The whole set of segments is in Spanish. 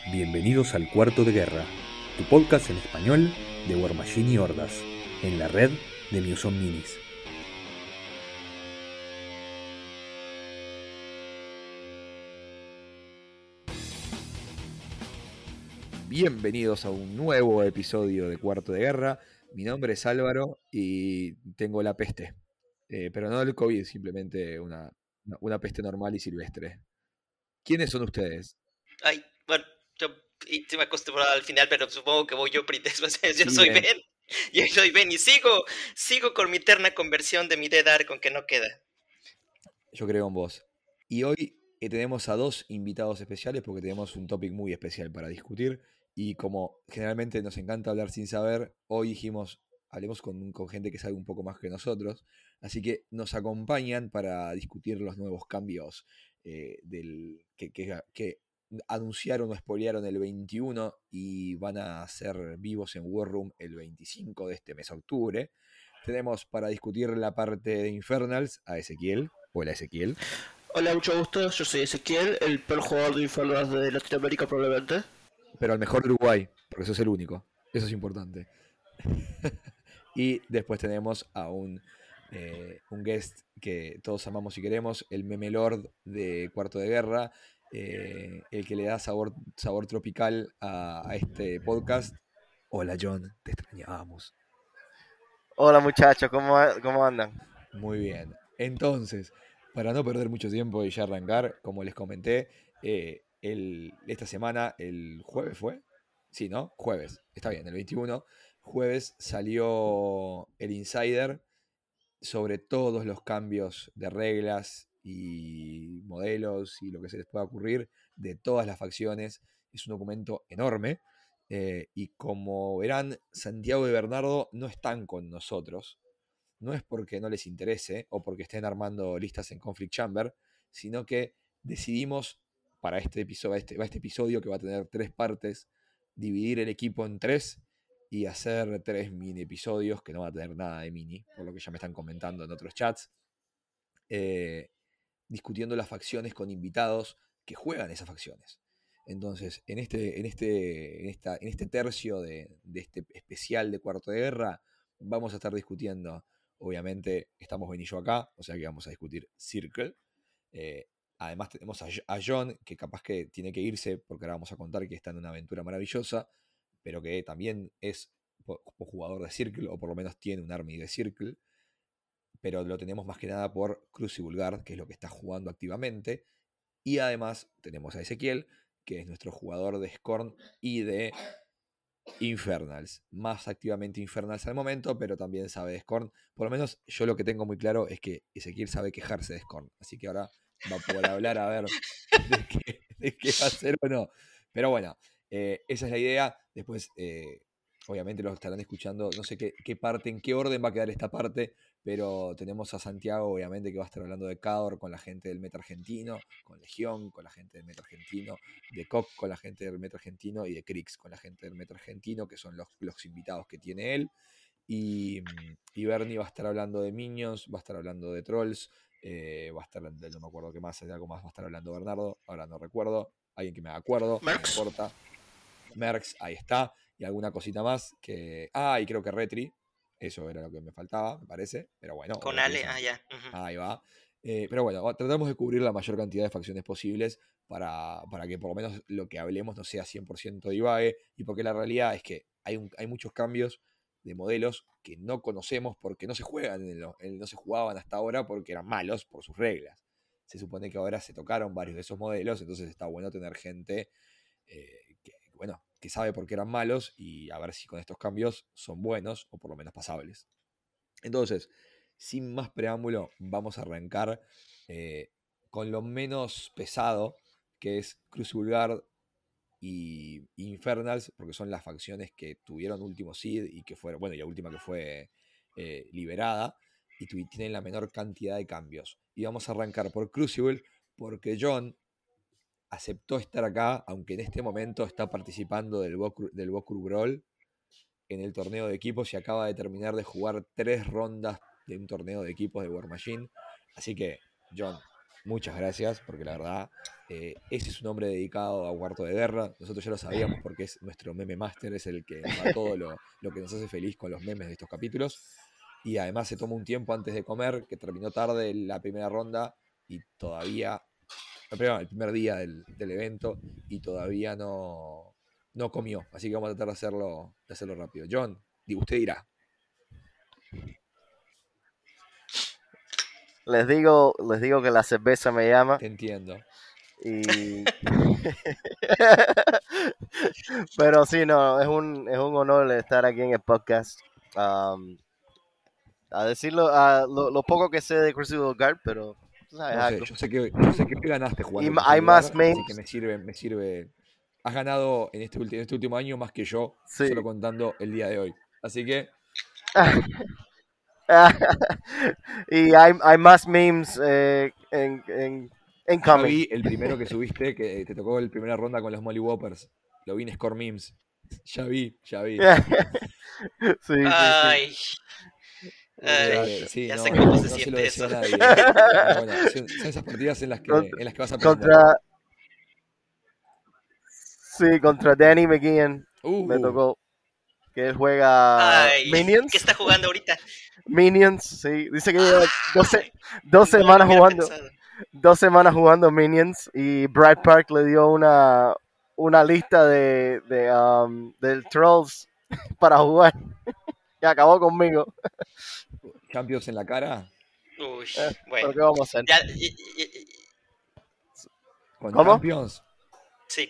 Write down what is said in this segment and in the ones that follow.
Bienvenidos al Cuarto de Guerra, tu podcast en español de War Machine y Hordas, en la red de Muson Minis. Bienvenidos a un nuevo episodio de Cuarto de Guerra. Mi nombre es Álvaro y tengo la peste, pero no el COVID, simplemente una peste normal y silvestre. ¿Quiénes son ustedes? Ay, bueno, yo sí me acostumbrado al final, pero supongo que voy yo después. Yo Sí, soy Ben. Ben. Yo soy Ben y sigo con mi eterna conversión de mi Dead Ark, con que no queda. Yo creo en vos. Y hoy tenemos a dos invitados especiales porque tenemos un topic muy especial para discutir. Y como generalmente nos encanta hablar sin saber, hoy dijimos, hablemos con gente que sabe un poco más que nosotros. Así que nos acompañan para discutir los nuevos cambios que anunciaron o spoilearon el 21 y van a ser vivos en War Room el 25 de este mes de octubre. Tenemos para discutir la parte de Infernals a Ezequiel. Hola Ezequiel. Hola, mucho gusto, yo soy Ezequiel, el peor jugador de Infernals de Latinoamérica probablemente. Pero al mejor de Uruguay, porque sos el único. Eso es importante. Y después tenemos a un guest que todos amamos y queremos, el meme lord de Cuarto de Guerra, el que le da sabor tropical a este podcast. Hola John, te extrañábamos. Hola muchachos, ¿cómo andan? Muy bien. Entonces, para no perder mucho tiempo y ya arrancar, como les comenté, esta semana, el jueves fue. Sí, ¿no? Jueves. Está bien, el 21. Jueves salió el Insider sobre todos los cambios de reglas y modelos y lo que se les pueda ocurrir de todas las facciones. Es un documento enorme. Y como verán, Santiago y Bernardo no están con nosotros. No es porque no les interese o porque estén armando listas en Conflict Chamber, sino que decidimos para este episodio que va a tener 3 partes, dividir el equipo en 3 y hacer 3 mini episodios que no va a tener nada de mini, por lo que ya me están comentando en otros chats, discutiendo las facciones con invitados que juegan esas facciones. Entonces, en este tercio de este especial de Cuarto de Guerra, vamos a estar discutiendo. Obviamente estamos Ben y yo acá, o sea que vamos a discutir Circle. Además tenemos a John, que capaz que tiene que irse, porque ahora vamos a contar que está en una aventura maravillosa, pero que también es jugador de Circle, o por lo menos tiene un army de Circle, pero lo tenemos más que nada por Crucible Guard, que es lo que está jugando activamente. Y además tenemos a Ezequiel, que es nuestro jugador de Scorn y de Infernals, más activamente Infernals al momento, pero también sabe de Scorn. Por lo menos yo lo que tengo muy claro es que Ezequiel sabe quejarse de Scorn, así que ahora va a poder hablar a ver de qué va a hacer o no. Pero bueno, esa es la idea. Después, obviamente lo estarán escuchando, no sé qué parte, en qué orden va a quedar esta parte, pero tenemos a Santiago, obviamente, que va a estar hablando de Cador con la gente del meta argentino, con Legión, con la gente del meta argentino, de Koch con la gente del meta argentino y de Krix con la gente del meta argentino, que son los invitados que tiene él. Y Bernie va a estar hablando de Minions, va a estar hablando de Trolls, va a estar, no me acuerdo qué más, de algo más va a estar hablando Bernardo, ahora no recuerdo, alguien que me haga acuerdo, no me importa. Merx, ahí está, y alguna cosita más que... y creo que Retri, eso era lo que me faltaba, me parece, pero bueno. Con Ale, ya. Uh-huh. Ahí va. Pero bueno, tratamos de cubrir la mayor cantidad de facciones posibles para que por lo menos lo que hablemos no sea 100% divague, y porque la realidad es que hay muchos cambios de modelos que no conocemos porque no se juegan, no se jugaban hasta ahora porque eran malos por sus reglas. Se supone que ahora se tocaron varios de esos modelos, entonces está bueno tener gente que sabe por qué eran malos y a ver si con estos cambios son buenos o por lo menos pasables. Entonces, sin más preámbulo, vamos a arrancar con lo menos pesado, que es Crucible Guard y Infernals, porque son las facciones que tuvieron último seed y que fueron, bueno, y la última que fue liberada, y tienen la menor cantidad de cambios. Y vamos a arrancar por Crucible, porque John aceptó estar acá, aunque en este momento está participando del Bokur Brawl en el torneo de equipos y acaba de terminar de jugar 3 rondas de un torneo de equipos de War Machine. Así que, John, muchas gracias, porque la verdad, ese es un hombre dedicado a Cuarto de Guerra. Nosotros ya lo sabíamos porque es nuestro meme master, es el que nos da todo lo que nos hace feliz con los memes de estos capítulos. Y además se toma un tiempo antes de comer, que terminó tarde la primera ronda y todavía, el primer día del evento y todavía no comió. Así que vamos a tratar de hacerlo rápido. John, usted dirá. Les digo que la cerveza me llama Te entiendo. y pero sí, no, es un honor estar aquí en el podcast. Um, a decirlo, lo poco que sé de Crucible Guard, pero tú sabes No sé, algo. yo sé que hoy ganaste Y jugando hay Crucible más Guard, así memes, que me sirve. Has ganado en en este último año más que yo, sí. solo contando el día de hoy. Así que Y hay más memes en ya incoming. vi el primero que subiste, que te tocó el primera ronda con los Molly Whoppers. Lo vi en Score Memes. Ya vi, ya vi. Sí, sí, sí, Ay, ay, muchacho. Sí, ya sé no, cómo se no se lo siente deseo eso. a nadie, ¿eh? Pero bueno, son esas partidas Cont- en las que vas aprendiendo. contra, sí, contra Danny McGeehan me Uh, tocó. Que él juega Ay, ¿qué Minions. está jugando ahorita? Minions, sí. Dice que lleva Ay, dos no lo semanas hubiera jugando. pensado. 2 semanas jugando Minions y Bright Park le dio una lista del Trolls para jugar y acabó conmigo. Champions en la cara. Uy, ¿Pero bueno. qué vamos a hacer? Ya, Con ¿Cómo? Champions. sí,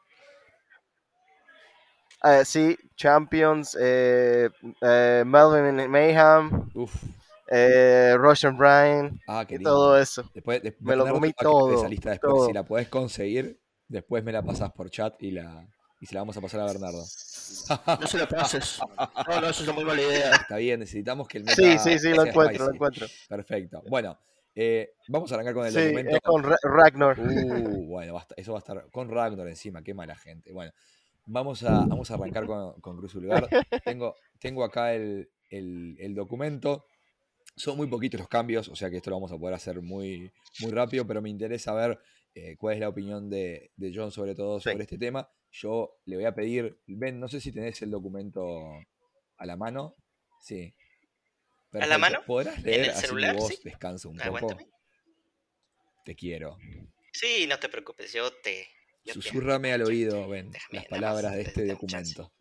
Sí, Champions, Melvin Mayhem, Uf. Russian Brian Ah, qué y todo lindo. eso. Después, voy Me a lo tener comí que ver esa todo, lista después. Si todo. la podés conseguir, después me la pasás por chat y se la vamos a pasar a Bernardo. No se lo pases. No, no, eso es una muy mala idea. Está bien, necesitamos que el Sí, sí, meta sí, lo sea encuentro, lo spicy. encuentro. Perfecto. Bueno, vamos a arrancar con el Sí, documento. es con Ragnar. Bueno, eso va a estar con Ragnar encima, qué mala gente. Bueno, vamos a arrancar con Cruz Vulgar. Tengo acá el documento. Son muy poquitos los cambios, o sea que esto lo vamos a poder hacer muy, muy rápido, pero me interesa ver cuál es la opinión de John sobre todo Sí. sobre este tema. Yo le voy a pedir, Ben, no sé si tenés el documento a la mano. Sí, a la perfecto. mano, ¿Podrás en leer el así mi celular, sí. voz descansa un poco? Aguántame. Te quiero. Sí, no te preocupes, yo te Susurrame al tranquilo. oído, Ben, las Déjame, nada palabras más, de este dame chance. documento.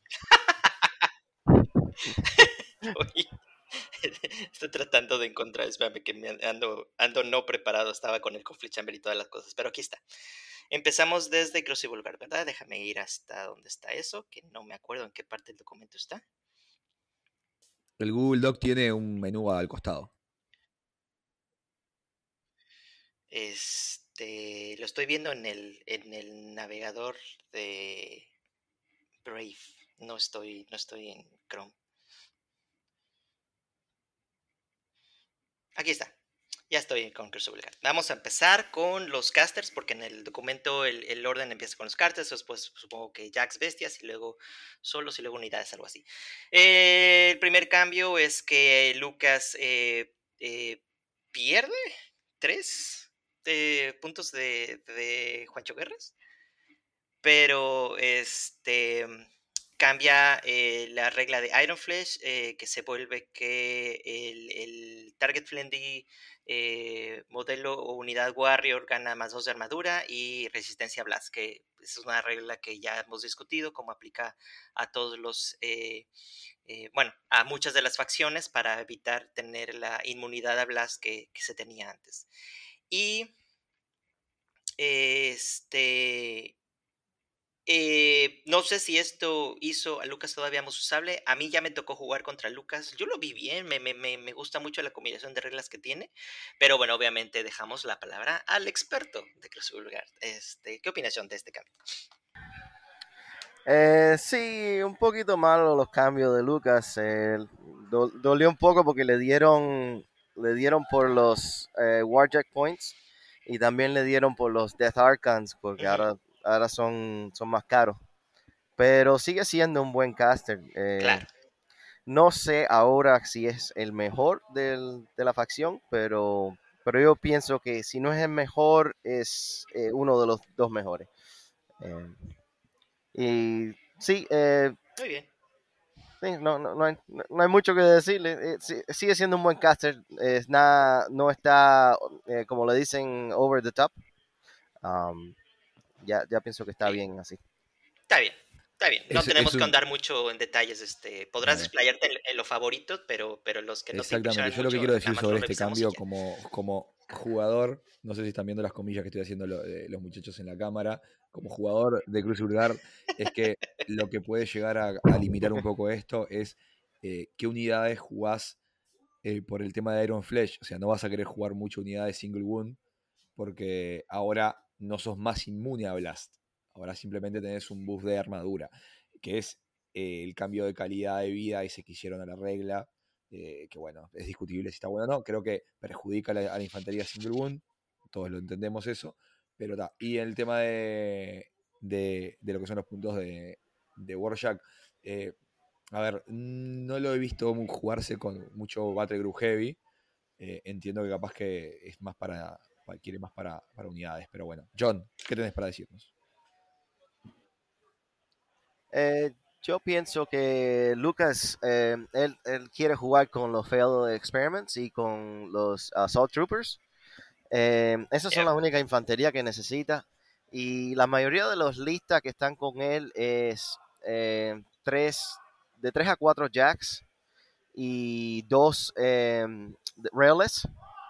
Uy, estoy tratando de encontrar, espérame que ando no preparado, estaba con el conflict chamber y todas las cosas, pero aquí está. Empezamos desde Cross y Vulgar, ¿verdad? Déjame ir hasta donde está eso, que no me acuerdo en qué parte del documento está. El Google Doc tiene un menú al costado. Lo estoy viendo en el navegador de Brave. No estoy en Chrome. Aquí está. Ya estoy con Crucible Guard. Vamos a empezar con los casters, porque en el documento el orden empieza con los casters, después supongo que Jacks bestias, y luego solos, y luego unidades, algo así. El primer cambio es que Lucas pierde 3 puntos de Juancho Guerras, pero cambia la regla de Iron Flesh, que se vuelve que el Target Friendly modelo o unidad Warrior gana +2 de armadura y resistencia Blast, que es una regla que ya hemos discutido, cómo aplica a todos a muchas de las facciones para evitar tener la inmunidad a Blast que se tenía antes. Y no sé si esto hizo a Lucas todavía más usable. A mí ya me tocó jugar contra Lucas. Yo lo vi bien, me gusta mucho la combinación de reglas que tiene. Pero bueno, obviamente dejamos la palabra al experto de Crucible Guard. ¿Qué opinación de este cambio? Sí, un poquito malo los cambios de Lucas. Dolió un poco porque le dieron por los Warjack Points y también le dieron por los Death Archons porque Ujú, ahora son más caros. Pero sigue siendo un buen caster. claro. No sé ahora si es el mejor de la facción, pero pero yo pienso que si no es el mejor, es uno de los dos mejores. Eh, y sí, Muy bien. sí, no hay mucho que decirle. Sigue siendo un buen caster. No está, como le dicen, over the top. Um, ya pienso que está Sí, bien así. está bien. Está bien. No Es tenemos que un. ahondar mucho en detalles. Podrás explayarte en lo favorito, pero los que no te Exactamente. impresionan Yo lo que mucho, quiero nada decir más lo sobre este revisamos y cambio ya. como jugador, no sé si están viendo las comillas que estoy haciendo los muchachos en la cámara, como jugador de Cruz Vulgar, es que lo que puede llegar a limitar un poco esto es qué unidades jugás por el tema de Iron Flesh. O sea, no vas a querer jugar mucho unidades Single Wound porque ahora no sos más inmune a Blast. Ahora simplemente tenés un buff de armadura, que es el cambio de calidad de vida ese que hicieron a la regla, que bueno, es discutible si está bueno o no. Creo que perjudica a la infantería Single Wound, todos lo entendemos eso, pero está. Y el tema de lo que son los puntos de Warjack, a ver, no lo he visto jugarse con mucho Battle Group Heavy. Entiendo que capaz que es más quiere más para unidades, pero bueno. John, ¿qué tenés para decirnos? Eh, yo pienso que Lucas, él quiere jugar con los Failed Experiments y con los Assault Troopers. Esas son Yeah. las únicas infantería que necesita. Y la mayoría de los listas que están con él es de 3 a 4 jacks y 2 railless.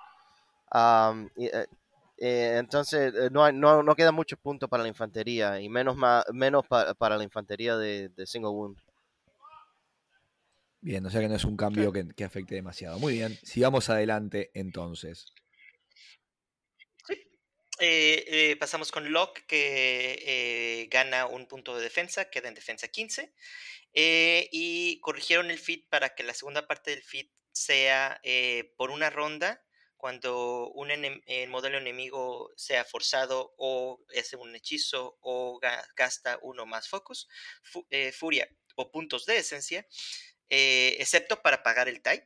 Entonces no queda mucho punto para la infantería y menos para la infantería de Single Wound. Bien, o sea que no es un cambio que afecte demasiado. Muy bien, sigamos adelante entonces. Sí. Pasamos con Locke, que gana un punto de defensa, queda en defensa 15. Y corrigieron el feed para que la segunda parte del feed sea por una ronda, cuando el modelo enemigo sea forzado o hace un hechizo o gasta uno más focus, furia o puntos de esencia, excepto para pagar el tight.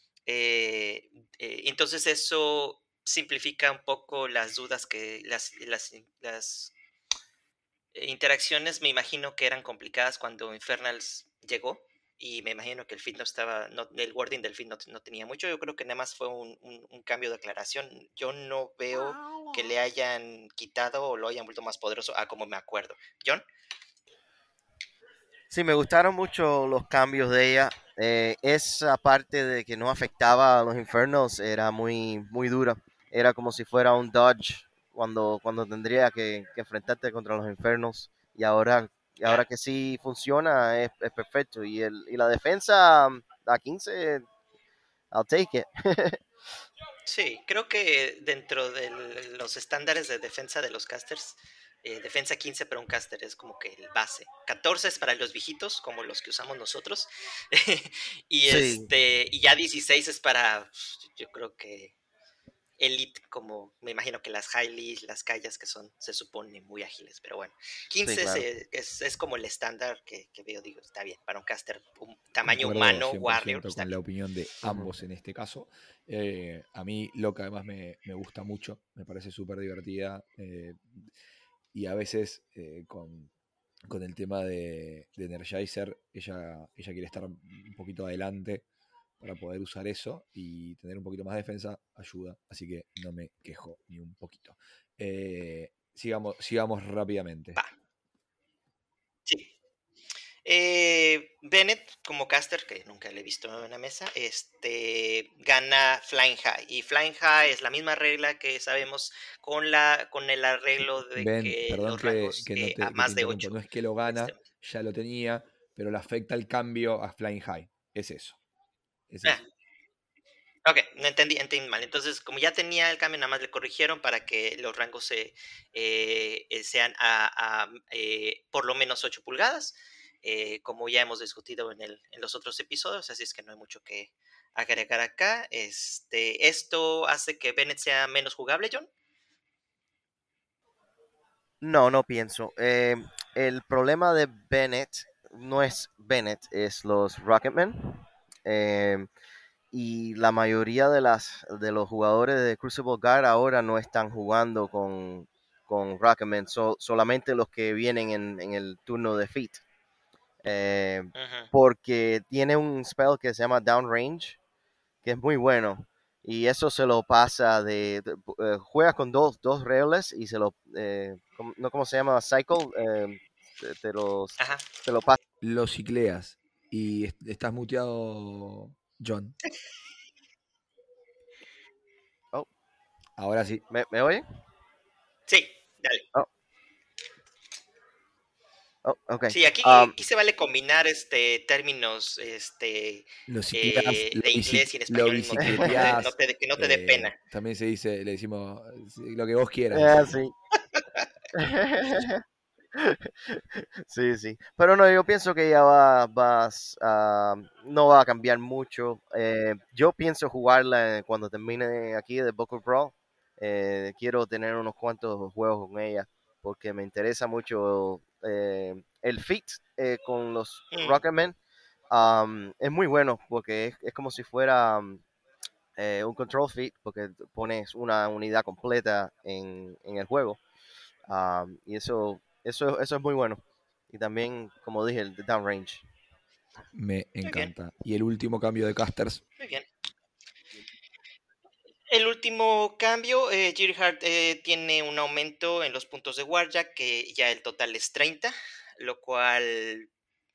Entonces eso simplifica un poco las dudas que las interacciones me imagino que eran complicadas cuando Infernals llegó y me imagino que el feed no estaba, el wording del feed no tenía mucho. Yo creo que nada más fue un cambio de aclaración. Yo no veo que le hayan quitado o lo hayan vuelto más poderoso a como me acuerdo. John. Sí, me gustaron mucho los cambios de ella. Esa parte de que no afectaba a los Infernals era muy dura. Era como si fuera un dodge cuando tendría que enfrentarte contra los Infernals. Y ahora Claro. que sí funciona, es perfecto. Y la defensa a 15, I'll take it. Sí, creo que dentro de los estándares de defensa de los casters, defensa 15 para un caster es como que el base. 14 es para los viejitos, como los que usamos nosotros. y Sí, y ya 16 es para, yo creo que elite, como me imagino que las Hylies, las Kayas, que se supone muy ágiles, pero bueno. sí, 15 claro. es como el estándar que veo, digo, está bien, para un caster tamaño Concuerdo humano, warrior, 100% está con la bien. opinión de Ujú. ambos en este caso. A mí Loca además me gusta mucho, me parece súper divertida y a veces con el tema de Energizer, ella quiere estar un poquito adelante para poder usar eso y tener un poquito más de defensa, ayuda, así que no me quejo ni un poquito. Sigamos rápidamente. Va, sí. Bennett, como caster, que nunca le he visto en una mesa, gana Flying High. Y Flying High es la misma regla que sabemos con el Sí. arreglo de Ben, que perdón los rangos no a que te más de interrumpo, 8. no es que lo gana, ya lo tenía, pero le afecta el cambio a Flying High. Es eso, es Ah, eso. ok, no entendí mal. Entonces, como ya tenía el cambio, nada más le corrigieron para que los rangos sean por lo menos 8 pulgadas, como ya hemos discutido en los otros episodios, así es que no hay mucho que agregar acá. ¿Esto hace que Bennett sea menos jugable, John? No pienso. El problema de Bennett no es Bennett, es los Rocketmen. Eh, y la mayoría de los jugadores de Crucible Guard ahora no están jugando con Rocketman, solamente los que vienen en el turno de Feat. Ujú. Porque tiene un spell que se llama Downrange, que es muy bueno. Y eso se lo pasa juegas con dos reales y se lo, no, ¿cómo se llama? Cycle, te Ajá. lo pasa. Lo cicleas y estás muteado, John. Oh, Ahora sí. ¿me oye? Sí, dale. Oh, ok. Sí, Um, aquí se vale combinar términos Lo cicleas, de inglés y en lo español al mismo tiempo. bicicleteás. Que no te dé pena. También se dice, le decimos lo que vos quieras. sí. Sí, sí. Pero no, yo pienso que ya no va a cambiar mucho. Yo pienso jugarla cuando termine aquí de Book of Brawl. Quiero tener unos cuantos juegos con ella porque me interesa mucho el fit con los Mm, Rocketmen. Es muy bueno porque es como si fuera un control fit porque pones una unidad completa en el juego. Y eso es muy bueno. Y también, como dije, el downrange. Me muy bien, encanta. Y el último cambio de casters. muy bien. El último cambio, Gearhart tiene un aumento en los puntos de guardia, que ya el total es 30, lo cual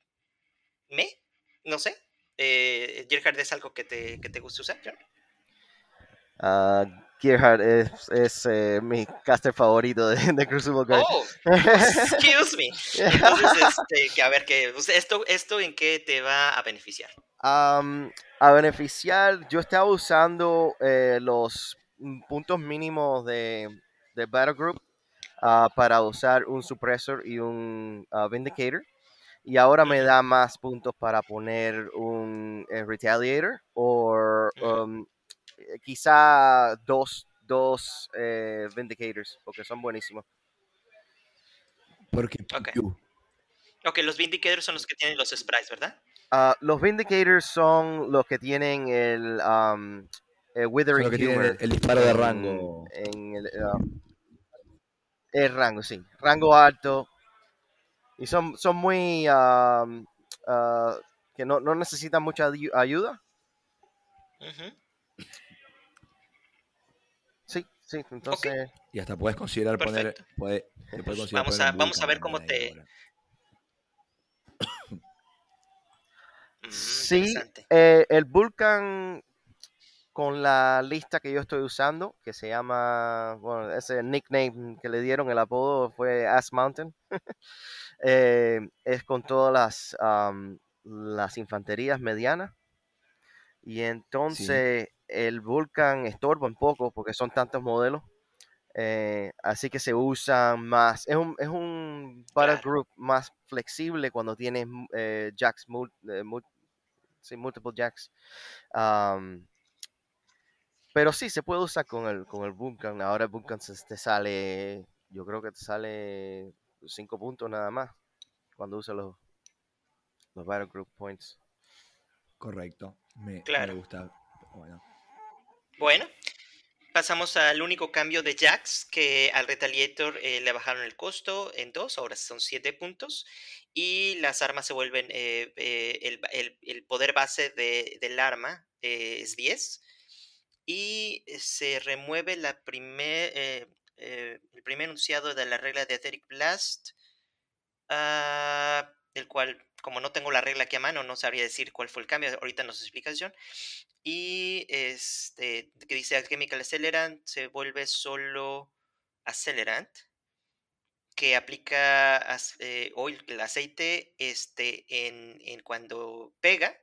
no sé. Gearhart es algo que te gusta usar, John. Uh, Gearhart es mi caster favorito de Crucible Guard. Oh, excuse me. Entonces, a ver, esto en qué te va a beneficiar. A beneficiar, yo estaba usando los puntos mínimos de Battle Group para usar un Suppressor y un Vindicator. Y ahora me Ujú, da más puntos para poner un Retaliator o ujú. quizá dos Vindicators, porque son buenísimos. Porque Ok. Piu. Ok, los Vindicators son los que tienen los sprites, ¿verdad? Los Vindicators son los que tienen el Son Withering los que tienen Humor el disparo de en, rango. en el rango, sí. Rango alto. Y son muy... que no necesitan mucha ayuda. Ujú. Sí, sí. Ok, Entonces... Y hasta puedes considerar poner. perfecto. Le puedes considerar poner un Vamos a Vulcan ver también cómo ahí te... ahora. Sí, Interesante. el Vulcan con la lista que yo estoy usando, que se llama, bueno, ese nickname que le dieron, el apodo fue Ass Mountain, es con todas las infanterías medianas. Y Sí, entonces el Vulcan estorba un poco porque son tantos modelos. Así que se usan más. Es un battle Claro. group más flexible cuando tienes jacks, sí, multiple jacks. Um, Pero sí, se puede usar con el Vulcan. Ahora el Vulcan te sale, yo creo que te sale 5 puntos nada más cuando usas los Battle Group Points. correcto. Me Claro. gusta. Bueno, Bueno, pasamos al único cambio de Jax, que al Retaliator le bajaron el costo en 2, ahora son 7 puntos. Y las armas se vuelven, el poder base del arma es 10. Y se remueve el primer enunciado de la regla de Etheric Blast, el cual, como no tengo la regla aquí a mano, no sabría decir cuál fue el cambio. Ahorita nos explicas, John. Y que dice Alchemical Accelerant se vuelve solo Accelerant, que aplica oil, el aceite, en cuando pega,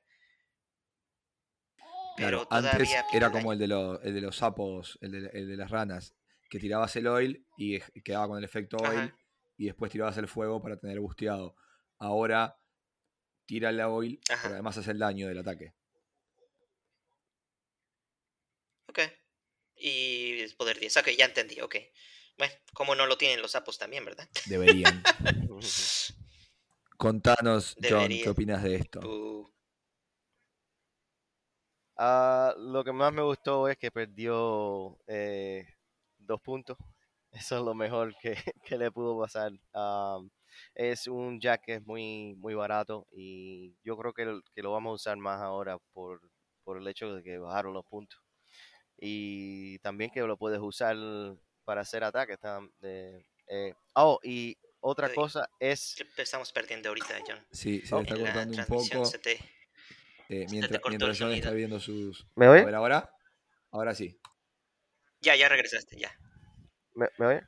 claro, pero antes todavía aplica era el como daño. el de los sapos, el de las ranas, que tirabas el oil y quedaba con el efecto Ajá, oil y después tirabas el fuego para tener busteado. Ahora tira el oil, pero ajá, además hace el daño del ataque. ok. Y es poder 10, ok, ya entendí, ok. Bueno, como no lo tienen los sapos también, ¿verdad? Deberían. Contanos, John, ¿qué Debería. opinas de esto? Bu. Lo que más me gustó es que perdió 2 puntos. Eso es lo mejor que, que le pudo pasar. Es un jack que es muy, muy barato y yo creo que lo vamos a usar más ahora por el hecho de que bajaron los puntos. Y también que lo puedes usar para hacer ataques. Y otra Uy, cosa es... estamos perdiendo ahorita, John. Sí, se le Oh, está En la cortando un transmisión poco. se te cortó el Mientras John está sonido. viendo sus. ¿me A oye? ver, ahora. Ahora sí. Ya regresaste, ya. ¿Me oye?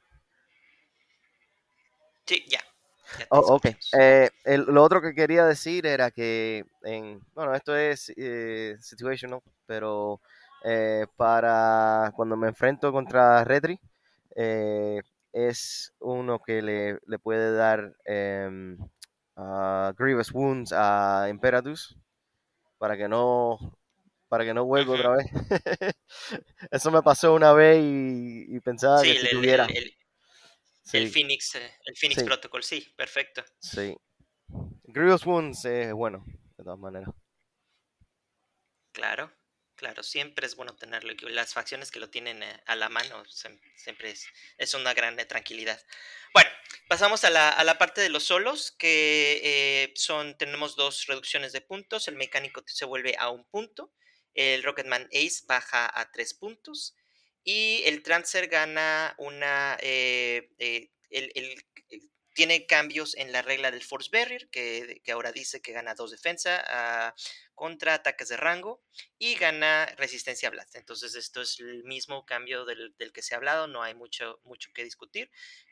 Sí, ya te Oh, ok. escuchamos. Lo otro que quería decir era que, bueno, esto es situational, pero para cuando me enfrento contra Retri, eh, es uno que le puede dar Grievous Wounds a Imperatus para que no, para que no vuelva Ujú. otra vez. Eso me pasó una vez y pensaba Sí, que si tuviera. Sí, El Phoenix sí, Protocol, sí, perfecto. sí. Grievous Wounds es bueno, de todas maneras. Claro, claro, siempre es bueno tenerlo. Y las facciones que lo tienen a la mano siempre es una gran tranquilidad. Bueno, pasamos a la parte de los solos, que tenemos dos reducciones de puntos. El mecánico se vuelve a 1 punto. El Rocketman Ace baja a 3 puntos. Y el Trancer gana tiene cambios en la regla del Force Barrier, que ahora dice que gana 2 defensa contra ataques de rango y gana resistencia a blast. Entonces esto es el mismo cambio del que se ha hablado, no hay mucho que discutir.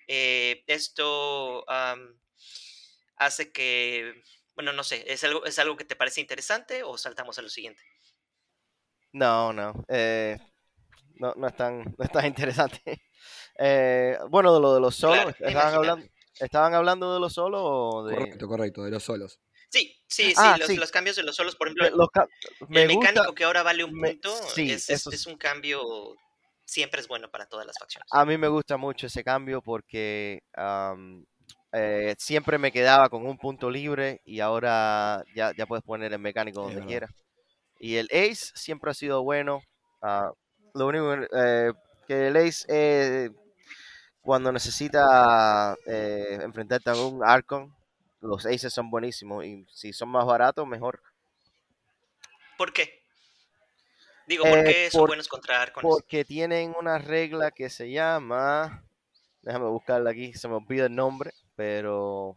Esto hace que, bueno, no sé, ¿es algo que te parece interesante o saltamos a lo siguiente? No, no, no es no es tan interesante. Bueno, de lo de los solos, Claro, me imaginaba. ¿estaban hablando de los solos o de...? Correcto, de los solos. Sí, Ah, sí, los cambios de los solos, por ejemplo, me, los ca- el me gusta, mecánico que ahora vale 1 punto sí, eso es un cambio, siempre es bueno para todas las facciones. a mí me gusta mucho ese cambio porque siempre me quedaba con un punto libre y ahora ya puedes poner el mecánico Es donde verdad. quieras. Y el Ace siempre ha sido bueno. ah, lo único que el Ace cuando necesita enfrentarte a un Archon, los Aces son buenísimos y si son más baratos, mejor. ¿Por qué? Digo, ¿por Eh, qué son por- buenos contra Arcones? Porque tienen una regla que se llama, déjame buscarla aquí, se me olvida el nombre, pero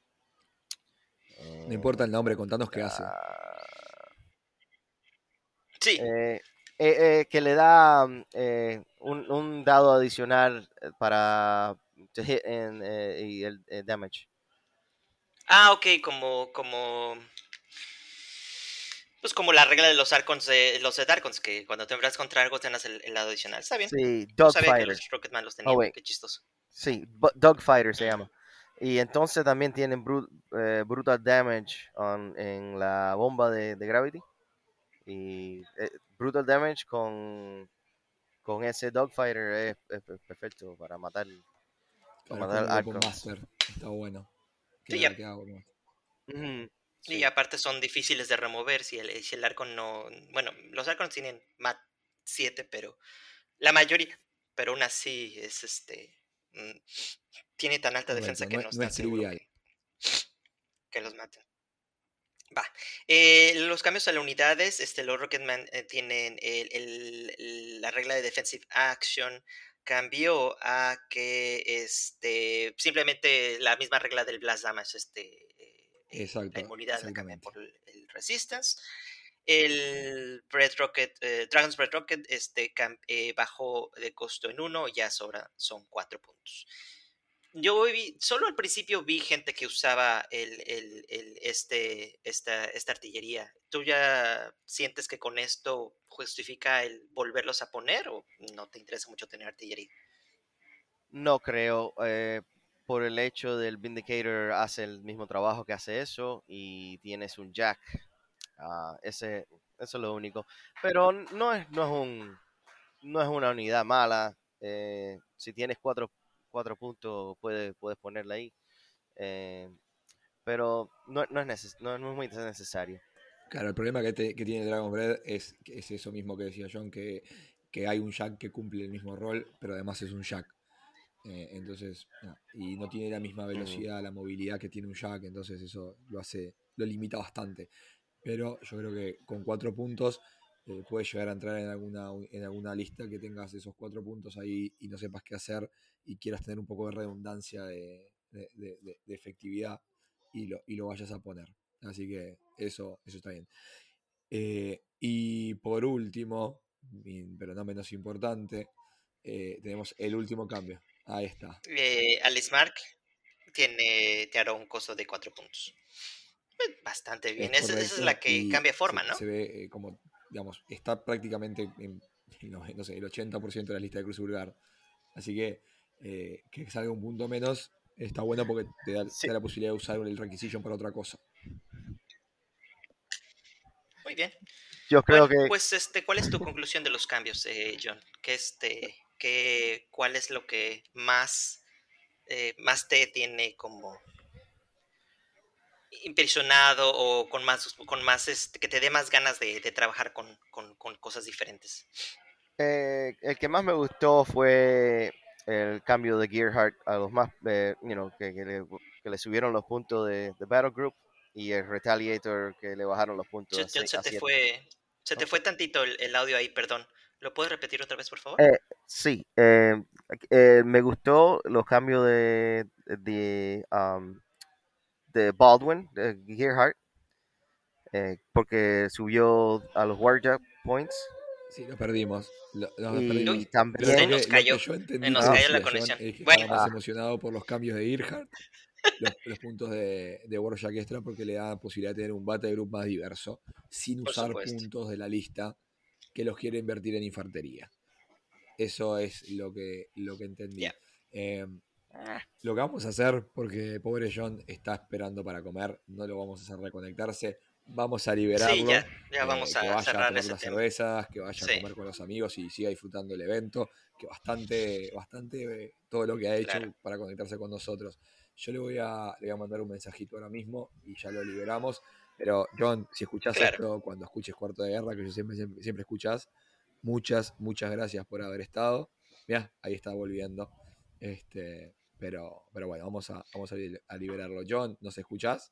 No importa el nombre, ¿dónde contanos qué hace. está? Sí. Eh, que le da un dado adicional para to hit y el damage. Ok, pues como la regla de los Arcons los de Darkons, que cuando te enfrentas contra algo tengas el lado adicional. Está bien. Sí, No sabía que Dogfighter. los Rocketman los Oh, tenían. wait. Qué chistoso. Sí, Dogfighter se llama. Y entonces también tienen Brutal Damage en la bomba de Gravity. Y Brutal Damage con ese Dogfighter es perfecto para Claro, es como matar un Weapon Archons. Master. Está bueno. Sí, ya. Queda Weapon Master. Ujú, Y sí. aparte son difíciles de remover si el Arcon no. Bueno, los Arcons tienen MAT 7, pero la mayoría. Pero aún así mm, tiene tan alta defensa Correcto, que no es no tan es seguro trivial. que los maten. Va. Los cambios a las unidades, los Rocketman tienen la regla de Defensive Action cambió a que simplemente la misma regla del Blast Damage, la Exacto, inmunidad la cambian exactamente. por el Resistance. El Bread Rocket, Dragon's Bread Rocket, bajó de costo en 1, ya son 4 puntos. Solo al principio vi gente que usaba esta artillería. ¿Tú ya sientes que con esto justifica el volverlos a poner o no te interesa mucho tener artillería? No creo, por el hecho del Vindicator hace el mismo trabajo que hace eso y tienes un Jack. Eso es lo único. Pero no es una unidad mala. Si tienes cuatro puntos, puedes ponerla ahí. Eh, pero no es muy necesario. Claro, el problema que tiene Dragon Breath es eso mismo que decía John, que hay un Jack que cumple el mismo rol, pero además es un Jack. Entonces, y no tiene la misma velocidad, la movilidad que tiene un Jack, entonces eso lo limita bastante. Pero yo creo que con 4 puntos puedes llegar a entrar en alguna lista que tengas esos 4 puntos ahí y no sepas qué hacer y quieras tener un poco de redundancia de efectividad y lo vayas a poner. Así que eso está bien. Y por último, pero no menos importante, tenemos el último cambio. Ahí está. Alice Mark te hará un costo de 4 puntos. Bastante bien. Es Esa es correcto, la que y cambia forma, ¿no? se ve como, digamos, está prácticamente en no sé, el 80% de la lista de Crucible Guard. Así que salga un punto menos está bueno porque te da la posibilidad de usar el Requisition para otra cosa. Muy bien. Yo creo que Pues ¿cuál es tu conclusión de los cambios, John? ¿Cuál es lo que más te tiene como impresionado o con más que te dé más ganas de trabajar con cosas diferentes? el que más me gustó fue el cambio de Gearhart a los más, que le subieron los puntos de Battle Group y el Retaliator que le bajaron los puntos a John, se te 7. fue tantito el audio ahí, perdón. ¿Lo puedes repetir otra vez, por favor? Sí, me gustó los cambios de Baldwin, de Gearhart, porque subió a los Warjack Points. Sí, lo perdimos. Lo Y perdimos. también Creo nos que cayó. lo que yo entendí Nos que cayó la decía John conexión. es que Bueno. estaba más emocionado por los cambios de Earhart, los puntos de Warjack Extra, porque le da la posibilidad de tener un Battle Group más diverso, sin Por usar supuesto. puntos de la lista que los quiere invertir en infantería. Eso es lo que entendí. Yeah. Lo que vamos a hacer, porque pobre John está esperando para comer, no lo vamos a hacer reconectarse. Vamos a liberarlo. Sí, ya vamos que a vaya a cerrar tomar ese unas tema. cervezas, que vaya Sí. a comer con los amigos y siga disfrutando el evento, que bastante todo lo que ha hecho para conectarse con nosotros. Yo le voy a mandar un mensajito ahora mismo y ya lo liberamos. Pero John, si escuchás esto, cuando escuches Cuarto de Guerra, que yo siempre escuchás, muchas gracias por haber estado. Mirá, ahí está volviendo. Pero bueno, vamos a liberarlo. John, ¿nos escuchás?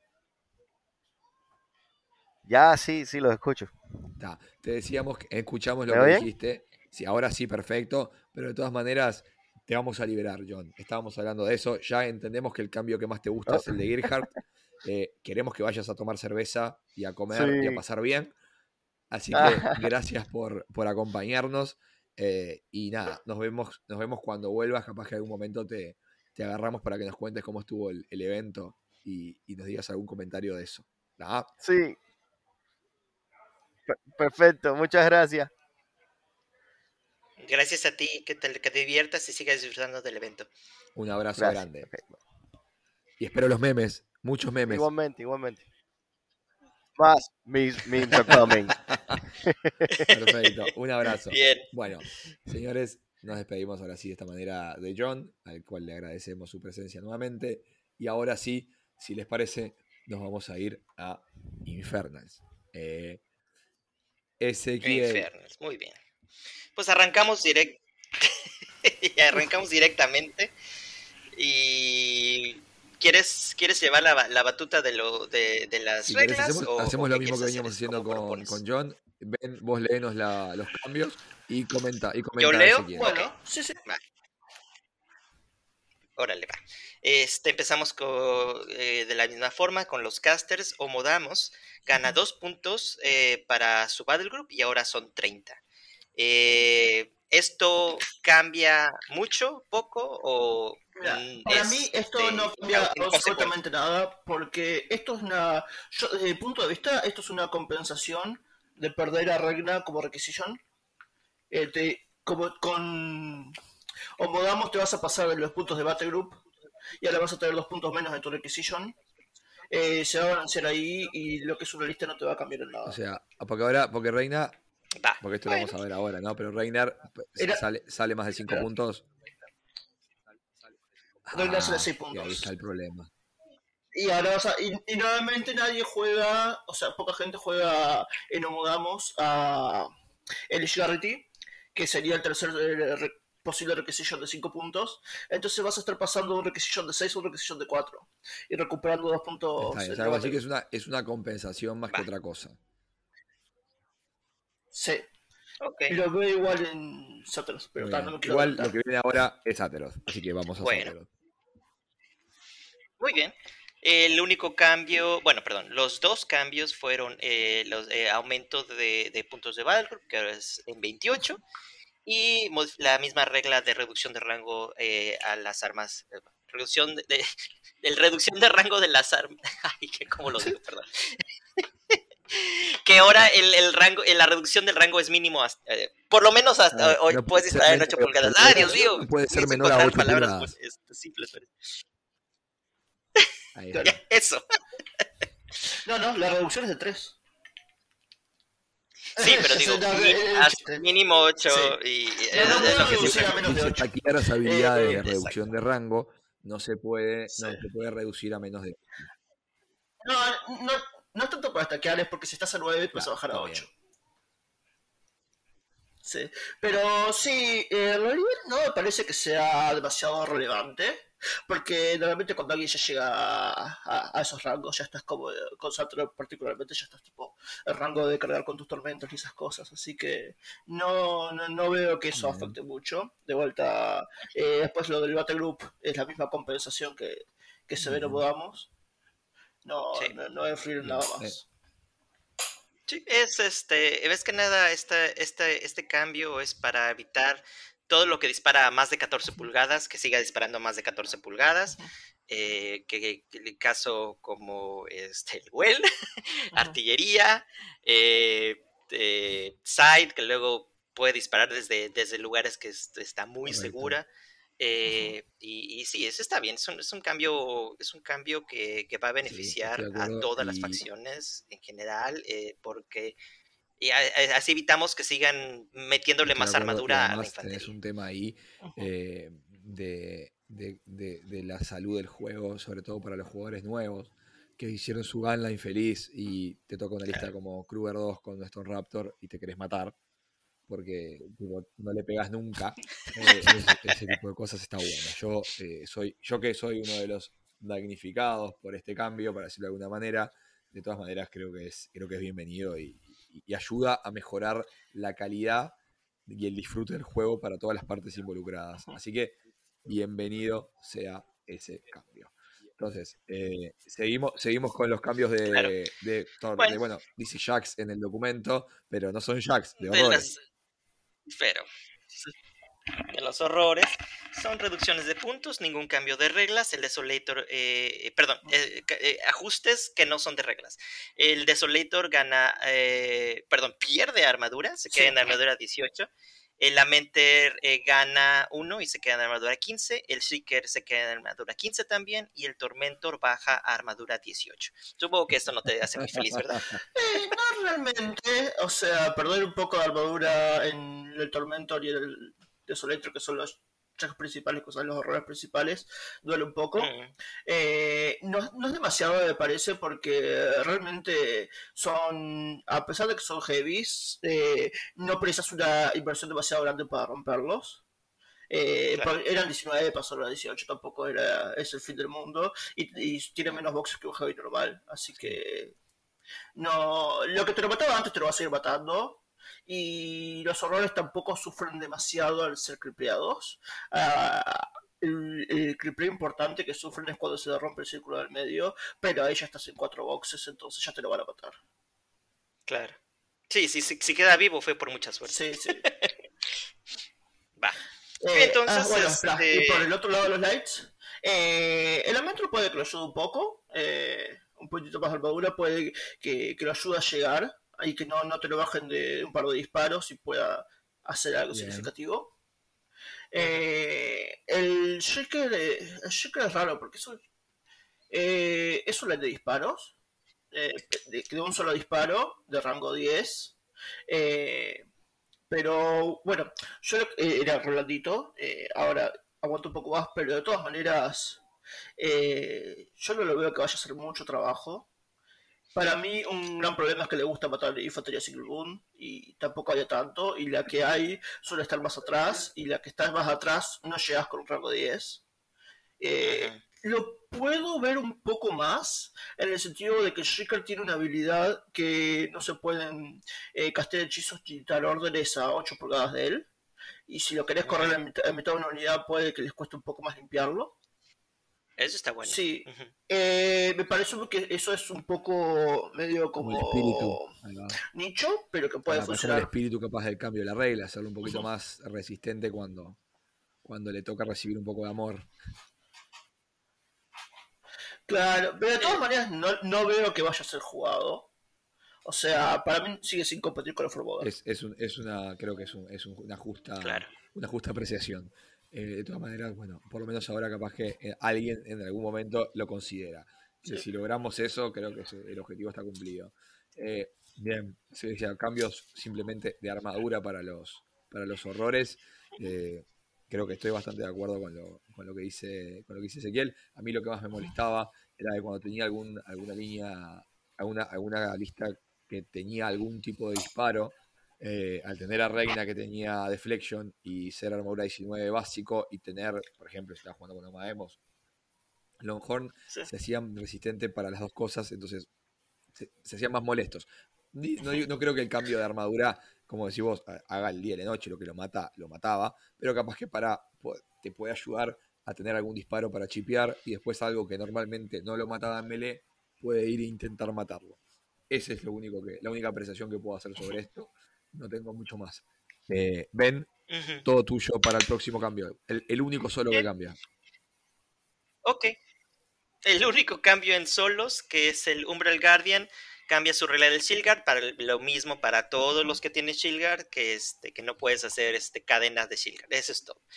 Ya, sí, los escucho. Te decíamos que escuchamos lo ¿Me que oyen? dijiste. Sí, ahora sí, perfecto. Pero de todas maneras, te vamos a liberar, John. Estábamos hablando de eso. Ya entendemos que el cambio que más te gusta es el de Gearhart. Queremos que vayas a tomar cerveza y a comer y a pasar bien. Así que gracias por acompañarnos. Y nada, nos vemos cuando vuelvas. Capaz que en algún momento te agarramos para que nos cuentes cómo estuvo el evento y nos digas algún comentario de eso. ¿Ah? Sí. Perfecto, muchas gracias. Gracias a ti, que te diviertas y sigas disfrutando del evento. Un abrazo grande. Okay. Y espero los memes, muchos memes. Igualmente. Más memes are coming. Perfecto, un abrazo. Bien. Bueno, señores, nos despedimos ahora sí de esta manera de John, al cual le agradecemos su presencia nuevamente. Y ahora sí, si les parece, nos vamos a ir a Infernals. Ezequiel. Infernals, muy bien. Pues arrancamos directamente. Y ¿quieres llevar la batuta de las reglas? Hacemos lo mismo que veníamos haciendo con John. Ven, vos léenos los cambios y comenta. ¿Yo leo? Ezequiel. Bueno, sí. Va. Órale, va. Empezamos de la misma forma con los casters. Omodamos gana 2 puntos para su Battle Group y ahora son 30. ¿Esto cambia mucho, poco o...? Para mí esto no cambia absolutamente nada, porque esto es desde mi punto de vista, esto es una compensación de perder a Regna como Requisition. Como con Omodamos te vas a pasar de los puntos de Battle Group y ahora vas a tener 2 puntos menos de tu Requisition. Se va a balancear ahí y lo que es una lista no te va a cambiar en nada. O sea, porque Reina... Porque esto lo vamos a ver ahora, ¿no? Pero Reiner sale más de 5 puntos. Reina sale 6 puntos. Y ahí está el problema. Y ahora y normalmente nadie juega, o sea, poca gente juega en Omodamos a Eligibility, que sería el tercer posible requisition de 5 puntos. Entonces vas a estar pasando un requisition de 6 a un requisition de 4 y recuperando 2 puntos. Está bien, es algo así que es una compensación más que otra cosa. Sí. Okay. Lo veo igual en Sateros, pero no quiero igual lo que viene ahora es Azeroth, así que vamos a Azeroth. Muy bien. El único cambio, los dos cambios fueron los aumento de puntos de Battle Group, que ahora es en 28, y la misma regla de reducción de rango a las armas. Reducción reducción de rango de las armas. Ay, ¿cómo lo digo? Perdón. Que ahora el rango, la reducción del rango es mínimo, por lo menos hasta hoy puedes disparar en 8 pulgadas. ¡Ah, Dios mío! Puede ser menor a 8 pulgadas. Simples. Ahí eso. No, la reducción es de 3. Sí, pero digo, mínimo 8 sí. y es lo que dice a menos de 8. Aquí las habilidades de reducción de rango no se puede reducir a menos de 8. No tanto para stackear, es porque si estás a 9 vas a bajar a 8. Sí, pero sí, en realidad no me parece que sea demasiado relevante, porque normalmente cuando alguien ya llega a esos rangos, ya estás como con Satro particularmente, ya estás tipo el rango de cargar con tus tormentos y esas cosas, así que no veo que eso afecte mucho. De vuelta, después lo del Battle Group es la misma compensación que Severo podamos. No va a influir nada más. Sí, es ves que nada, este cambio es para evitar todo lo que dispara a más de 14 pulgadas, que siga disparando a más de 14 pulgadas, que el caso como el Well, artillería, Side, que luego puede disparar desde lugares que está muy segura. Y sí, eso está bien, es un cambio que va a beneficiar a todas las facciones en general, porque así evitamos que sigan metiéndole más armadura a la infantería. Tenés un tema ahí de la salud del juego, sobre todo para los jugadores nuevos que hicieron su gunline infeliz y te toca una lista como Kruger 2 con Stone Raptor y te querés matar porque no le pegas nunca. Ese tipo de cosas está bueno. Yo que soy uno de los damnificados por este cambio, para decirlo de alguna manera, de todas maneras creo que es bienvenido y ayuda a mejorar la calidad y el disfrute del juego para todas las partes involucradas. Así que bienvenido sea ese cambio. Entonces, seguimos con los cambios de bueno, dice Jax en el documento, pero no son Jax, de horrores. Pero de los horrores son reducciones de puntos, ningún cambio de reglas. El Desolator, ajustes que no son de reglas. El Desolator pierde armadura, se queda en armadura 18. El Lamenter gana 1 y se queda en armadura 15. El Seeker se queda en armadura 15 también. Y el Tormentor baja a armadura 18. Supongo que esto no te hace muy feliz, ¿verdad? No realmente. O sea, perder un poco de armadura en el Tormentor y el Desolator, que son los checks principales, que son los horrores principales, duele un poco. No es demasiado, me parece, porque realmente son, a pesar de que son heavies, no precisas una inversión demasiado grande para romperlos. Eran 19, pasaron a 18, tampoco es el fin del mundo, y tiene menos boxes que un heavy normal, así que no, lo que te lo mataba antes te lo va a seguir matando. Y los horrores tampoco sufren demasiado al ser cripeados. El cripeo importante que sufren es cuando se rompe el círculo del medio, pero ahí ya estás en 4 boxes, entonces ya te lo van a matar. Claro. Sí, si queda vivo fue por mucha suerte. Sí. Va. Entonces, bueno, y por el otro lado de los lights, el Ametro puede que lo ayude un poco, un poquito más de armadura, puede que lo ayude a llegar y que no te lo bajen de un par de disparos y pueda hacer algo significativo. El Shaker es raro porque es un LED de disparos, de un solo disparo, de rango 10. Pero bueno, yo era Rolandito, ahora aguanto un poco más, pero de todas maneras Yo no lo veo que vaya a ser mucho trabajo. Para mí un gran problema es que le gusta matar infantería single boom y tampoco había tanto, y la que hay suele estar más atrás, y la que está más atrás no llegas con un rango de 10. Lo puedo ver un poco más en el sentido de que Shrieker tiene una habilidad que no se pueden castear hechizos y dar órdenes a 8 pulgadas de él, y si lo querés correr en mitad de una unidad puede que les cueste un poco más limpiarlo. Eso está bueno. Sí, me parece que eso es un poco medio como el espíritu. nicho, pero que puede funcionar. El espíritu capaz del cambio de la regla, hacerlo un poquito más resistente cuando le toca recibir un poco de amor. Claro, pero de todas maneras no veo que vaya a ser jugado. O sea, para mí sigue sin competir con el Forbodder. Creo que es una justa, claro, una justa apreciación. De todas maneras, bueno, por lo menos ahora capaz que alguien en algún momento lo considera. Sí. Si logramos eso, creo que el objetivo está cumplido. Bien, se decía, cambios simplemente de armadura para los horrores. Creo que estoy bastante de acuerdo con lo que dice Ezequiel. A mí lo que más me molestaba era de cuando tenía alguna línea, alguna lista que tenía algún tipo de disparo. Al tener a Reina que tenía Deflection y ser armadura 19 básico y tener, por ejemplo, si estaba jugando con Amaemos, Longhorn se hacían resistentes para las dos cosas, entonces se hacían más molestos. No creo que el cambio de armadura, como decís vos, haga el día y la noche, lo que lo mataba, pero capaz que te puede ayudar a tener algún disparo para chipear y después algo que normalmente no lo mataba en melee, puede ir e intentar matarlo. Esa es la única apreciación que puedo hacer sobre esto. No tengo mucho más. Ben, todo tuyo para el próximo cambio. El único solo que cambia. Ok. El único cambio en solos, que es el Umbral Guardian, cambia su regla del Shieldguard para lo mismo para todos los que tienen Shieldguard, que no puedes hacer cadenas de Shieldguard. Eso es todo.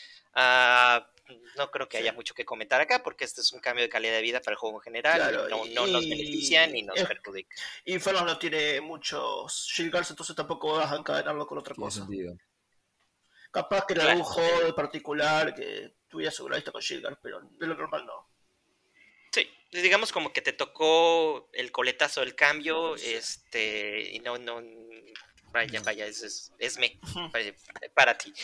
No creo que haya mucho que comentar acá, porque este es un cambio de calidad de vida para el juego en general. Claro, no nos beneficia ni nos perjudica. Y Inferno no tiene muchos Shieldguards, entonces tampoco vas a encadenarlo con otra cosa. Sentido. Capaz que era algún juego de particular que tuviera una lista con Shieldguard, pero de lo normal no. Sí, digamos como que te tocó el coletazo del cambio, y no, vaya, es para ti.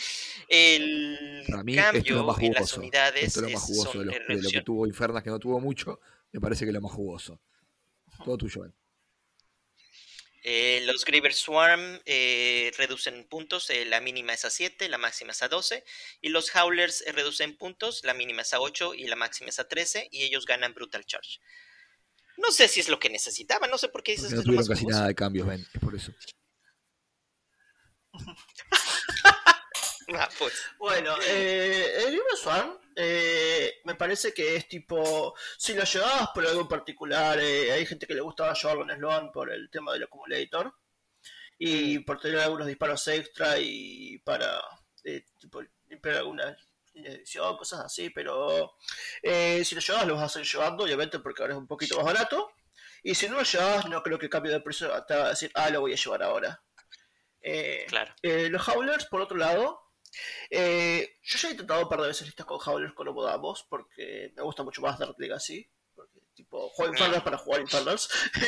El para mí, cambio en las unidades esto es lo más jugoso de lo que tuvo Infernas, que no tuvo mucho, me parece que es lo más jugoso. Todo tuyo, Ben. Los Griever Swarm reducen puntos, la mínima es a 7, la máxima es a 12, y los Howlers reducen puntos, la mínima es a 8 y la máxima es a 13, y ellos ganan Brutal Charge. No sé si es lo que necesitaban, no sé por qué dices que no tuvieron casi nada de cambios, Ben, es por eso. Pues. Bueno, el Griever Swarm me parece que es tipo, si lo llevabas por algo en particular, hay gente que le gustaba llevarlo en Sloan por el tema del Accumulator y por tener algunos disparos extra y para tipo, limpiar alguna edición, cosas así, pero si lo llevabas lo vas a seguir llevando, obviamente, porque ahora es un poquito más barato, y si no lo llevabas no creo que cambie de precio te va a decir, lo voy a llevar ahora. Claro. Los Howlers, por otro lado, yo ya he intentado un par de veces listas con Howlers con Obodamos porque me gusta mucho más Dark Legacy, porque tipo juego Infernals para jugar Infernals.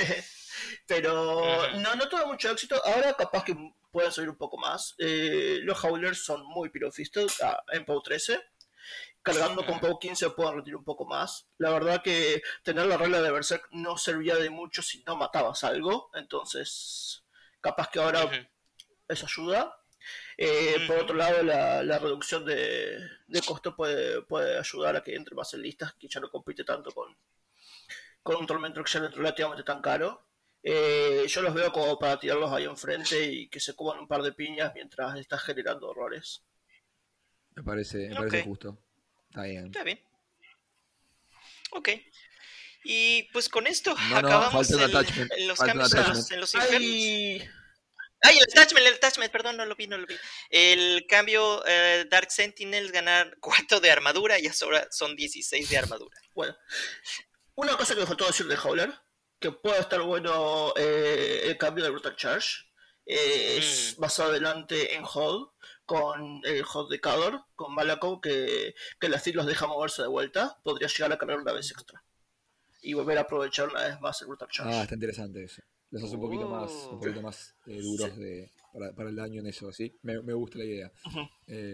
Pero no tuve mucho éxito. Ahora capaz que pueden subir un poco más. Los Howlers son muy pirofistos en POW 13. Cargando con POW 15 pueden retirar un poco más. La verdad que tener la regla de Berserk no servía de mucho si no matabas algo. Entonces capaz que ahora eso ayuda. Por otro lado, la reducción de costo puede ayudar a que entre más en listas, que ya no compite tanto con un Tormentor que ya no es relativamente tan caro. Yo los veo como para tirarlos ahí enfrente y que se coman un par de piñas mientras estás generando horrores. Me parece justo. Está bien. Ok. Y pues con esto acabamos en los cambios en los infiernos. El attachment, perdón, no lo vi. El cambio Dark Sentinels ganar 4 de armadura y ahora son 16 de armadura. Bueno, una cosa que me faltó decir de Howler, que puede estar bueno el cambio de Brutal Charge, es más adelante en Hold, con el Hot Decador, con Malakov, que el Steel los deja moverse de vuelta, podría llegar a cargar una vez extra. Y volver a aprovechar una vez más el Brutal Charge. Está interesante eso. Los hace un poquito más duros sí. para el daño en eso, ¿sí? Me gusta la idea. Uh-huh.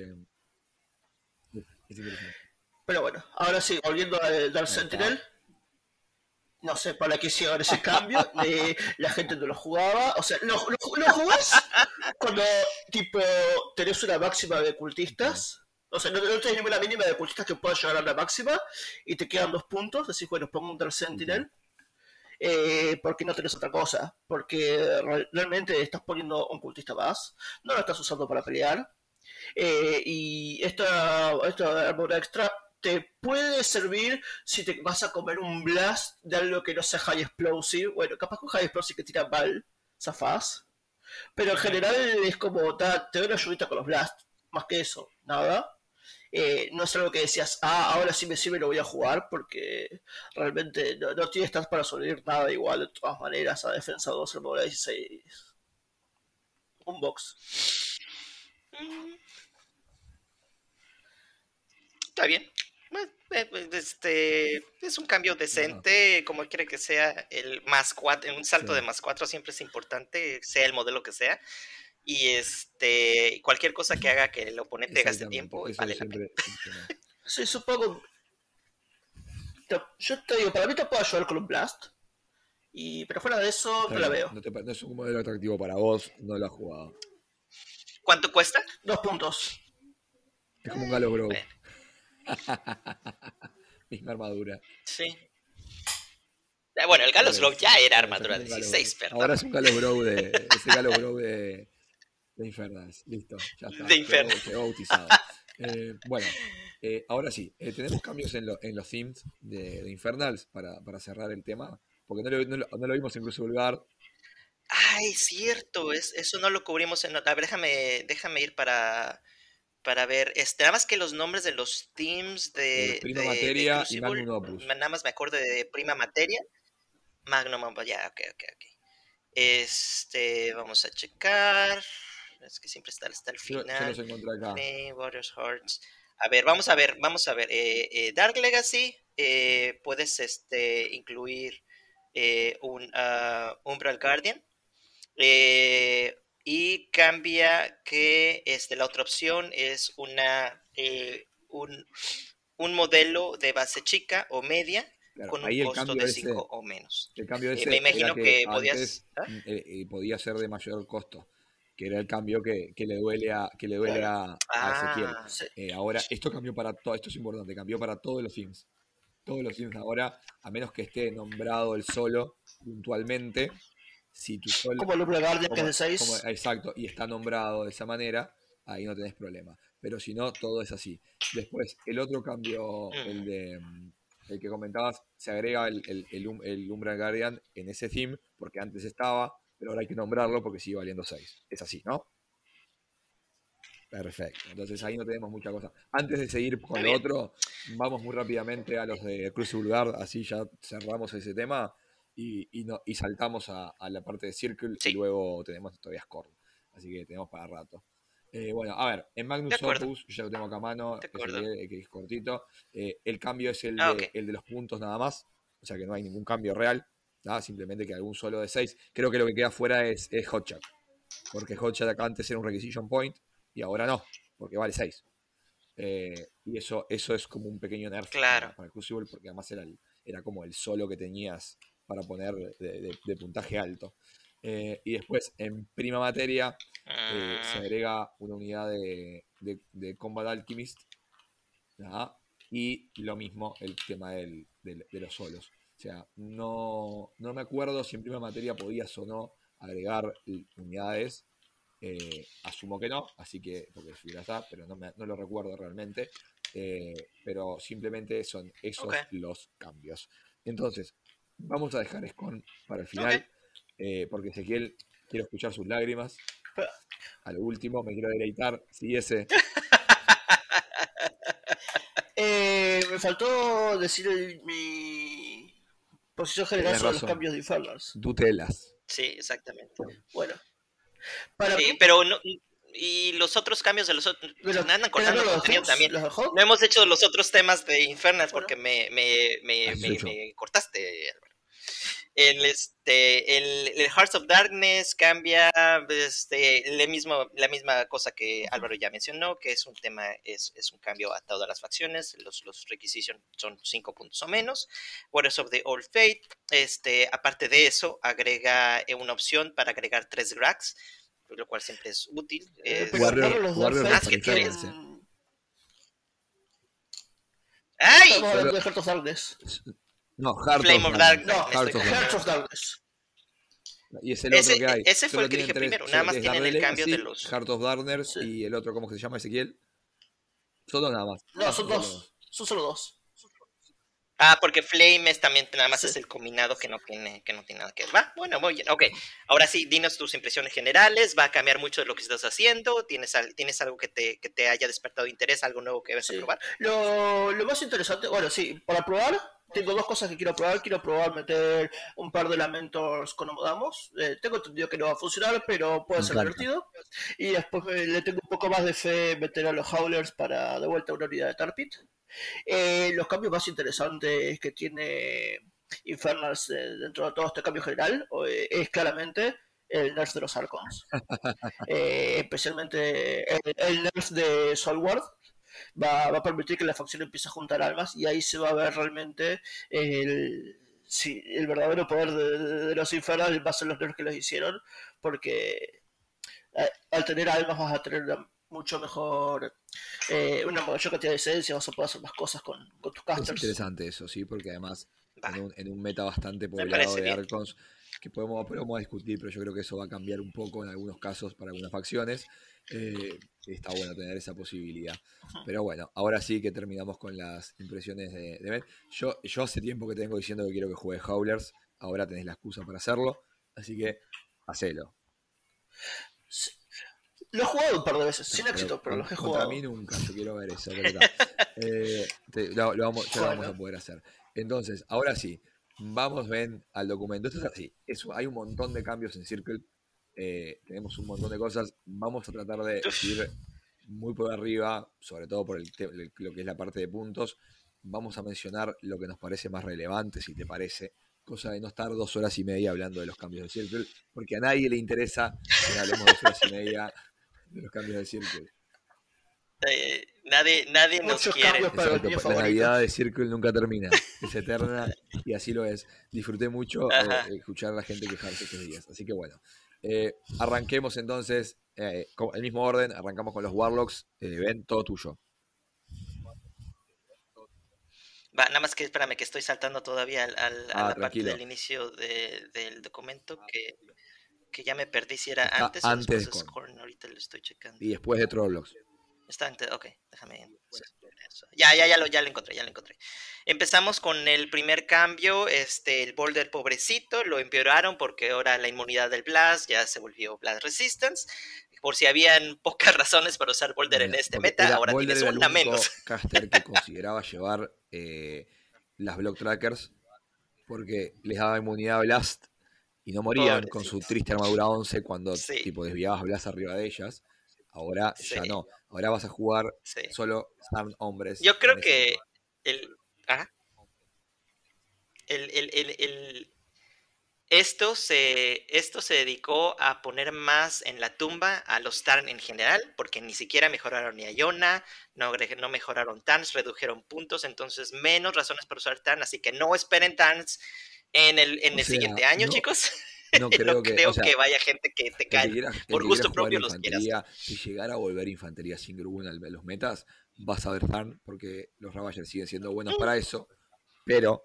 Es interesante. Pero bueno, ahora sí, volviendo al Dark Sentinel. No sé para qué hicieron ese cambio. La gente no lo jugaba. O sea, lo jugás cuando tipo tenés una máxima de cultistas. O sea, no tenés ninguna mínima de cultistas que puedan llegar a la máxima. Y te quedan 2 puntos. Decís, bueno, pongo un Dark Sentinel. Porque no tenés otra cosa. Porque realmente estás poniendo un cultista más. No lo estás usando para pelear. Y esta armadura extra te puede servir si te vas a comer un blast de algo que no sea high explosive. Bueno, capaz con high explosive que tira mal, zafás. Pero en general es como, te doy una ayudita con los blasts. Más que eso, nada. No es algo que decías, ahora sí me sirve y lo voy a jugar, porque realmente no tiene stats para sobrevivir nada igual, de todas maneras, a defensa 2, armadura 16. Un box. Está bien. Es un cambio decente, como quiere que sea el más 4, un salto de más 4 siempre es importante, sea el modelo que sea. Y cualquier cosa que haga que el oponente gaste tiempo vale la pena. Sí, supongo. Yo te digo, para mí te puedo ayudar con un blast. Pero fuera de eso, no la veo. No es un modelo atractivo para vos, no lo has jugado. ¿Cuánto cuesta? 2 puntos. Es como un Galo Bro. Misma armadura. Sí. Bueno, el Gallows Rogue ya era armadura 16, perdón. Ahora es un Gallows Bro ese Gallows Bro de Infernals. Listo, ya está. De Infernals. Quedó bautizado. Bueno, ahora sí, tenemos cambios en los themes de Infernals para cerrar el tema, porque no lo vimos en Crucible Guard. Ay, cierto, eso no lo cubrimos en... A ver, déjame ir para ver, nada más que los nombres de los teams de Prima Materia de y Magnum Opus. Nada más me acuerdo de Prima Materia, Magnum Opus, ya, ok. Vamos a checar, es que siempre está hasta el final. Yo los encontré acá. Warriors Hearts. A ver, vamos a ver. Dark Legacy, puedes incluir un Umbral Guardian. Y cambia que la otra opción es un modelo de base chica o media, claro, con un costo de 5 o menos. El cambio ese me imagino que podías podía ser de mayor costo, que era el cambio que le duele a Ezequiel. Sí. Ahora esto cambió para todo, esto es importante, cambió para todos los teams. Todos los teams ahora, a menos que esté nombrado el solo puntualmente. Si tu solo, como el Umbral Guardian, que es de 6. Exacto, y está nombrado de esa manera, ahí no tenés problema. Pero si no, todo es así. Después, el otro cambio, el que comentabas, se agrega el Umbral Guardian en ese theme, porque antes estaba, pero ahora hay que nombrarlo porque sigue valiendo 6. Es así, ¿no? Perfecto. Entonces ahí no tenemos mucha cosa. Antes de seguir con lo otro, vamos muy rápidamente a los de Crucible Guard, así ya cerramos ese tema. Y saltamos a la parte de Circle, y luego tenemos todavía Scorn. Así que tenemos para rato. Bueno, a ver, en Magnus Opus, ya lo tengo acá a mano, que es cortito. El cambio es el de los puntos nada más. O sea que no hay ningún cambio real. ¿no? Simplemente que algún solo de 6. Creo que lo que queda fuera es Hotshot. Porque Hotshot acá antes era un Requisition Point y ahora no, porque vale 6. Y eso es como un pequeño nerf para el Crucible, porque además era como el solo que tenías para poner de puntaje alto. Y después en Prima Materia se agrega una unidad de Combat Alchemist, ¿no? Y lo mismo el tema de los solos. O sea, no me acuerdo si en Prima Materia podías o no agregar unidades. Asumo que no, así que porque ya está, pero no lo recuerdo realmente. Pero simplemente son esos los cambios. Entonces, vamos a dejar Scon para el final, porque Ezequiel, quiero escuchar sus lágrimas. A lo último, me quiero deleitar. Sí, ese. Me faltó decir mi posición general sobre los cambios de Infernals. Tutelas. Sí, exactamente. Bueno. Pero Y los otros cambios de los otros, Pero, me andan cortando ¿eran los contenido Hawks? también. ¿Los de Hawks? No hemos hecho los otros temas de Infernals Bueno. porque Has hecho. me cortaste, Álvaro. El Hearts of Darkness cambia la misma cosa que Álvaro ya mencionó, que es un tema, es un cambio a todas las facciones. Los requisitos son 5 puntos o menos. Waters of the Old Fate, aparte de eso, agrega una opción para agregar 3 Grags, lo cual siempre es útil. Pero Warrior- los Warrior de Fate ¿qué tienen... tienes? Infernals, ¡Ay! Estamos hablando de Heart of Darkness. No, Heart Flame of of Darkness. No, Darkness. Heart of Darkness. Heart of Darkness. Y es el otro que hay. Ese fue Solo el que tienen dije tres, primero. solo Nada más es tienen Dark el cambio de Legacy, los. Heart of Darkness Sí. y el otro, ¿cómo que se llama, Ezequiel? Son dos nada más. No, son solo dos. Son solo dos. Ah, porque Flame es también nada más Sí. es el combinado que no tiene nada que ver. Va, bueno, muy bien. Ok. Ahora sí, dinos tus impresiones generales. Va a cambiar mucho de lo que estás haciendo. ¿Tienes algo que te haya despertado interés? ¿Algo nuevo que vas a Sí. probar? Lo más interesante, bueno, sí, para probar, tengo dos cosas que quiero probar. Quiero probar meter un par de Lamentors con Homodamos. Tengo entendido que no va a funcionar, pero puede Me ser encanta. divertido. Y después le tengo un poco más de fe meter a los Howlers para de vuelta a una unidad de Tarpit. Los cambios más interesantes que tiene Infernals dentro de todo este cambio general es claramente el nerf de los Archons. Especialmente el nerf de Soulward va a permitir que la facción empiece a juntar almas y ahí se va a ver realmente el verdadero poder de los Infernals va a ser los nerfs que los hicieron, porque al tener almas vas a tener mucho mejor una mayor cantidad de esencia, vas a poder hacer más cosas con tus Es casters. interesante eso, sí, porque además Va. en un meta bastante Me poblado parece de bien. Archons, que podemos discutir, pero yo creo que eso va a cambiar un poco en algunos casos para algunas facciones. Está bueno tener esa posibilidad. Pero bueno, ahora sí que terminamos con las impresiones de Ben. Yo hace tiempo que tengo diciendo que quiero que juegue Howlers, ahora tenés la excusa para hacerlo, así que hacelo. Lo he jugado un par de veces, sin Pero éxito, pero los he contra jugado. mí nunca, yo quiero ver eso. Pero ya lo vamos a poder hacer. Entonces, ahora sí, vamos ven al documento. Esto es así, hay un montón de cambios en Circle, tenemos un montón de cosas, vamos a tratar de ir muy por arriba, sobre todo por lo que es la parte de puntos. Vamos a mencionar lo que nos parece más relevante, si te parece, cosa de no estar 2 horas y media hablando de los cambios de Circle, porque a nadie le interesa que hablemos 2 horas y media de los cambios de Circle. Nadie nos Muchos quiere. cambios para los niños La Navidad favoritos. de Circle nunca termina, es eterna y así lo es. Disfruté mucho escuchar a la gente quejarse estos días. Así que bueno, arranquemos entonces, con el mismo orden, arrancamos con los Warlocks. Ben, todo tuyo. Va, nada más que espérame, que estoy saltando todavía a la parte tranquilo. del inicio del documento, que ya me perdí si era Está antes o antes después de de Scorn. Scorn. Ahorita lo estoy checando. Y después de Trollblocks. Está antes, ok, déjame. Ya lo encontré. Empezamos con el primer cambio, el Boulder pobrecito, lo empeoraron porque ahora la inmunidad del Blast ya se volvió Blast Resistance. Por si habían pocas razones para usar Boulder en este meta, ahora Boulder tienes era una el único menos. caster que consideraba llevar las Block Trackers porque les daba inmunidad a Blast y no morían con su triste armadura 11 cuando tipo desviabas Blast arriba de ellas. Ahora ya no. Ahora vas a jugar solo Sarn hombres. Yo creo que esto se dedicó a poner más en la tumba a los Tarn en general, porque ni siquiera mejoraron ni a Iona, no mejoraron Tarns, redujeron puntos, entonces menos razones para usar Tarn, así que no esperen Tarns en el siguiente año, chicos. No creo, que vaya gente que te cae por gusto propio los quieras. Si llegara a volver infantería sin Grun a los metas, vas a ver Tarn, porque los Ravagers siguen siendo buenos para eso, pero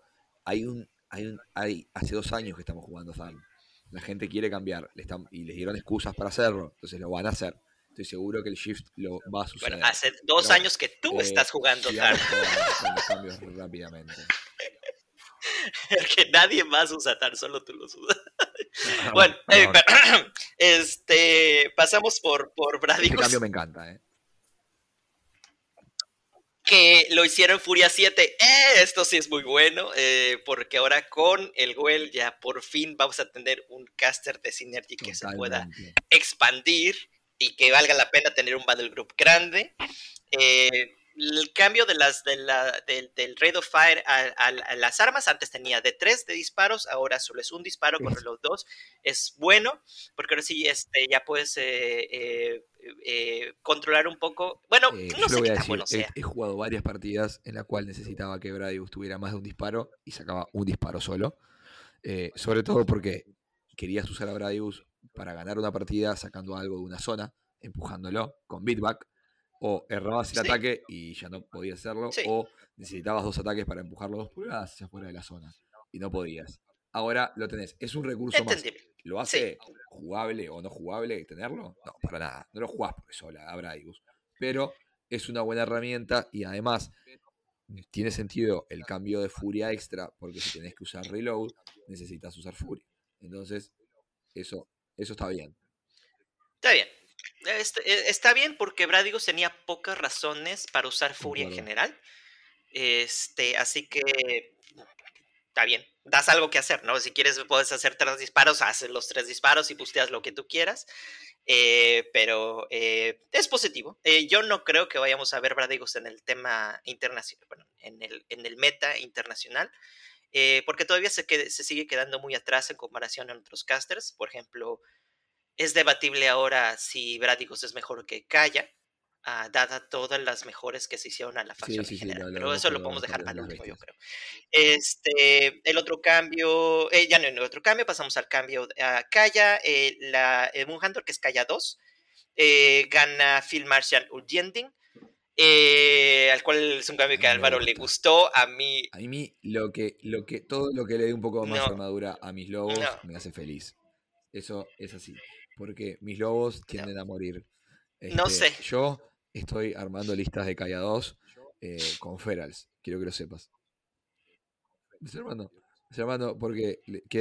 hace 2 años que estamos jugando Tarn. La gente quiere cambiar y les dieron excusas para hacerlo, entonces lo van a hacer. Estoy seguro que el shift lo va a suceder. Bueno, hace 2 años que tú estás jugando Tarn. Con los cambios rápidamente. Que nadie más usa Tarn, solo tú los usas. Bueno, pasamos por Bradicus. Este cambio me encanta, que lo hicieron Furia 7. Esto sí es muy bueno, porque ahora con el Güell ya por fin vamos a tener un caster de Synergy que se pueda expandir y que valga la pena tener un Battle Group grande. El cambio del Rate of Fire a las armas, antes tenía de 3 de disparos, ahora solo es un disparo contra los 2. Es bueno, porque ahora sí ya puedes controlar un poco. Bueno, no sé qué tan bueno sea. He jugado varias partidas en la cual necesitaba que Bradius tuviera más de un disparo y sacaba un disparo solo. Sobre todo porque querías usar a Bradius para ganar una partida sacando algo de una zona, empujándolo con beatback, o errabas el ataque y ya no podías hacerlo, o necesitabas 2 ataques para empujarlo 2 pulgadas hacia afuera de la zona y no podías. Ahora lo tenés, es un recurso más. ¿Lo hace jugable o no jugable tenerlo? No, para nada, no lo jugás por eso a Bradius, pero es una buena herramienta y además tiene sentido el cambio de furia extra, porque si tenés que usar reload, necesitas usar furia. Entonces, eso está bien. Está bien. Está bien porque Bradius tenía pocas razones para usar furia en general. Así que está bien. Das algo que hacer, ¿no? Si quieres puedes hacer 3 disparos, haces los 3 disparos y busteas lo que tú quieras. Pero es positivo. Yo no creo que vayamos a ver Bradius en el tema internacional, bueno, en el meta internacional. Porque todavía se sigue quedando muy atrás en comparación a otros casters. Por ejemplo, es debatible ahora si Bradius es mejor que Kaya, dada todas las mejores que se hicieron a la facción en general. Pero eso lo podemos dejar para el último, yo creo. El otro cambio, ya no hay otro cambio, pasamos al cambio a Kaya, el Moonhunter, que es Kaya 2, gana Phil Martian Urgending, al cual es un cambio que a Álvaro le gustó, a mí todo lo que le dé un poco más armadura a mis lobos me hace feliz. Eso es así, porque mis lobos tienden a morir. No sé. Yo estoy armando listas de Kaya 2 con Ferals, quiero que lo sepas. Hermano, porque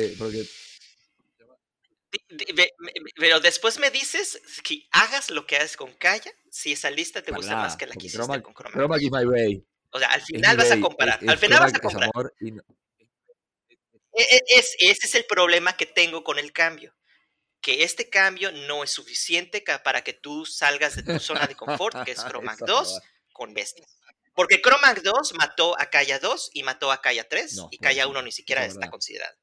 pero después me dices que hagas lo que haces con Kaya, si esa lista te gusta más que la que hiciste con Cromac. Cromac is my way. O sea, al final vas a comparar. Al final vas a comparar. Ese es el problema que tengo con el cambio. Que este cambio no es suficiente para que tú salgas de tu zona de confort, que es Cromac 2 con Bestia. Porque Cromac 2 mató a Kaya 2 y mató a Kaya 3 y Kaya 1 ni siquiera está considerado.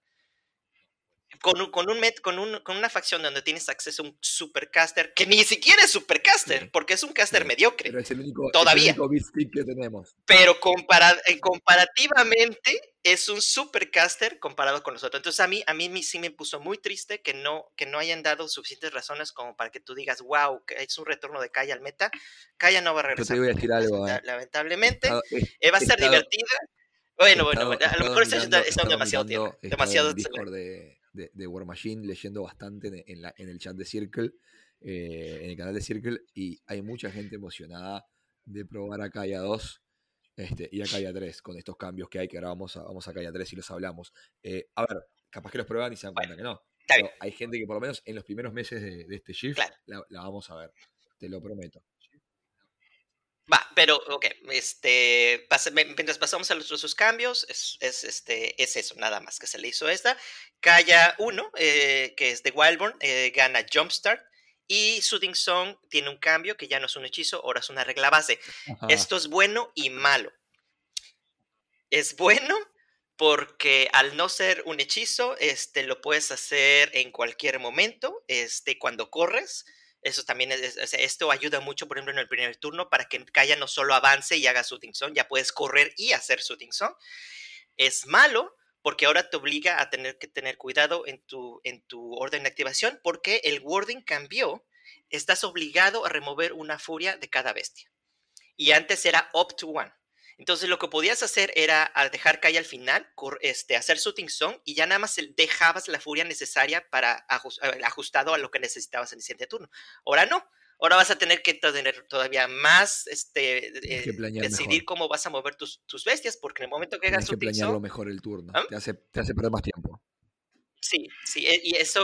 Con una facción donde tienes acceso a un supercaster que ni siquiera es supercaster, porque es un caster mediocre. Pero es el único, todavía. Es el único beatstick que tenemos. Pero comparativamente es un supercaster comparado con nosotros. Entonces a mí sí me puso muy triste que no hayan dado suficientes razones como para que tú digas, wow, es un retorno de Kaya al meta. Kaya no va a regresar. Yo te voy a decir algo. Lamentablemente. Va a ser divertida. Bueno, a lo mejor está demasiado tiempo. Demasiado Discord de War Machine, leyendo bastante en el chat de Circle, en el canal de Circle, y hay mucha gente emocionada de probar a Kaya 2 y a Kaya 3 con estos cambios que hay, que ahora vamos a Kaya 3 y los hablamos. A ver, capaz que los prueban y se dan cuenta que no. Pero hay gente que por lo menos en los primeros meses de este shift la vamos a ver, te lo prometo. Va, pero, ok, mientras pasamos a los otros cambios, es eso, nada más que se le hizo esta. Kaya 1, que es de Wildborn, gana Jumpstart, y Soothing Song tiene un cambio, que ya no es un hechizo, ahora es una regla base. Ajá. Esto es bueno y malo. Es bueno porque al no ser un hechizo, lo puedes hacer en cualquier momento, cuando corres. Eso también esto ayuda mucho, por ejemplo, en el primer turno, para que Kaya no solo avance y haga Soothing Song, ya puedes correr y hacer Soothing Song. Es malo porque ahora te obliga a tener que tener cuidado en tu orden de activación, porque el wording cambió. Estás obligado a remover una furia de cada bestia. Y antes era up to one. Entonces lo que podías hacer era al dejar Kaya al final, hacer Soothing Song, y ya nada más dejabas la furia necesaria para ajustado a lo que necesitabas en el siguiente turno. Ahora no. Ahora vas a tener que tener todavía más, decidir mejor cómo vas a mover tus bestias, porque en el momento que hagas Soothing Song... Tienes que planearlo mejor el turno. ¿Ah? Te hace perder más tiempo. Sí, y eso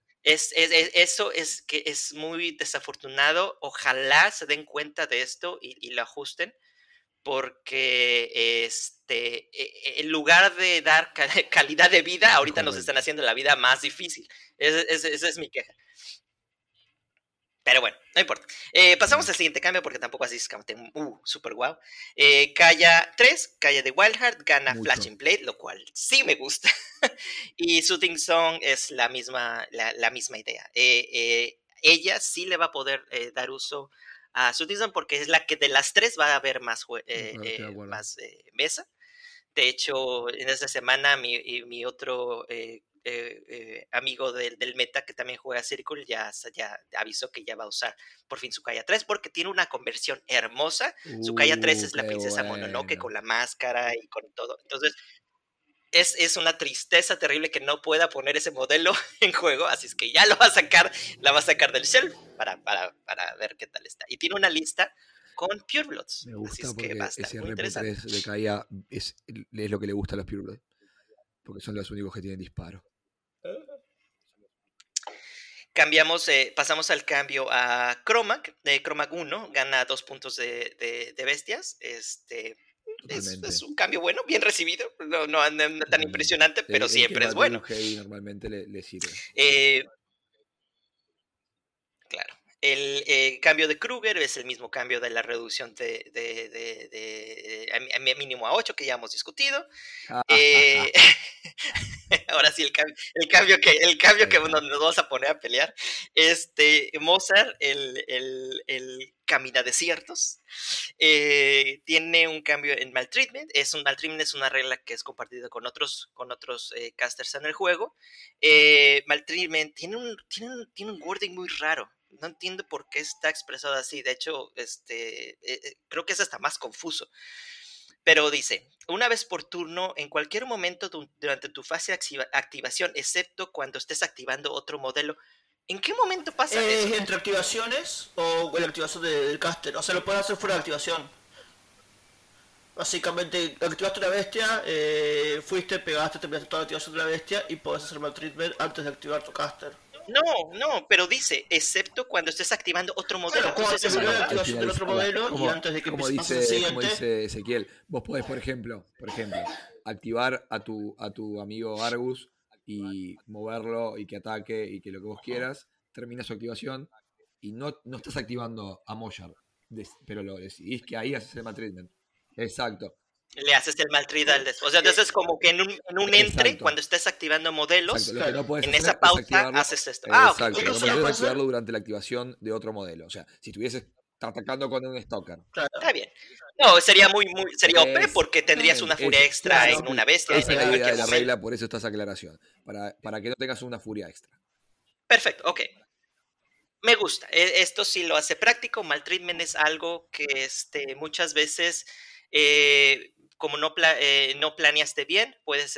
es que es muy desafortunado. Ojalá se den cuenta de esto y lo ajusten, porque en lugar de dar calidad de vida, ahorita nos están haciendo la vida más difícil. Esa es mi queja. Pero bueno, no importa. Pasamos al siguiente cambio porque tampoco así es super guau. Kaya 3, Kaya de Wildheart, gana Mucho. Flashing Blade, lo cual sí me gusta. Y Soothing Song es la misma idea. Ella sí le va a poder dar uso a Soothing Song porque es la que de las tres va a haber más mesa. De hecho, en esta semana mi otro amigo del meta que también juega Circle ya avisó que ya va a usar por fin su Kaya 3 porque tiene una conversión hermosa. Su Kaya 3 es la princesa Mononoke con la máscara y con todo. Entonces, es una tristeza terrible que no pueda poner ese modelo en juego, así es que ya la va a sacar del shelf para ver qué tal está. Y tiene una lista con Purebloods. Me gusta así es porque que va a estar ese muy RP3 interesante. de Kaya es lo que le gusta a los Pureblood. Porque son los únicos que tienen disparo. Pasamos al cambio a Cromac. Cromac 1 gana 2 puntos de bestias. Es un cambio bueno, bien recibido. No tan impresionante, pero siempre es bueno. Heavy normalmente le sirve. Claro. El cambio de Kruger es el mismo cambio de la reducción a mínimo a 8 que ya hemos discutido. Ahora sí, el cambio que nos vamos a poner a pelear. Mozart, el camina desiertos, tiene un cambio en Maltreatment. Maltreatment es una regla que es compartida con otros casters en el juego. Maltreatment tiene un wording muy raro. No entiendo por qué está expresado así. De hecho, creo que es hasta más confuso. Pero dice, una vez por turno, en cualquier momento durante tu fase de activación, excepto cuando estés activando otro modelo. ¿En qué momento pasa eso? ¿Entre activaciones o la activación del caster? O sea, lo puedes hacer fuera de activación. Básicamente, activaste una bestia, fuiste, pegaste, terminaste toda la activación de la bestia y podés hacer maltreatment antes de activar tu caster. No, pero dice, excepto cuando estés activando otro modelo. Claro, entonces eso la activación del otro modelo y antes de que como empieces el siguiente. Como dice Ezequiel, vos podés, por ejemplo, activar a tu amigo Argus y moverlo y que ataque y que lo que vos quieras, termina su activación y no estás activando a Moyar, pero lo decidís que ahí haces el maltreatment. Exacto. Le haces el maltreat o sea, entonces como que en un entre, cuando estés activando modelos, lo que no puedes en hacer esa pausa haces esto. Exacto, okay. No puedes activarlo durante la activación de otro modelo. O sea, si estuvieses atacando con un Stalker. Claro. Está bien. No, sería sería OP porque tendrías una furia extra en una bestia. Esa es la idea de la regla, por eso está esa aclaración. Para que no tengas una furia extra. Perfecto, ok. Me gusta. Esto sí lo hace práctico. Maltreatment es algo que muchas veces, como no planeaste bien, puedes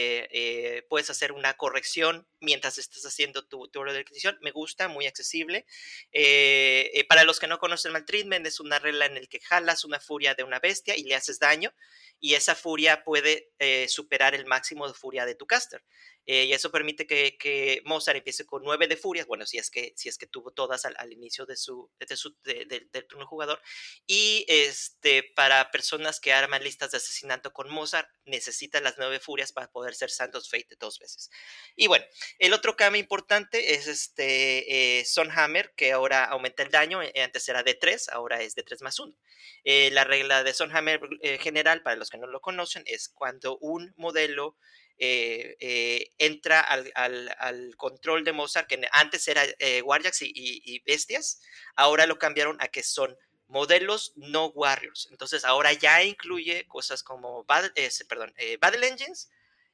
hacer una corrección mientras estás haciendo tu orden de adquisición. Me gusta, muy accesible. Para los que no conocen Maltreatment, es una regla en la que jalas una furia de una bestia y le haces daño, y esa furia puede superar el máximo de furia de tu caster. Y eso permite que Mozart empiece con 9 de furias, bueno, si es que tuvo todas al inicio del turno jugador. Y para personas que arman listas de asesinato con Mozart, necesitan las 9 furias para poder ser Santos Fate 2 veces. Y bueno, el otro cambio importante es Sunhammer, que ahora aumenta el daño. Antes era de 3, ahora es de 3 más 1. La regla de Sunhammer general, para los que no lo conocen, es cuando un modelo entra al control de Mozart, que antes era Warjacks y bestias, ahora lo cambiaron a que son modelos no Warriors. Entonces ahora ya incluye cosas como Battle Engines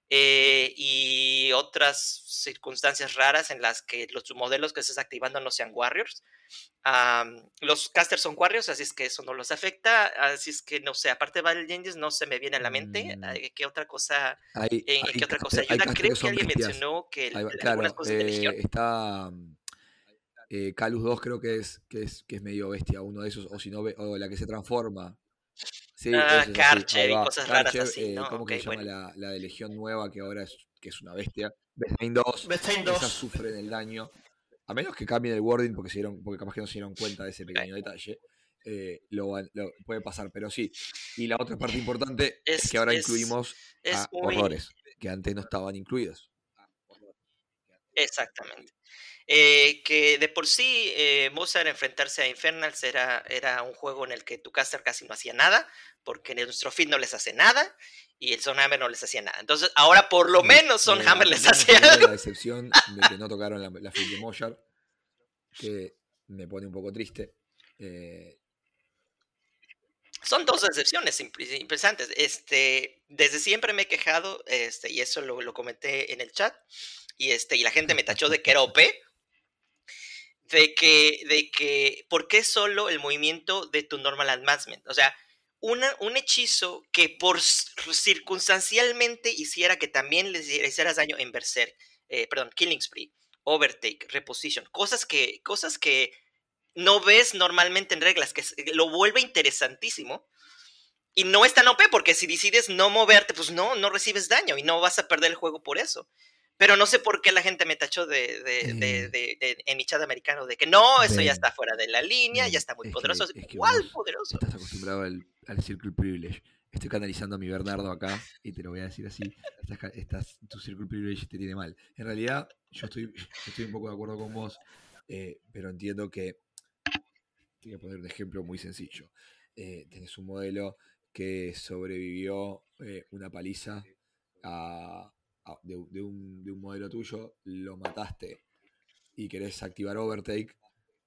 y otras circunstancias raras en las que los modelos que estés activando no sean Warriors. Los casters son Warriors, así es que eso no los afecta. Así es que no sé, aparte de Battle Engines no se me viene a la mente qué otra cosa ayuda. Creo que alguien mencionó que algunas cosas de Legión. Está Calus 2, creo que es medio bestia, uno de esos, o si no, o la que se transforma. Sí, Karcher y cosas raras así, ¿no? ¿Cómo que se llama la de Legión nueva, que ahora es una bestia? Bethane 2. Esas sufren el daño. A menos que cambien el wording porque capaz que no se dieron cuenta de ese pequeño detalle. Lo puede pasar, pero sí. Y la otra parte importante es que ahora incluimos a horrores, que antes no estaban incluidos. Exactamente. Que de por sí, Mozart enfrentarse a Infernals era un juego en el que tu caster casi no hacía nada, porque nuestro feed no les hace nada y el Sunhammer no les hacía nada. Entonces, ahora por lo menos Sunhammer les hace algo. La decepción de que no tocaron la feed de Mozart, que me pone un poco triste. Son dos decepciones interesantes. Desde siempre me he quejado, y eso lo comenté en el chat, y la gente me tachó de que era OP, de que, ¿por qué solo el movimiento de tu normal advancement? O sea, un hechizo que por circunstancialmente hiciera que también le hicieras daño en Berserk, Killing Spree, Overtake, Reposition, cosas que no ves normalmente en reglas, que lo vuelve interesantísimo. Y no es tan OP, porque si decides no moverte, pues no recibes daño y no vas a perder el juego por eso. Pero no sé por qué la gente me tachó en mi chat americano de que no, eso ya está fuera de la línea, ya está muy poderoso. ¿Cuál poderoso? Estás acostumbrado al Circle Privilege. Estoy canalizando a mi Bernardo acá y te lo voy a decir así. Tu Circle Privilege te tiene mal. En realidad, yo estoy un poco de acuerdo con vos, pero entiendo que... Te voy a poner un ejemplo muy sencillo. Tenés un modelo que sobrevivió una paliza de un modelo tuyo, lo mataste y querés activar Overtake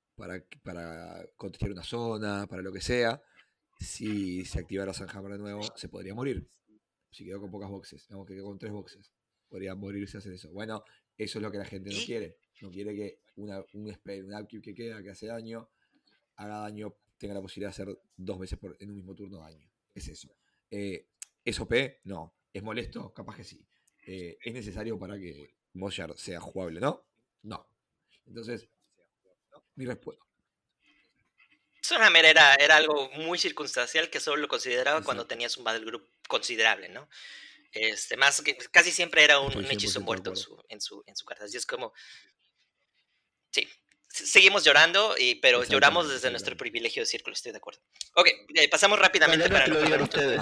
para contestar una zona, para lo que sea. Si se activara Sunhammer de nuevo, se podría morir. Si quedó con pocas boxes, digamos que quedó con 3 boxes, podría morirse hacer eso. Bueno, eso es lo que la gente no quiere. No quiere que un spell, un upkeep que queda, que hace daño, haga daño, tenga la posibilidad de hacer 2 veces en un mismo turno daño. Es eso. ¿Es OP? No. ¿Es molesto? Capaz que sí. ¿Es necesario para que Mozart sea jugable? ¿No? No. Entonces, mi respuesta. Sunhammer era algo muy circunstancial que solo lo consideraba cuando tenías un battle group considerable, ¿no? Más que casi siempre era un hechizo muerto en su carta. Así es como... Sí. Seguimos llorando, pero lloramos desde nuestro privilegio de círculo, estoy de acuerdo. Ok, pasamos rápidamente para no perder ustedes.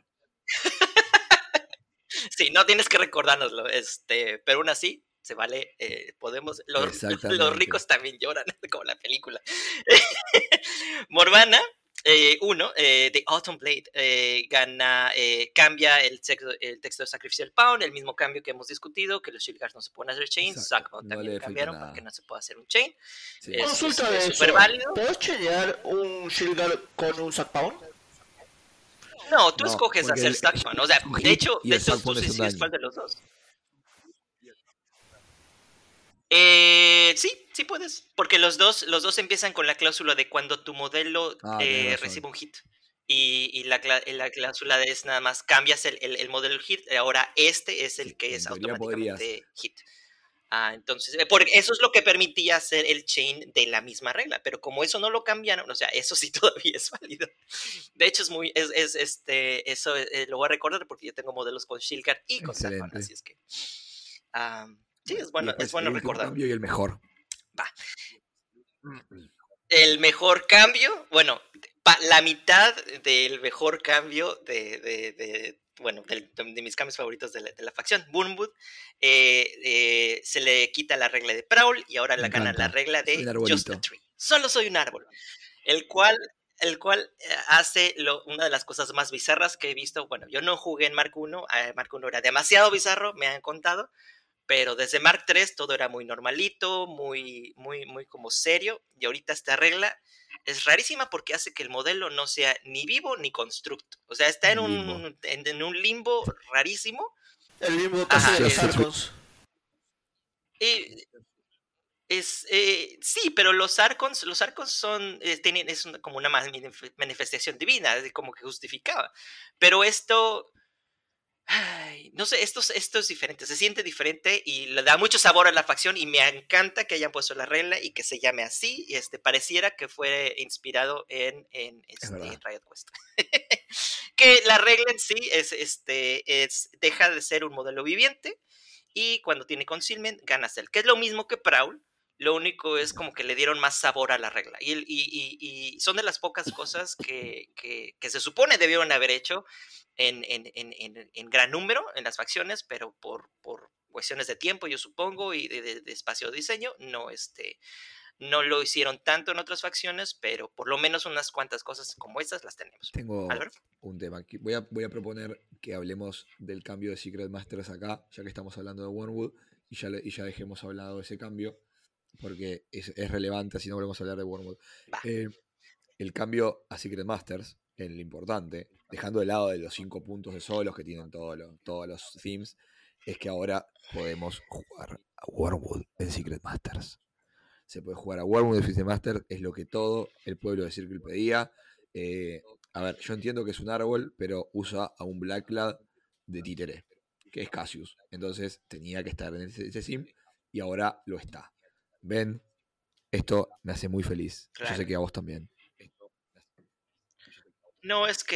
Sí, no tienes que recordárnoslo, pero aún así se vale, podemos, los ricos también lloran, como la película. Morvana 1 de Autumn Blade cambia el texto de Sacrificial Pound, el mismo cambio que hemos discutido, que los Shield Guards no se pueden hacer chains. Sackbound también lo cambiaron para que no se pueda hacer un chain. Sí. Consulta de eso, válido. ¿Puedes chainear un Shield Guard con un Sackbound? No, tú escoges hacer Sackbound. O sea, de hecho tú decides cuál de los dos. Sí puedes, porque los dos empiezan con la cláusula de cuando tu modelo recibe un hit. Y la cláusula es nada más cambias el modelo hit, ahora es el que es automáticamente hit. Entonces, porque eso es lo que permitía hacer el chain de la misma regla, pero como eso no lo cambiaron, o sea, eso sí todavía es válido. De hecho, eso lo voy a recordar porque yo tengo modelos con Shilgar y con Sackbound, así es que... sí, es bueno recordar. El cambio y el mejor. Va. El mejor cambio, bueno, la mitad del mejor cambio de mis cambios favoritos de la facción, Burnwood, se le quita la regla de Prowl y ahora la gana la regla de Just a Tree. Solo soy un árbol. El cual hace una de las cosas más bizarras que he visto. Bueno, yo no jugué en Mark 1, Mark 1 era demasiado bizarro, me han contado. Pero desde Mark 3 todo era muy normalito, muy como serio. Y ahorita esta regla es rarísima porque hace que el modelo no sea ni vivo ni constructo. O sea, está en un limbo rarísimo. El limbo casi de los Archons. Sí, pero los Archons son como una manifestación divina, como que justificaba. Pero esto... Ay, no sé, esto es diferente, se siente diferente y le da mucho sabor a la facción y me encanta que hayan puesto la regla y que se llame así, y pareciera que fue inspirado en Riot Quest. Que la regla en sí deja de ser un modelo viviente y cuando tiene concealment ganas él, que es lo mismo que Prowl. Lo único es como que le dieron más sabor a la regla. Y son de las pocas cosas que se supone debieron haber hecho en gran número en las facciones, pero por cuestiones de tiempo, yo supongo, y de espacio de diseño, no lo hicieron tanto en otras facciones, pero por lo menos unas cuantas cosas como estas las tenemos. Tengo ¿Álvaro? un tema. Voy a proponer que hablemos del cambio de Secret Masters acá, ya que estamos hablando de Wormwood, y ya dejemos hablado de ese cambio, porque es relevante, así no volvemos a hablar de Wormwood. El cambio a Secret Masters, en lo importante, dejando de lado de los 5 puntos de solos que tienen todos los themes, es que ahora podemos jugar a Wormwood en Secret Masters. Se puede jugar a Wormwood en Secret Masters, es lo que todo el pueblo de Circle pedía. A ver, yo entiendo que es un árbol, pero usa a un Blacklad de títere, que es Cassius. Entonces tenía que estar en ese sim y ahora lo está. ¿Ven? Esto me hace muy feliz. Claro. Yo sé que a vos también. No, es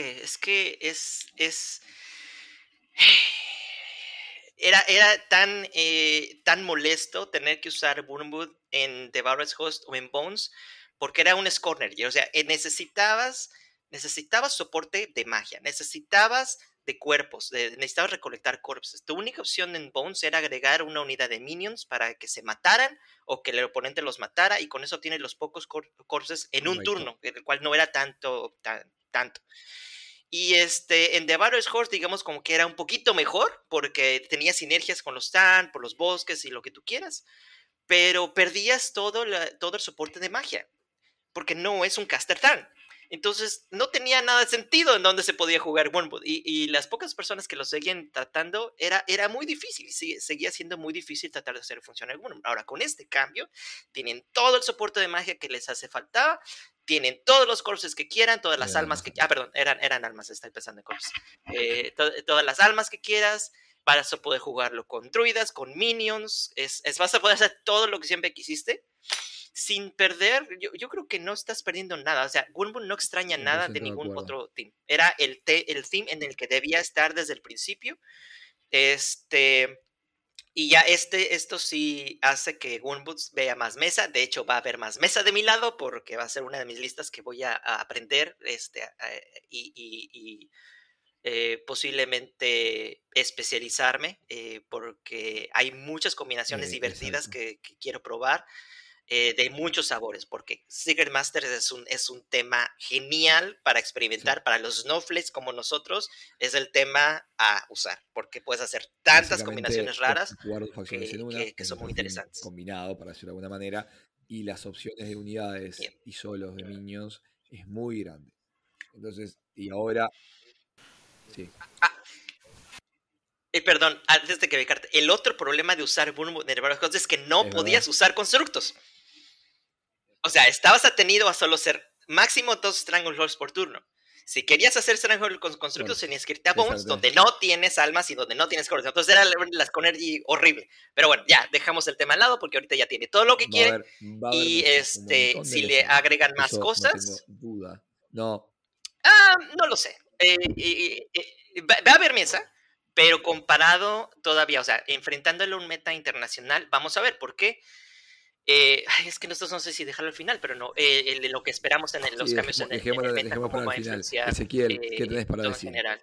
era tan molesto tener que usar Wormwood en Devourer's Host o en Bones, porque era un Scorner. O sea, necesitabas soporte de magia, necesitabas de cuerpos, necesitabas recolectar corpses. Tu única opción en Bones era agregar una unidad de minions para que se mataran o que el oponente los matara, y con eso tienes los pocos corpses en un turno, el cual no era tanto. Y en Devourer's Host, digamos, como que era un poquito mejor, porque tenía sinergias con los Tan, por los bosques y lo que tú quieras, pero perdías todo el soporte de magia, porque no es un caster Tan. Entonces no tenía nada de sentido en dónde se podía jugar Wormwood, y las pocas personas que lo seguían tratando, era muy difícil, seguía siendo muy difícil tratar de hacer funcionar Wormwood. Ahora, con este cambio, tienen todo el soporte de magia que les hace falta, tienen todos los corpses que quieran, todas las almas que... perdón, eran almas, estoy pensando en corpses. Todas las almas que quieras, vas a poder jugarlo con druidas, con minions, vas a poder hacer todo lo que siempre quisiste, sin perder. Yo creo que no estás perdiendo nada. O sea, Wormwood no extraña nada de ningún otro team. Era el team en el que debía estar desde el principio. Y ya esto sí hace que Wormwood vea más mesa. De hecho, va a haber más mesa de mi lado, porque va a ser una de mis listas que voy a aprender y posiblemente especializarme, porque hay muchas combinaciones divertidas que quiero probar, de muchos sabores, porque Secret Masters es un tema genial para experimentar. Sí. Para los snowflakes como nosotros es el tema a usar, porque puedes hacer tantas combinaciones raras que son muy interesantes. Combinado, para decirlo de alguna manera, y las opciones de unidades y solos de minions es muy grande. Entonces, y ahora... Sí. Perdón, antes de que becarte, el otro problema de usar Wormwood en Devourer's Host es que no podías usar constructos. O sea, estabas atenido a solo ser máximo 2 Strangleholds por turno. Si querías hacer Stranglehold con constructos, tenías que irte a Bones, donde no tienes almas y donde no tienes cortes. Entonces era la Sconergy horrible. Pero bueno, ya, dejamos el tema al lado, porque ahorita ya tiene todo lo que quiere. Y si le agregan más cosas... No tengo duda. No. No lo sé. Va a haber mesa, pero comparado todavía, o sea, enfrentándolo a un meta internacional, vamos a ver por qué. Es que nosotros no sé si dejarlo al final, pero no, lo que esperamos en los cambios en el meta, cómo va a influenciar. Ezequiel, ¿qué tenés para decir? En general.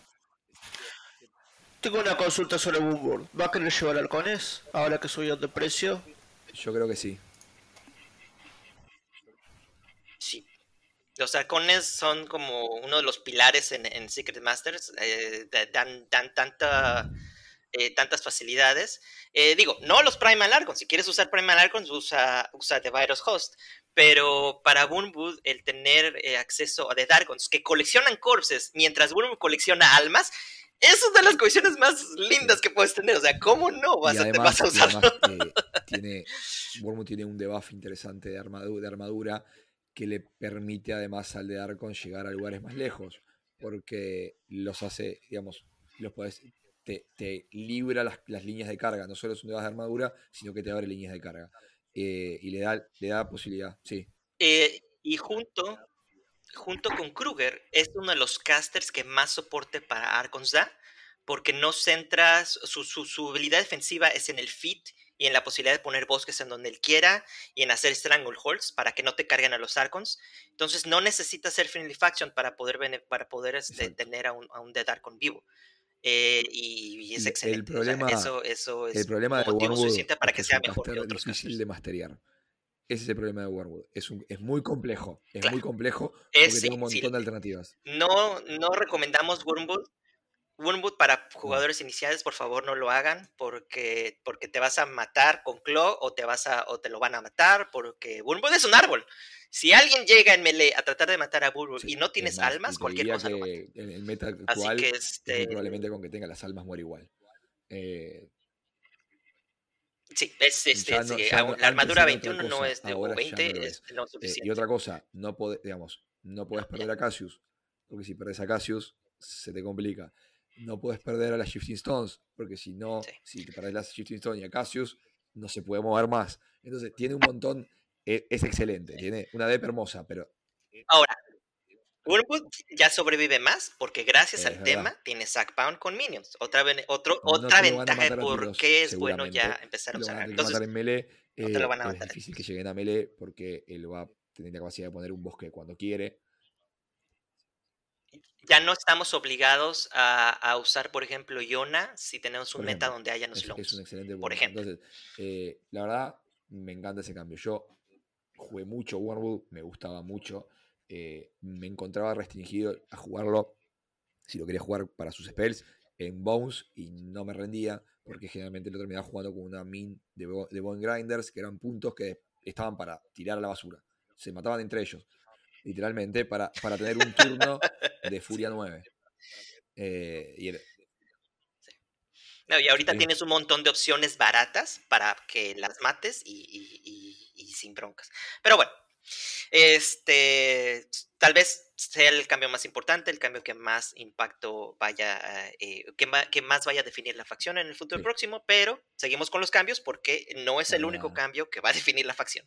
Tengo una consulta sobre Wormwood. ¿Va a querer llevar halcones ahora que subió de precio? Yo creo que sí. Sí. Los halcones son como uno de los pilares en Secret Masters. Dan tantas facilidades. Digo, no los Primal Archons. Si quieres usar Primal Archons, usa Devourer's Host. Pero para Wormwood, el tener acceso a The Darkons que coleccionan corpses mientras Wormwood colecciona almas, es una de las colecciones más lindas que puedes tener. O sea, ¿cómo no vas a usarlo? Wormwood tiene un debuff interesante de armadura que le permite además al The Darkons llegar a lugares más lejos, porque los hace, digamos, los podés... Te libra las líneas de carga. No solo es un debuff de armadura, sino que te abre líneas de carga. Y le da posibilidad, sí. Y junto con Kruger, es uno de los casters que más soporte para Archons da, porque no centras, su habilidad defensiva es en el fit y en la posibilidad de poner bosques en donde él quiera y en hacer Strangleholds para que no te carguen a los Archons. Entonces no necesitas ser Friendly Faction para poder tener a un Dead Archon vivo. y es excelente. El problema, eso es el problema de motivo Wormwood suficiente para es que es sea un mejor que caster otros difícil casters. de masterear. Ese es el problema de Wormwood. Es muy complejo. Es Claro. muy complejo porque Sí, tiene un montón de alternativas. no recomendamos Wormwood. Wormwood para jugadores iniciales, por favor, no lo hagan porque te vas a matar con Claw o te lo van a matar porque Wormwood es un árbol. Si alguien llega en melee a tratar de matar a Wormwood Sí, y no es tienes más, almas, y te cualquier diría cosa lo mata. que en el meta Así actual que es muy probablemente con que tenga las almas muere igual. sí, Ya la armadura antes era 21 otra no cosa, es de, o ahora ya 20 no lo es es. no Y suficiente. otra cosa, no podés perder a Cassius, porque si perdés a Cassius se te complica. No podés perder a las Shifting Stones, porque si no, Sí. si te perdés las Shifting Stones y a Cassius, no se puede mover más. Entonces, tiene un montón, es excelente, tiene una DP hermosa, pero Ahora, Wormwood ya sobrevive más porque gracias es al verdad. tema tiene Sack Pound con minions. Otra No ventaja te lo van a de matar a por tiros, qué es bueno seguramente. ya empezar a Lo van a usar. tener que matar Entonces, en melee. no te lo van a Es matar a difícil que tiros. lleguen a melee porque él va a tener la capacidad de poner un bosque cuando quiere. Ya no estamos obligados a usar, por ejemplo, Iona si tenemos un Por meta ejemplo, donde haya es un Nuzlocke, excelente por punto. ejemplo. Entonces, la verdad, me encanta ese cambio. Yo jugué mucho Wormwood, me gustaba mucho. Me encontraba restringido a jugarlo, si lo quería jugar para sus spells, en Bones y no me rendía, porque generalmente lo terminaba jugando con una min de Bone Grinders, que eran puntos que estaban para tirar a la basura. Se mataban entre ellos, literalmente, para tener un turno de Furia 9. Y era, No, y ahorita sí, tienes un montón de opciones baratas para que las mates y sin broncas. Pero bueno, tal vez sea el cambio más importante, el cambio que más impacto vaya, que más vaya a definir la facción en el futuro sí. próximo, pero seguimos con los cambios porque no es el único Ah, cambio que va a definir la facción.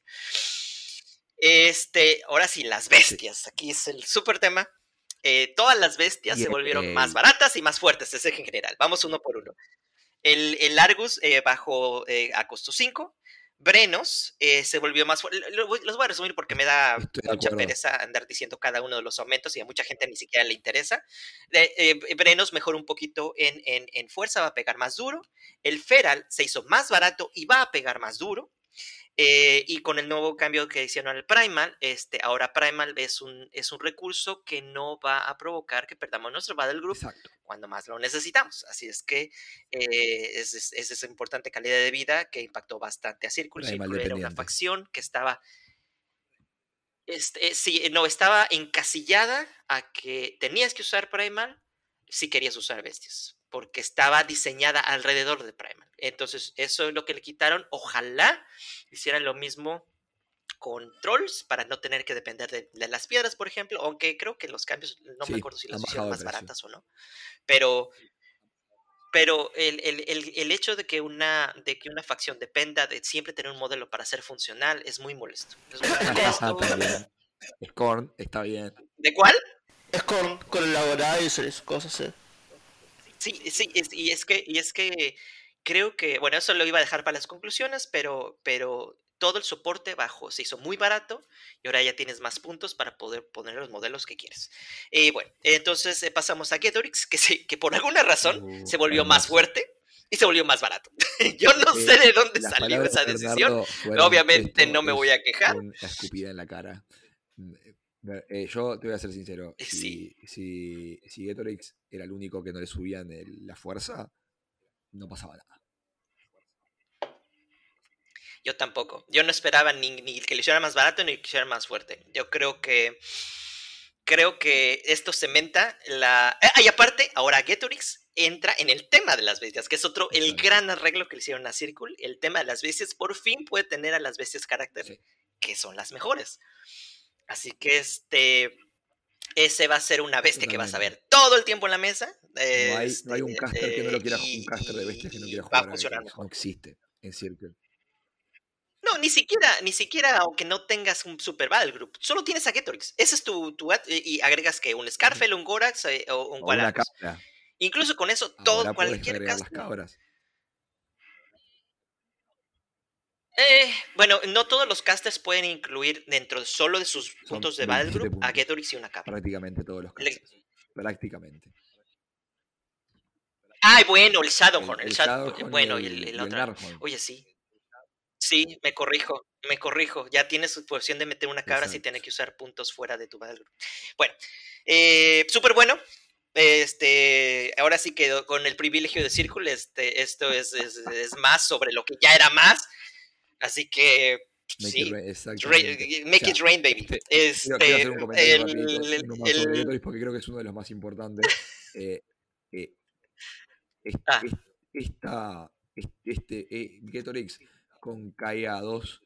Ahora sí, las bestias. Aquí es el súper tema. Todas las bestias se volvieron más baratas y más fuertes, es en general. Vamos uno por uno. El Argus bajó a costo 5. Brenos se volvió más fuerte. Los voy a resumir porque me da mucha pereza andar diciendo cada uno de los aumentos y a mucha gente ni siquiera le interesa. Brenos mejoró un poquito en fuerza, va a pegar más duro. El Feral se hizo más barato y va a pegar más duro. Y con el nuevo cambio que hicieron al Primal, ahora Primal es un recurso que no va a provocar que perdamos nuestro Battle Group cuando más lo necesitamos. Así es que es esa importante calidad de vida que impactó bastante a Círculo. Círculo era una facción que estaba estaba encasillada a que tenías que usar Primal si querías usar bestias, porque estaba diseñada alrededor de Primal. Entonces, eso es lo que le quitaron. Ojalá hicieran lo mismo con Trolls para no tener que depender de las piedras, por ejemplo, aunque creo que los cambios, no me acuerdo si las hicieron más baratas o no, pero el hecho de que una facción dependa de siempre tener un modelo para ser funcional es muy molesto. Scorn, está bien. ¿De cuál? Scorn, con el laboratorios y cosas así. Sí, y es que creo que, bueno, eso lo iba a dejar para las conclusiones, pero todo el soporte bajo se hizo muy barato y ahora ya tienes más puntos para poder poner los modelos que quieres. Bueno, entonces pasamos a Getorix, que por alguna razón se volvió más fuerte y se volvió más barato. Yo no sé de dónde salió esa decisión. Obviamente no me voy a quejar. Una escupida en la cara. Yo te voy a ser sincero. Si Getorix era el único que no le subían la fuerza, no pasaba nada. Yo tampoco. Yo no esperaba ni que le hiciera más barato ni que le hiciera más fuerte. Yo creo que esto cementa la... y aparte, ahora Getorix entra en el tema de las bestias, que es el gran arreglo que le hicieron a Circle. El tema de las bestias por fin puede tener a las bestias carácter, que son las mejores. Así que ese va a ser una bestia que vas a ver todo el tiempo en la mesa. No hay un caster que no lo quiera, un caster de bestias que no quiera jugar. Va a funcionar mejor. No existe en Circle. No, ni siquiera aunque no tengas un Super Battle Group. Solo tienes a Getorix. Ese es y agregas que un Scarfell, un Gorax o un Qualarcus. Incluso con eso, todo, cualquier caster. Las cabras. Bueno, no todos los casters pueden incluir dentro solo de sus puntos de Battle Group a Getorix y una cabra. Prácticamente todos los casters. Prácticamente. Ay, bueno, el Shadowhorn. El Shadowhorn Bueno, y y el el otro. Narhorn. Oye, sí. Sí, me corrijo. Ya tienes su opción de meter una cabra sin tener Exacto. que usar puntos fuera de tu battle group. Bueno, súper bueno. Ahora sí quedo con el privilegio de Círculo. Esto es más sobre lo que ya era más. Así que Make it sí. rain, exactamente. Make O sea, it rain, baby. quiero hacer un comentario rapidito, uno más sobre Gatoris, porque creo que es uno de los más importantes. Eh, es- Gatorix con KA2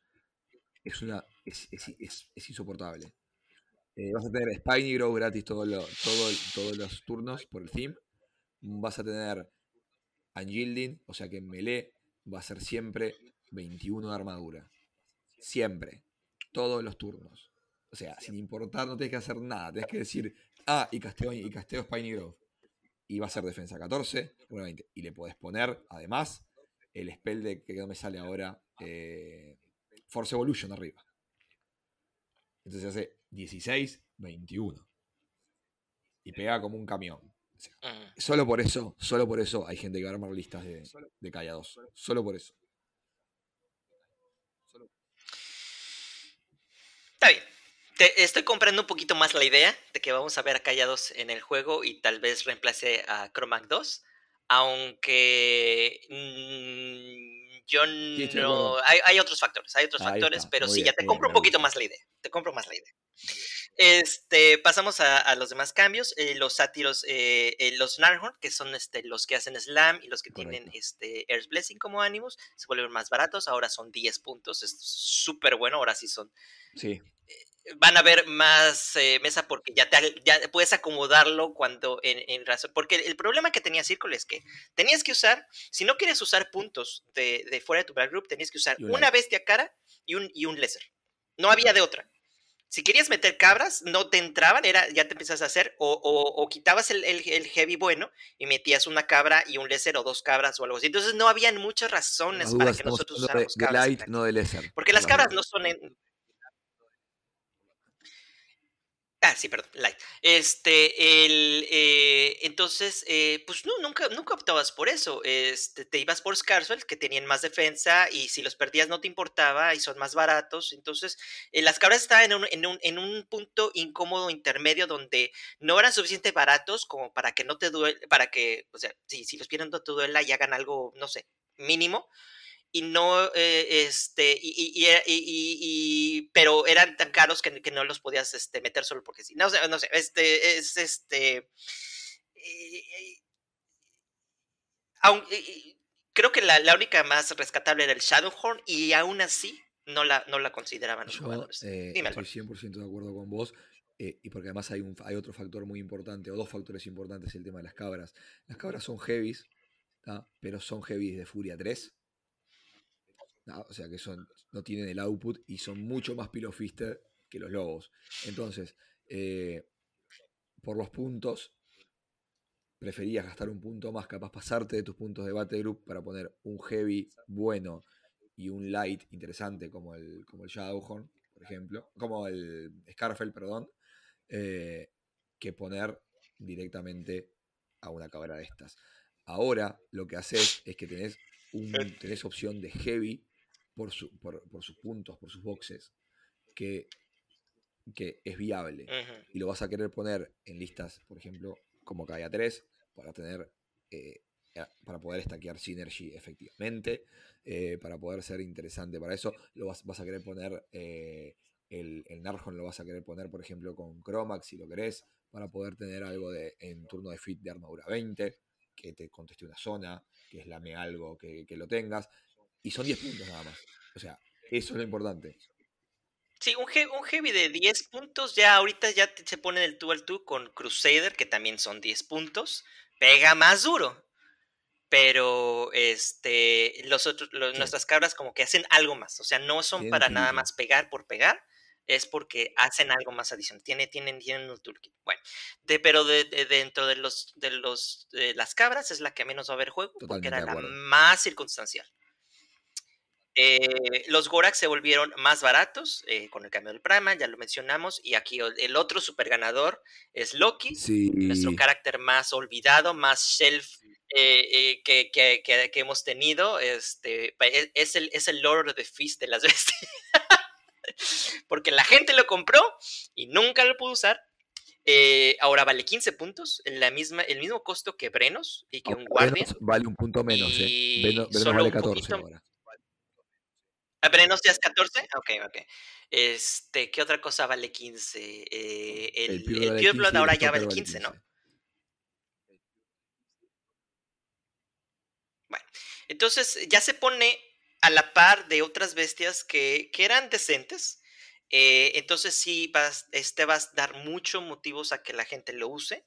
es insoportable. Vas a tener Spiny Grow gratis todos los turnos por el theme. Vas a tener Unyielding, o sea que en melee va a ser siempre 21 de armadura. Siempre. Todos los turnos. O sea, sin importar, no tienes que hacer nada. Tienes que decir, y casteo Spiny Growth. Y va a ser defensa 14, 20. Y le podés poner, además, el spell de que no me sale ahora, Force Evolution arriba. Entonces hace 16, 21. Y pega como un camión. O sea, solo por eso hay gente que va a armar listas de Kaya 2. Solo por eso. Está bien. Estoy comprando un poquito más la idea de que vamos a ver a Callados en el juego y tal vez reemplace a Chromac 2. Aunque yo no... Hay otros factores, pero sí, ya te compro un poquito más la idea. Pasamos a los demás cambios. Los sátiros, los Narhorn, que son los que hacen Slam y los que tienen Earth's Blessing como ánimos, se vuelven más baratos. Ahora son 10 puntos. Es súper bueno. Ahora sí son. Sí. Van a haber más mesa porque ya puedes acomodarlo cuando en razón. Porque el problema que tenía Círculo es que tenías que usar, si no quieres usar puntos de fuera de tu Black Group, tenías que usar una bestia cara y un Lesser. No había de otra. Si querías meter cabras, no te entraban, ya te empiezas a hacer, o quitabas el heavy bueno y metías una cabra y un lesser o 2 cabras o algo así. Entonces no habían muchas razones para que nosotros usáramos cabras. De light, no de lesser. Porque las cabras no son sí, perdón, light. Entonces, pues no, nunca optabas por eso. Te ibas por Scarswell, que tenían más defensa, y si los perdías no te importaba, y son más baratos. Entonces, las cabras estaban en un punto incómodo intermedio donde no eran suficientemente baratos como para que no te duele, para que, o sea, si los pierden no te duela y hagan algo, no sé, mínimo. Y no, pero eran tan caros que no los podías meter solo porque sí. No sé, creo que la única más rescatable era el Shadowhorn y aún así no la consideraban los jugadores. Estoy 100% de acuerdo con vos. Y porque además hay otro factor muy importante, o dos factores importantes, el tema de las cabras. Las cabras son heavies, pero son heavies de Furia 3. O sea que no tienen el output y son mucho más pilofister que los lobos. Entonces, por los puntos, preferías gastar un punto más, capaz pasarte de tus puntos de Battle Group para poner un heavy bueno y un light interesante como el Shadowhorn, por ejemplo, como el Scarfell, perdón, que poner directamente a una cabra de estas. Ahora lo que haces es que tenés opción de heavy por sus puntos, por sus boxes, que es viable. Y lo vas a querer poner en listas, por ejemplo, como Kaya 3, para tener para poder stackear Synergy efectivamente, para poder ser interesante para eso. Vas a querer poner el Narhorn, lo vas a querer poner, por ejemplo, con Chromax, si lo querés, para poder tener algo en turno de fit de armadura 20, que te conteste una zona, que slame algo, que lo tengas. Y son 10 puntos nada más. O sea, eso es lo importante. Sí, un heavy de 10 puntos, ya ahorita ya se pone el tú al tú con Crusader, que también son 10 puntos. Pega más duro. Pero nuestras cabras como que hacen algo más. O sea, no son para nada más pegar por pegar. Es porque hacen algo más adicional. Tienen un toolkit. Bueno, pero dentro de las cabras es la que menos va a haber juego. Totalmente, porque era la más circunstancial. Los Gorax se volvieron más baratos con el cambio del Primal, ya lo mencionamos. Y aquí el otro super ganador es Loki, nuestro carácter más olvidado, más shelf que hemos tenido. Es el Lord of the Feast de las bestias. Porque la gente lo compró y nunca lo pudo usar. Ahora vale 15 puntos, el mismo costo que Brenos y que un Guardian. Vale un punto menos, Brenos solo vale 14 ahora. ¿Brenos ya es 14? Ok. ¿Qué otra cosa vale 15? El Pure Blood ahora ya vale 15, ¿no? Bueno, entonces ya se pone a la par de otras bestias que eran decentes. Entonces sí vas a dar muchos motivos a que la gente lo use.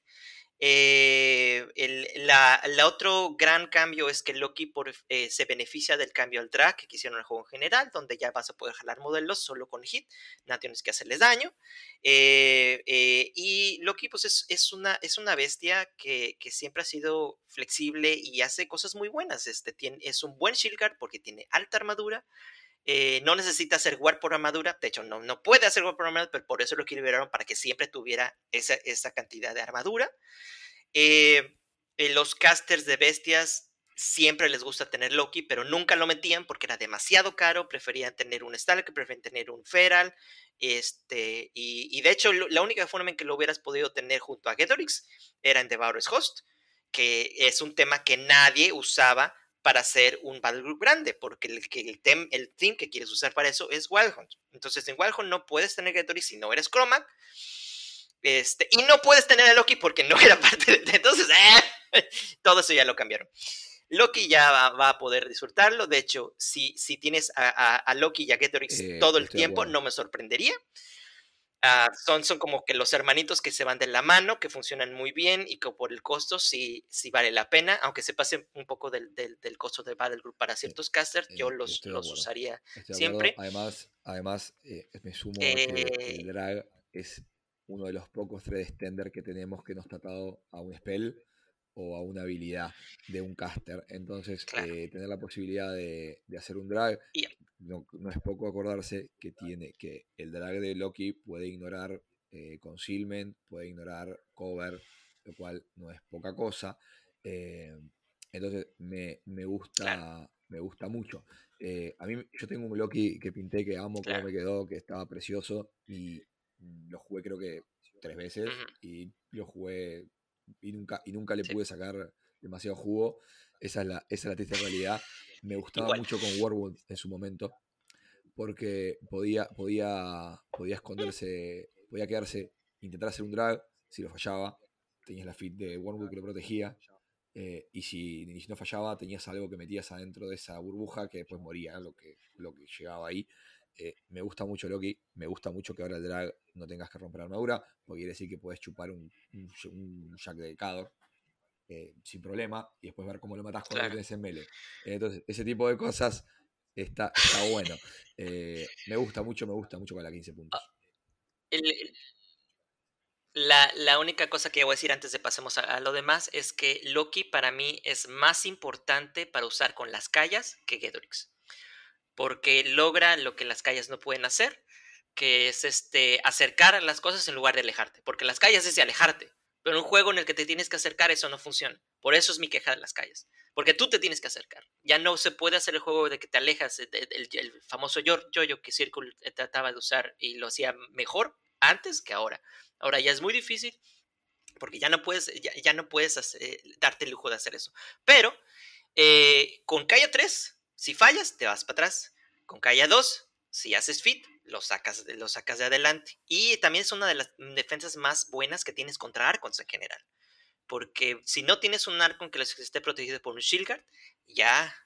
La otro gran cambio es que Loki se beneficia del cambio al drag que hicieron en el juego en general, donde ya vas a poder jalar modelos solo con hit, no tienes que hacerles daño. Y Loki pues es una bestia que siempre ha sido flexible y hace cosas muy buenas. Es un buen shield guard porque tiene alta armadura. No necesita hacer war por armadura, de hecho no puede hacer war por armadura, pero por eso lo liberaron, para que siempre tuviera esa cantidad de armadura. Los casters de bestias siempre les gusta tener Loki, pero nunca lo metían porque era demasiado caro, preferían tener un Stalker, preferían tener un Feral, y de hecho la única forma en que lo hubieras podido tener junto a Getorix era en Devourer's Host, que es un tema que nadie usaba para hacer un Battle Group grande, porque el team que quieres usar para eso es Wild Hunt. Entonces en Wild Hunt no puedes tener Getorix si no eres Chromac, y no puedes tener a Loki porque no era parte de... Entonces, todo eso ya lo cambiaron. Loki ya va a poder disfrutarlo. De hecho, si tienes a Loki y a Getorix todo el tiempo, no me sorprendería. Son como que los hermanitos que se van de la mano, que funcionan muy bien y que por el costo sí vale la pena, aunque se pase un poco del costo de Battle Group para ciertos casters, yo los usaría siempre. Además, me sumo a que el drag es uno de los pocos thread extender que tenemos que no está atado a un spell o a una habilidad de un caster. Entonces, claro, tener la posibilidad de hacer un drag, no es poco acordarse que el drag de Loki puede ignorar concealment, puede ignorar cover, lo cual no es poca cosa. Entonces, me gusta, claro, me gusta mucho. A mí, yo tengo un Loki que pinté, que amo, claro, cómo me quedó, que estaba precioso, y lo jugué creo que 3 veces, y lo jugué y nunca le pude sacar demasiado jugo. Esa es la triste realidad. Me gustaba mucho con Warwood en su momento, porque podía esconderse, podía quedarse, intentar hacer un drag. Si lo fallaba, tenías la fit de Warwood que lo protegía, y si no fallaba, tenías algo que metías adentro de esa burbuja que después moría, lo que llegaba ahí. Me gusta mucho Loki, me gusta mucho que ahora el drag no tengas que romper armadura, porque quiere decir que puedes chupar un Jack de Cador sin problema, y después ver cómo lo matás cuando, claro, lo tenés en melee. Entonces, ese tipo de cosas está bueno. Me gusta mucho con la 15 puntos. La única cosa que voy a decir antes de pasemos a lo demás es que Loki para mí es más importante para usar con las callas que Getorix, porque logra lo que las callas no pueden hacer, que es acercar las cosas en lugar de alejarte, porque las callas es de alejarte, pero en un juego en el que te tienes que acercar eso no funciona. Por eso es mi queja de las calles, porque tú te tienes que acercar. Ya no se puede hacer el juego de que te alejas, el famoso yo-yo que Circle trataba de usar y lo hacía mejor antes que ahora. Ahora ya es muy difícil porque ya no puedes darte el lujo de hacer eso. Pero con Kaya 3, si fallas, te vas para atrás. Con Kaya 2, si haces fit, lo sacas de adelante. Y también es una de las defensas más buenas que tienes contra Archons en general. Porque si no tienes un Archon que esté protegido por un Shield Guard, ya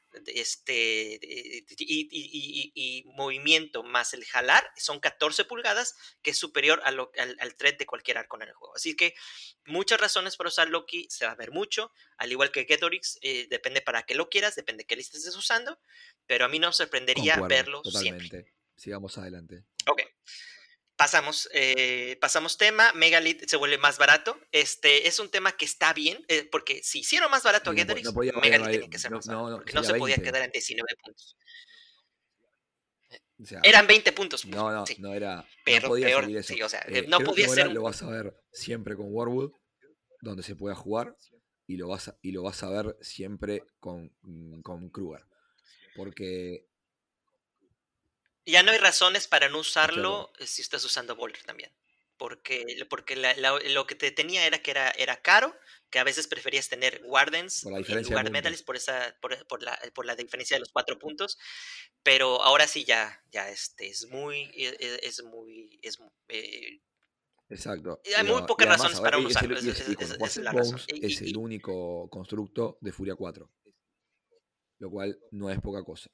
y movimiento más el jalar son 14 pulgadas, que es superior al thread de cualquier Archon en el juego. Así que muchas razones para usar Loki, se va a ver mucho, al igual que Getorix, depende para qué lo quieras, depende qué lista estés usando, pero a mí no me sorprendería verlo totalmente. Siempre. Sigamos adelante. Ok. Pasamos tema. Megalith se vuelve más barato. Es un tema que está bien, porque si hicieron más barato a Getorix, Megalith tenía que ser más barato, porque no se podía quedar en 19 puntos. O sea, eran 20 puntos. Sí. No era. Pero no podía peor, salir eso. Sí, o sea, no podía ser. Lo vas a ver siempre con Warwood, donde se pueda jugar. y lo vas a ver siempre con Kruger. Porque ya no hay razones para no usarlo si estás usando Boulder también. Porque lo que te tenía era que era caro, que a veces preferías tener Wardens en lugar de Medalist por la diferencia de los 4 puntos. Pero ahora sí ya exacto. Hay muy pocas razones para no usarlo. Es el único constructo de Furia 4. Lo cual no es poca cosa.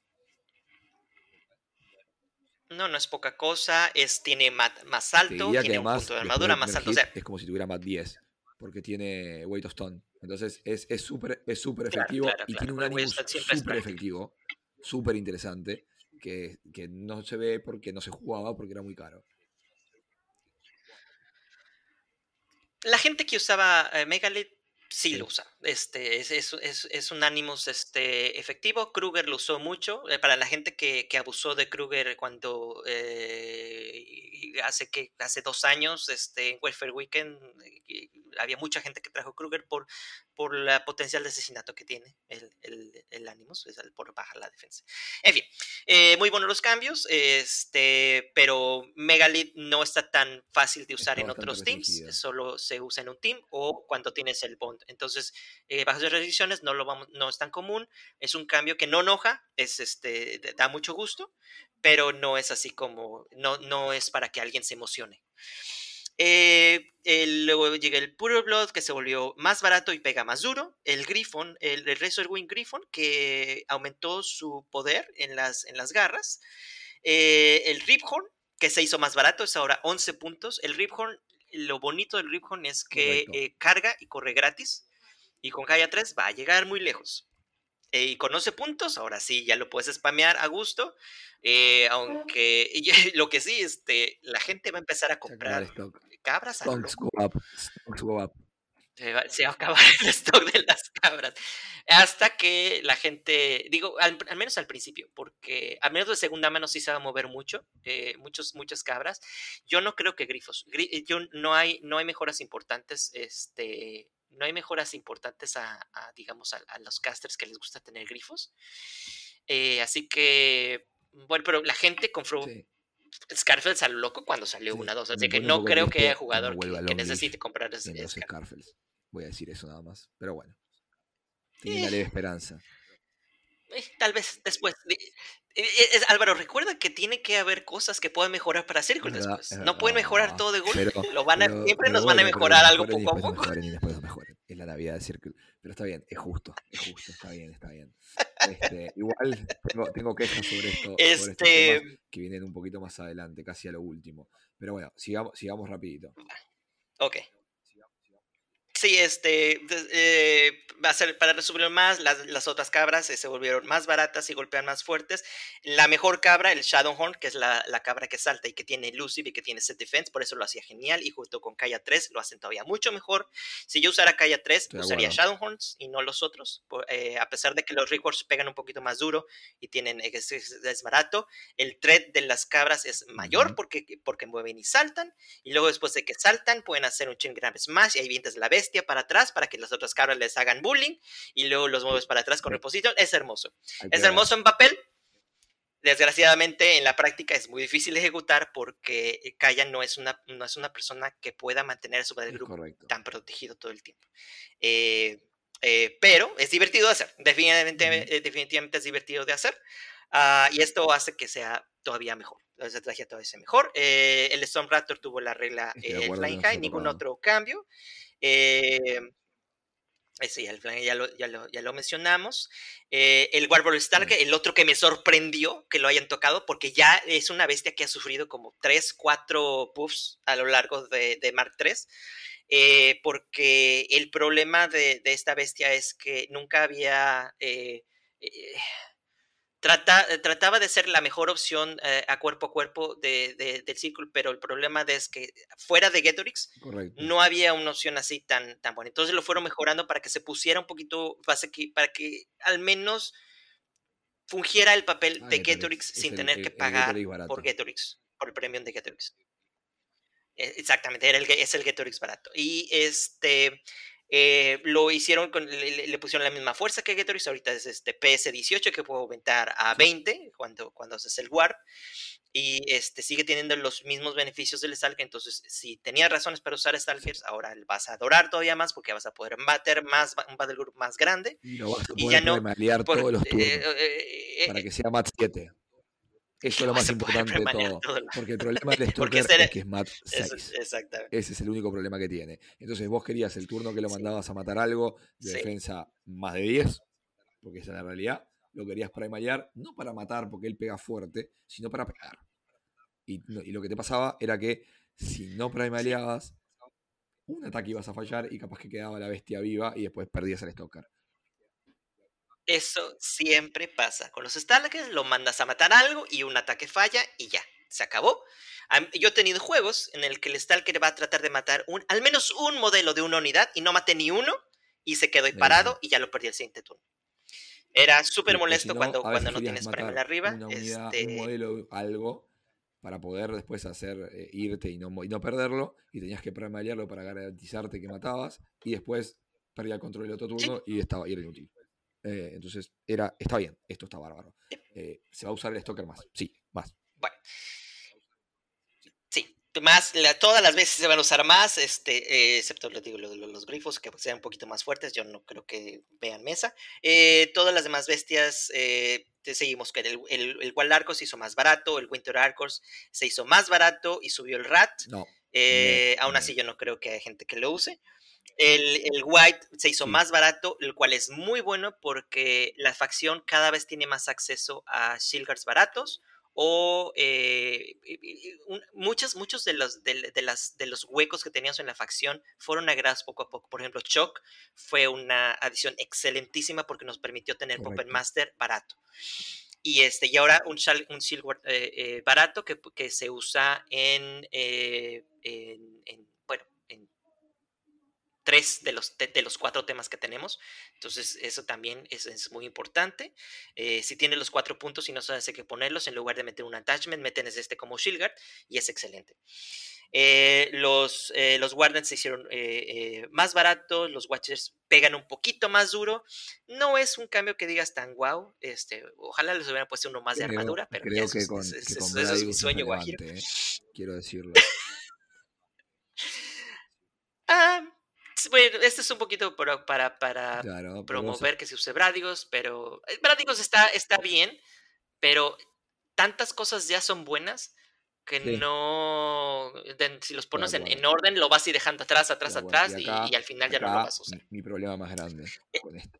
No es poca cosa. Tiene más alto, tiene un punto de armadura más alto. Es como si tuviera más 10. Porque tiene Weight of Stone. Entonces es súper efectivo. Y tiene un Animus súper efectivo. Súper interesante. Que no se ve porque no se jugaba porque era muy caro. La gente que usaba Megalith sí lo usa. Es un Animus efectivo. Kruger lo usó mucho. Para la gente que abusó de Kruger cuando hace 2 años en Welfare Weekend había mucha gente que trajo Kruger por la potencial de asesinato que tiene el Animus, por bajar la defensa. En fin, muy buenos los cambios, pero Megalith no está tan fácil de usar en otros teams, solo se usa en un team o cuando tienes el bond. Entonces, bajo las restricciones no es tan común, es un cambio que no enoja, da mucho gusto, pero no es así como, no es para que alguien se emocione. Luego llega el Pure Blood, que se volvió más barato y pega más duro. El Griffon, el Razorwing Griffon, que aumentó su poder en las garras. El Riphorn, que se hizo más barato, es ahora 11 puntos. El Riphorn, lo bonito del Riphorn es que carga y corre gratis. Y con Gaia 3 va a llegar muy lejos. Y con 11 puntos, ahora sí, ya lo puedes spamear a gusto. Aunque lo que sí, la gente va a empezar a comprar cabras a lo loco. Se va a acabar el stock de las cabras. Hasta que la gente, digo, al menos al principio, porque al menos de segunda mano sí se va a mover mucho, muchas cabras. Yo no creo que grifos. No hay mejoras importantes, no hay mejoras importantes digamos, a los casters que les gusta tener grifos. Así que, bueno, pero la gente compró Scarfels a lo loco cuando salió 1-2, así que no creo que haya jugador que necesite comprar Scarfels. Voy a decir eso nada más, pero bueno, tiene una leve esperanza. Tal vez después. Álvaro, recuerda que tiene que haber cosas que puedan mejorar para Circle después. No pueden mejorar todo de golpe. Siempre nos van a mejorar algo poco a poco. Y después mejoren. Es la Navidad de Circle. Pero está bien, es justo. Está bien. Igual tengo quejas sobre estos temas que vienen un poquito más adelante, casi a lo último. Pero bueno, sigamos rapidito. Ok. Sí, va a ser para resumir más, las otras cabras se volvieron más baratas y golpean más fuertes. La mejor cabra, el Shadowhorn, que es la cabra que salta y que tiene Elusive y que tiene Set Defense, por eso lo hacía genial, y junto con Kaya 3 lo hacen todavía mucho mejor. Si yo usara Kaya 3, usaría Shadowhorns y no los otros, a pesar de que los Records pegan un poquito más duro y es barato. El thread de las cabras es mayor porque mueven y saltan, y luego después de que saltan pueden hacer un Chain Grab Smash y ahí vienes la bestia para atrás para que las otras cabras les hagan bullying y luego los mueves para atrás con reposición. Es hermoso. Es hermoso en papel. Desgraciadamente en la práctica es muy difícil de ejecutar porque Kaya no es una persona que pueda mantener a su grupo tan protegido todo el tiempo. Pero es divertido de hacer. Definitivamente es divertido de hacer. Y esto hace que sea todavía mejor. La estrategia todavía sea mejor. El Storm Raptor tuvo la regla Flying High, ningún otro cambio. Ese ya lo mencionamos. El Warboard Stalker, el otro que me sorprendió que lo hayan tocado, porque ya es una bestia que ha sufrido como 3-4 buffs a lo largo de Mark III. Porque el problema de esta bestia es que nunca había. Trataba de ser la mejor opción a cuerpo del círculo, pero el problema es que fuera de Getorix no había una opción así tan buena. Entonces lo fueron mejorando para que se pusiera un poquito, para que al menos fungiera el papel de Getorix sin tener que pagar por Getorix, por el premium de Getorix. Exactamente, es el Getorix barato. Y Lo hicieron, le pusieron la misma fuerza que Getorix. Ahorita es PS18 que puedo aumentar a 20 cuando haces el Warp. Y sigue teniendo los mismos beneficios del Stalker. Entonces, si tenías razones para usar Stalkers, ahora vas a adorar todavía más porque vas a poder meter un Battle Group más grande. Y lo vas a Y poder ya no premalear todos los turnos para que sea MAT 7. Eso es lo más importante de todo. Porque el problema del Stalker es que es MAT 6. Exactamente. Ese es el único problema que tiene. Entonces vos querías el turno que lo mandabas a matar algo de Sí. defensa más de 10, porque esa es la realidad. Lo querías primalear, no para matar porque él pega fuerte, sino para pegar. Y lo que te pasaba era que si no primaleabas, un ataque ibas a fallar y capaz que quedaba la bestia viva y después perdías el Stalker. Eso siempre pasa. Con los Stalkers lo mandas a matar algo y un ataque falla y ya, se acabó. Yo he tenido juegos en el que el Stalker va a tratar de matar al menos un modelo de una unidad y no maté ni uno y se quedó ahí parado y ya lo perdí el siguiente turno. Era súper molesto no, cuando no tienes primal arriba. Una unidad, un modelo, algo, para poder después hacer irte y no perderlo, y tenías que primalearlo para garantizarte que matabas, y después perdía el control del otro turno y era inútil. Entonces, está bien, esto está bárbaro. ¿Se va a usar el Stalker más? Sí, más. Bueno. Sí, más, todas las veces se van a usar más, excepto los grifos que sean un poquito más fuertes, yo no creo que vean mesa. Todas las demás bestias, seguimos que el Wild Arcos se hizo más barato, el Winter Arcos se hizo más barato y subió el Rat. No. Aún así yo no creo que haya gente que lo use. El White se hizo más barato, el cual es muy bueno porque la facción cada vez tiene más acceso a Shieldguards baratos o muchos de los huecos que teníamos en la facción fueron agregados poco a poco. Por ejemplo, Shock fue una adición excelentísima porque nos permitió tener Puppet Master barato. Y ahora un Shieldguard barato que se usa en 3 de los 4 temas que tenemos. Entonces eso también es muy importante. Si tienes los 4 puntos y no sabes qué ponerlos, en lugar de meter un attachment, meten como Shieldguard y es excelente. Los Wardens se hicieron más baratos, los Watchers pegan un poquito más duro. No es un cambio que digas tan guau. Ojalá les hubiera puesto uno más de armadura, pero creo que con eso es mi sueño guajiro. Quiero decirlo. Bueno, este es un poquito para promover que se use Bradigos, pero Bradigos está bien, pero tantas cosas ya son buenas que no, si los pones en orden, lo vas a ir dejando atrás y al final ya no lo vas a usar. Mi problema más grande con esto.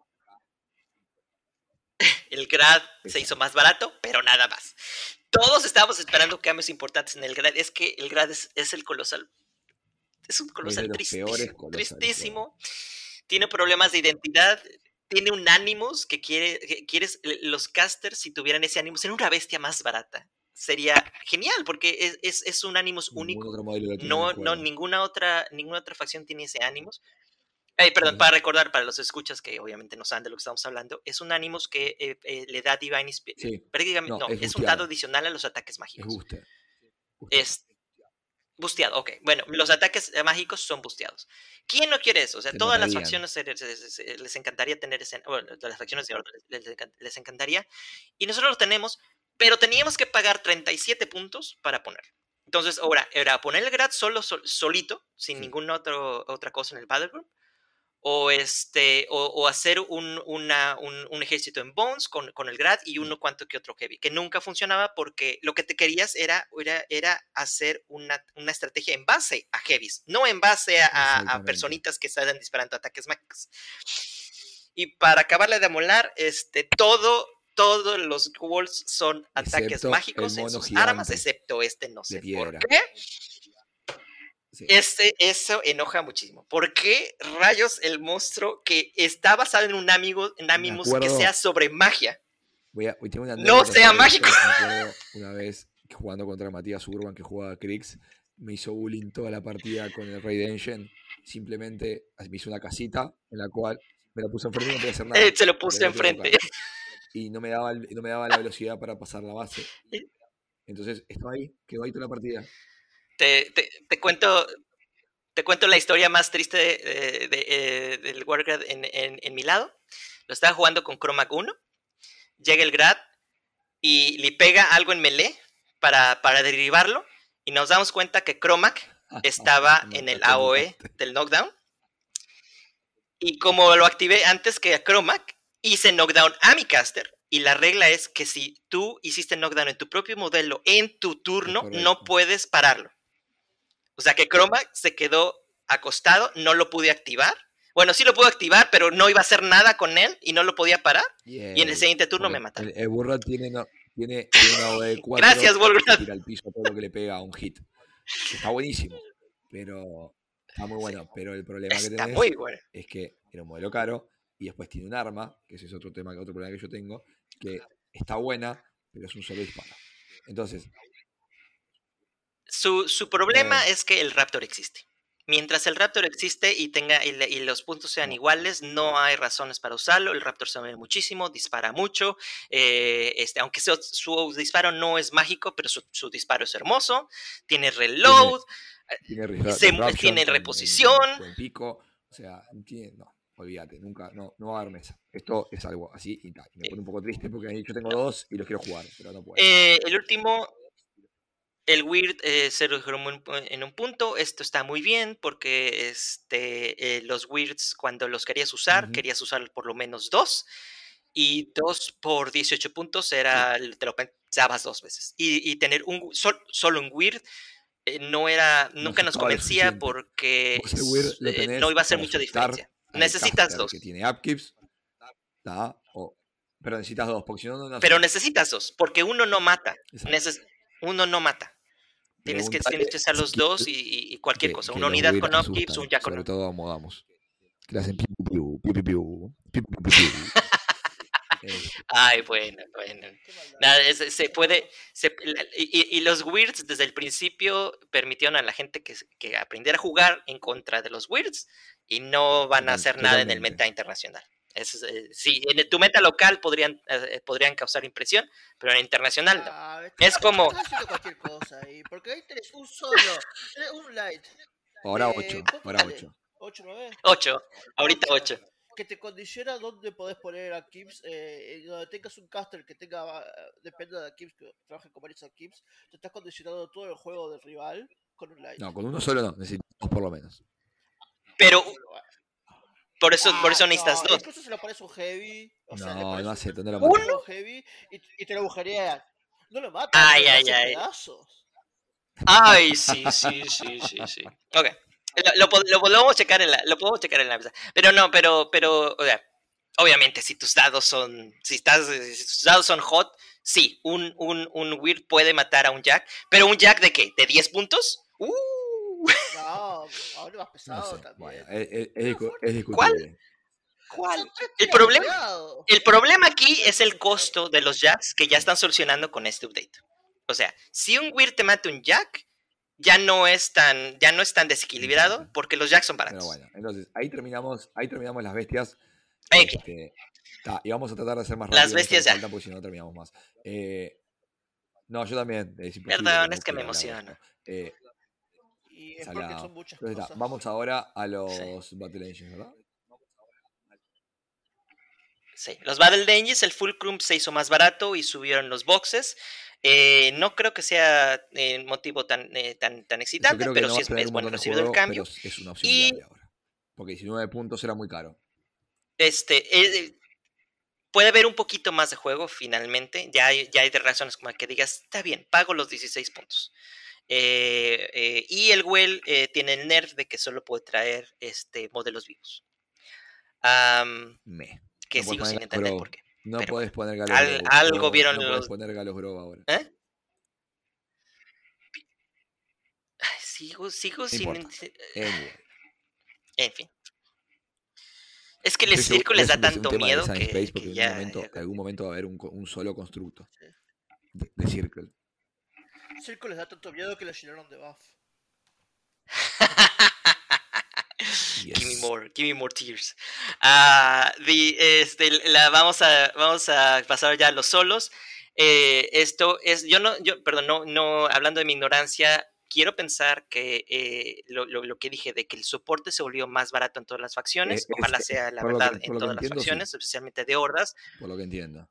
El Grad se hizo más barato, pero nada más. Todos estábamos esperando cambios importantes en el Grad. Es que el Grad es el colosal. Es un colosal tristísimo. Tiene problemas de identidad. Tiene un Animus que quieres. Los casters, si tuvieran ese Animus, en una bestia más barata. Sería genial, porque es un Animus único. Ninguna otra facción tiene ese Animus. Perdón, para recordar para los escuchas que obviamente no saben de lo que estamos hablando, es un Animus que le da Divine Spirit. Es un dado adicional a los ataques mágicos. Es busteado, ok. Bueno, los ataques mágicos son busteados. ¿Quién no quiere eso? O sea, todas las facciones les encantaría tener ese. Bueno, todas las facciones de orden les encantaría. Y nosotros lo tenemos, pero teníamos que pagar 37 puntos para ponerlo. Entonces, ahora, era poner el Grad solito, sin ninguna otra cosa en el Battlegroup. O hacer un ejército en Bones con el Grad y uno cuanto que otro Heavy, que nunca funcionaba porque lo que te querías era hacer una estrategia en base a Heavies, no en base a personitas que salen disparando ataques mágicos. Y para acabarle de amolar, todos los Walls son ataques mágicos en sus armas, excepto no sé por qué. Sí. Eso enoja muchísimo. ¿Por qué rayos el monstruo que está basado en un Animus que sea sobre magia? No sea mágico. Una vez jugando contra Matías Urban, que jugaba Krix, me hizo bullying toda la partida con el Rey de Engine. Simplemente me hizo una casita en la cual me lo puse enfrente y no podía hacer nada. Se lo puse enfrente. Y no me daba la velocidad para pasar la base. Entonces estaba ahí, quedó ahí toda la partida. Te cuento te cuento la historia más triste del Warcraft en mi lado. Lo estaba jugando con Cromac 1. Llega el Grad y le pega algo en melee para derribarlo. Y nos damos cuenta que Cromac estaba en el AOE del knockdown. Y como lo activé antes que a Cromac, hice knockdown a mi caster. Y la regla es que si tú hiciste knockdown en tu propio modelo en tu turno, no puedes pararlo. O sea que Cromac se quedó acostado, no lo pude activar. Bueno, sí lo pude activar, pero no iba a hacer nada con él y no lo podía parar. Y en el siguiente turno me mataron. El Burra tiene una OE de 4. Gracias, Volgrad. Tira al piso todo lo que le pega a un hit. Está buenísimo, pero está muy bueno. Pero el problema que tenés es que era un modelo caro y después tiene un arma, que ese es otro problema que yo tengo, que está buena, pero es un solo disparo. Entonces, su problema es que el Raptor existe. Mientras el Raptor existe y los puntos sean iguales, no hay razones para usarlo. El Raptor se mueve muchísimo, dispara mucho. Aunque su disparo no es mágico, pero su disparo es hermoso. Tiene reload, tiene reposición. Buen pico. O sea, no, olvídate, nunca, no va a dar mesa. Esto es algo así y tal. Me pone un poco triste porque yo tengo 2 y los quiero jugar, pero no puedo. El último... El Weird se redujo en un punto. Esto está muy bien porque los Weirds, cuando los querías usar por lo menos 2. Y 2 por 18 puntos te lo pensabas 2 veces. Y tener solo un Weird nunca nos convencía porque no iba a hacer mucha diferencia. Necesitas 2. Que tiene upkeeps, pero necesitas 2, porque si no. Pero necesitas 2, porque uno no mata. Uno no mata. Tienes que usar los 2 y cualquier cosa. Una unidad con upkeeps, un jack con upkeeps. Sobre todo modamos. Que le hacen piu, piu, piu, piu, piu, piu, piu. Ay, bueno. Nada, se puede. Y los Weirds desde el principio permitieron a la gente que aprendiera a jugar en contra de los Weirds y no van a hacer nada en el meta internacional. Sí, en tu meta local podrían causar impresión, pero en internacional no. Es como... Estoy haciendo cualquier cosa ahí, porque ahí tenés un solo, un light. Ahora 8, ahora 8. 8, 9. 8, ahorita 8. Que te condiciona dónde podés poner a Kips, donde tengas un caster que tenga, depende de Kips, que trabaje con varios Kips, te estás condicionando todo el juego del rival con un light. No, con uno solo no, necesitas 2 por lo menos. Pero... Por eso necesitas 2. Incluso si lo pones un heavy. O sea, no hace, no lo matas. Un heavy y te lo agujereas. No lo matas. Ay. Pedazos. Ay, sí. Ok. Lo podemos checar en la mesa. Pero no, o sea, obviamente si tus dados son hot, sí, un Weird puede matar a un Jack. Pero un Jack ¿de qué? ¿De 10 puntos? No, ahora más pesado no sé, también. Bueno, es discutible. ¿Cuál? El problema aquí es el costo de los Jacks que ya están solucionando con este update. O sea, si un Weird te mata un Jack, ya no es tan desequilibrado porque los Jacks son baratos. Pero bueno, entonces ahí terminamos las bestias. Y vamos a tratar de hacer más rápido. Las bestias ya. Porque si no terminamos más. No, yo también. Perdón, es que me emociono. Y es porque son muchas cosas. Vamos ahora a los Battle Engines, ¿verdad? Sí, los Battle Engines, el Fulcrum se hizo más barato y subieron los boxes. No creo que sea motivo tan excitante, pero sí es bueno recibir el cambio. Es una opción viable ahora. Porque 19 puntos era muy caro. Puede haber un poquito más de juego finalmente. Ya hay de razones como que digas, está bien, pago los 16 puntos. Y el Well tiene el nerf de que solo puede traer modelos vivos. Que no sigo sin entender por qué. No puedes poner Galos algo vieron no puedes poner Galos Grove ahora. Sigo sin... En fin. Es que el Circle les da tanto miedo que ya... En algún momento va a haber un solo constructo de Circle. Circle les da tanto miedo que lo llenaron de buff. Yes. Give me more tears. Vamos a pasar ya a los solos. Esto es, no, hablando de mi ignorancia, quiero pensar que lo que dije de que el soporte se volvió más barato en todas las facciones, ojalá sea la verdad en todas las facciones, sí. Especialmente de hordas. Por lo que entiendo.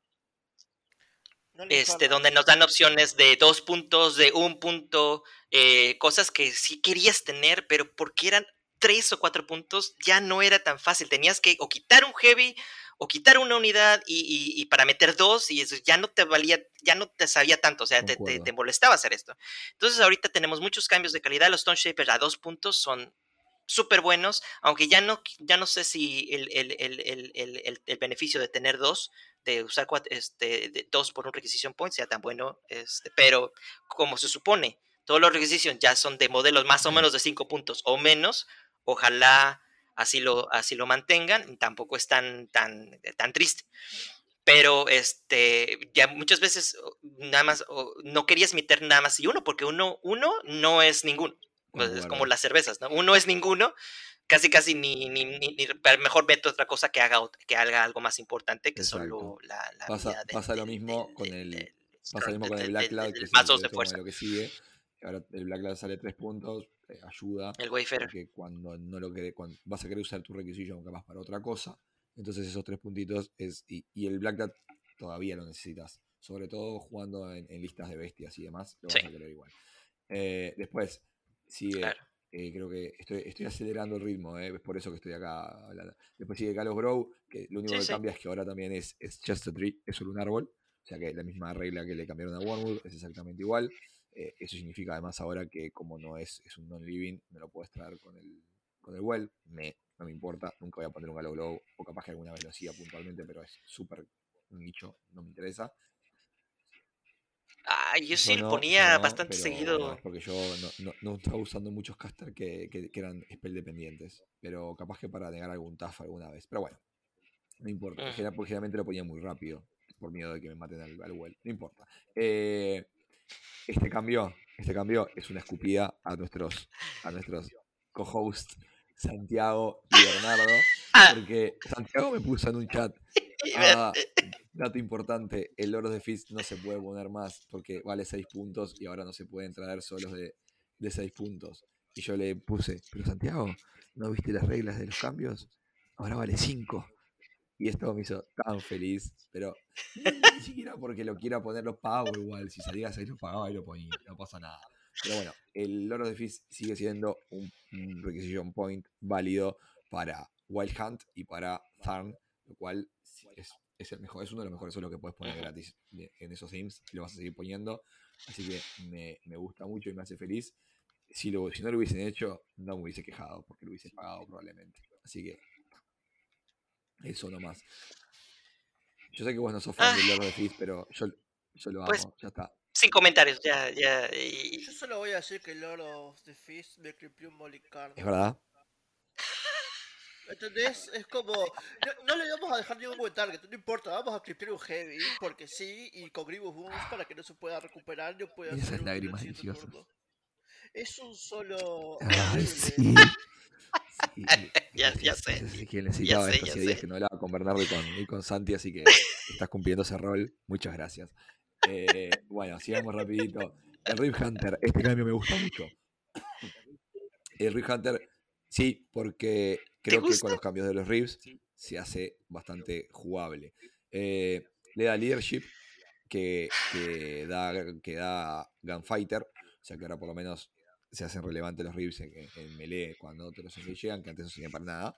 Donde nos dan opciones de 2 puntos, de 1 punto, cosas que sí querías tener, pero porque eran 3 o 4 puntos, ya no era tan fácil. Tenías que o quitar un heavy, o quitar una unidad, y para meter 2, y eso ya no te valía, ya no te sabía tanto, o sea, te molestaba hacer esto. Entonces ahorita tenemos muchos cambios de calidad. Los Stone Shapers a 2 puntos son súper buenos, aunque ya no sé si el beneficio de tener 2, de usar 2 por un Requisition Point sea tan bueno, pero como se supone, todos los Requisitions ya son de modelos más o menos de 5 puntos o menos, ojalá así lo mantengan, tampoco es tan triste. Pero ya muchas veces nada más no querías meter nada más y uno, porque uno no es ninguno. Pues es como las cervezas, ¿no? Uno es ninguno, casi ni mejor vete otra cosa que haga algo más importante que solo la pasa lo mismo con el Black Cloud, que es lo que sigue. Ahora el Black Cloud sale 3 puntos, ayuda. El Wayfarer. Porque cuando vas a querer usar tu Requisition capaz para otra cosa, entonces esos 3 puntitos y el Black Cloud todavía lo necesitas. Sobre todo jugando en listas de bestias y demás, lo vas a querer igual. Después sigue, claro. Creo que estoy acelerando el ritmo, es por eso que estoy acá hablando. Después sigue Kalos Grow, que lo único que cambia es que ahora también es just a tree, es solo un árbol. O sea que la misma regla que le cambiaron a Wormwood es exactamente igual. Eso significa además ahora que como no es un non-living, me lo puedes traer con el well. No me importa, nunca voy a poner un Kalos Grow, o capaz que alguna vez lo hacía puntualmente, pero es súper nicho, no me interesa. Yo sí lo ponía bastante seguido. No, es porque yo no estaba usando muchos caster que eran spell dependientes. Pero capaz que para negar algún TAF alguna vez. Pero bueno, no importa. Porque generalmente lo ponía muy rápido. Por miedo de que me maten al well. No importa. Este cambio es una escupida a nuestros co-hosts Santiago y Bernardo. Porque Santiago me puso en un chat. Dato importante, el Lord of the Fist no se puede poner más porque vale 6 puntos y ahora no se pueden traer solos de 6 puntos. Y yo le puse, pero Santiago, ¿no viste las reglas de los cambios? Ahora vale 5. Y esto me hizo tan feliz, pero ni siquiera porque lo quiera poner, lo pago igual. Si salía a 6 lo pagaba y lo ponía, no pasa nada. Pero bueno, el Lord of the Fist sigue siendo un Requisition Point válido para Wild Hunt y para Tharn, lo cual es el mejor, es uno de los mejores solos que puedes poner gratis en esos games, y lo vas a seguir poniendo, así que me gusta mucho y me hace feliz. Si no lo hubiesen hecho, no me hubiese quejado, porque lo hubiese pagado probablemente, así que eso nomás. Yo sé que vos no sos fan del Lord of the Fist, pero yo lo amo, pues, ya está. Sin comentarios, ya. Yo solo voy a decir que el Lord of the Fist me clipió un Molicardo. ¿Es verdad? ¿Entendés? Es como, no le vamos a dejar ningún buen target, no importa, vamos a clipear un heavy, porque sí, y con Grievous Wounds para que no se pueda recuperar, no pueda hacer un lágrimas deliciosas. Es un solo sí. Ya sé. Que necesitaba esto, hacía días que no hablaba con Bernardo y con Santi, así que estás cumpliendo ese rol, muchas gracias. Bueno, sigamos rapidito. El Rift Hunter, este cambio me gusta mucho. El Rift Hunter, sí, porque creo que con los cambios de los Rifts se hace bastante jugable. Le da leadership que da Gunfighter, o sea que ahora por lo menos se hacen relevantes los Rifts en melee cuando otros llegan, que antes no servían para nada.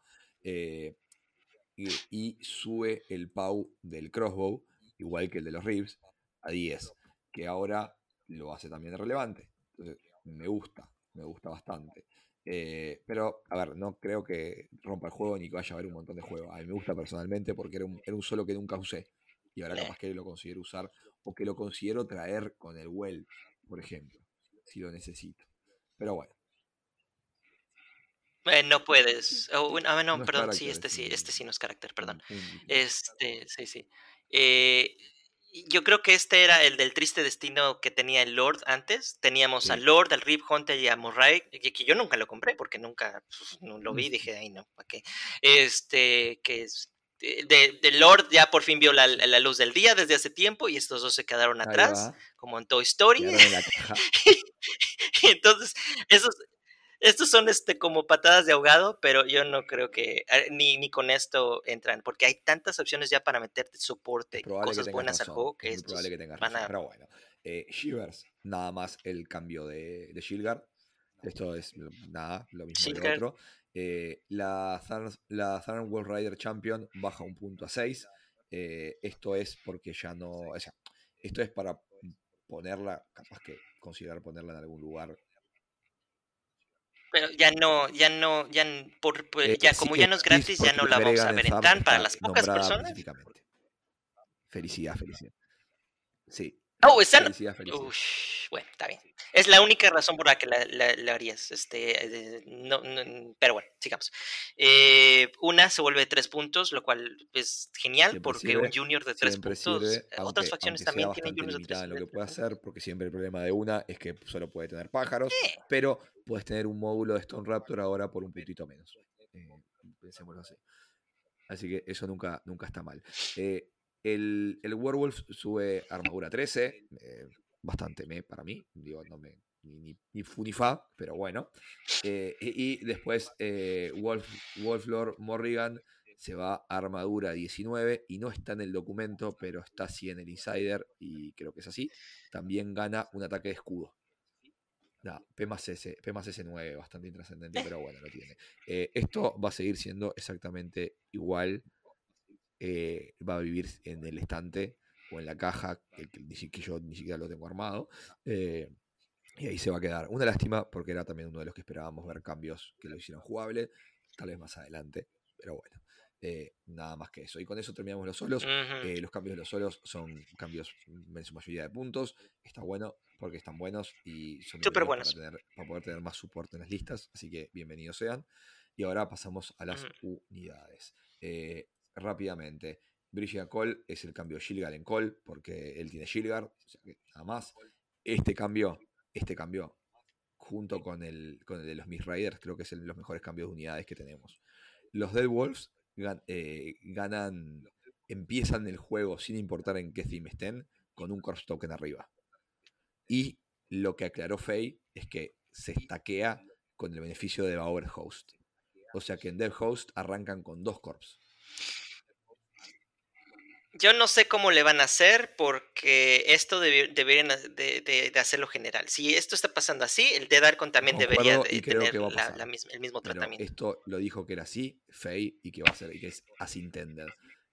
Y sube el POW del crossbow, igual que el de los Rifts, a 10, que ahora lo hace también relevante. Entonces me gusta bastante. Pero, a ver, no creo que rompa el juego ni que vaya a haber un montón de juegos. A mí me gusta personalmente porque era un solo que nunca usé. Y ahora capaz que lo considero usar o que lo considero traer con el Well, por ejemplo, si lo necesito. Pero bueno. No puedes. No, perdón, sí, este sí no es carácter, perdón. Sí. Yo creo que este era el del triste destino que tenía el Lord antes. Teníamos al Lord, al Rift Hunter y a Murray, que yo nunca lo compré porque nunca no lo vi y dije, ay no, ¿para qué? Que de Lord ya por fin vio la luz del día desde hace tiempo y estos dos se quedaron atrás, como en Toy Story. Quedaron en la caja. Entonces, estos son como patadas de ahogado, pero yo no creo que ni con esto entran, porque hay tantas opciones ya para meterte soporte y cosas buenas al juego que es muy probable que tengas razón. Pero bueno, Shivers, nada más el cambio de Shilgar. Esto es nada, lo mismo Shilgar. de otro. La Thorn World Rider Champion baja un punto a 6. Esto es porque ya no. O sea, esto es para ponerla, capaz que considerar ponerla en algún lugar. Pero ya no, como sí, ya no es gratis, ya no la vamos a ver en TAN para las pocas personas. Felicidad. Sí. Felicidad. Bueno, está bien. Es la única razón por la que la harías. Pero bueno, sigamos. Una se vuelve de 3 puntos, lo cual es genial siempre porque sirve, un junior de 3 puntos. Otras facciones también tienen juniors de 3 puntos. Lo que puede hacer, porque siempre el problema de una es que solo puede tener pájaros, pero puedes tener un módulo de Stone Raptor ahora por un puntito menos. Pensémoslo así. Así que eso nunca está mal. El Werewolf sube armadura 13, bastante para mí, digo, no me ni fu ni fa, pero bueno. Y después Wolflord Morrigan se va a armadura 19 y no está en el documento, pero está sí en el Insider y creo que es así. También gana un ataque de escudo. P+S 9, bastante intrascendente, pero bueno, lo tiene. Esto va a seguir siendo exactamente igual. Va a vivir en el estante o en la caja, que yo ni siquiera lo tengo armado. Y ahí se va a quedar. Una lástima porque era también uno de los que esperábamos ver cambios que lo hicieron jugable, tal vez más adelante, pero bueno. Nada más que eso. Y con eso terminamos los solos. Los cambios de los solos son cambios en su mayoría de puntos. Está bueno porque están buenos y son súper buenos para poder tener más soporte en las listas. Así que bienvenidos sean. Y ahora pasamos a las unidades. Rápidamente, Brigitte Cole es el cambio de Shilgar en Cole porque él tiene Shilgar, o sea que nada más. Este cambio junto con el de los Mist Raiders, creo que es los mejores cambios de unidades que tenemos. Los Dead Wolves empiezan el juego sin importar en qué theme estén, con un Corpse Token arriba. Y lo que aclaró Faye es que se estaquea con el beneficio de Devour Host. O sea que en Dev Host arrancan con 2 Corps. Yo no sé cómo le van a hacer porque esto deberían de hacerlo general. Si esto está pasando así, el Dead Archon también debería de tener el mismo tratamiento. Esto lo dijo que era así, Faye, y que va a ser, y que es as intended.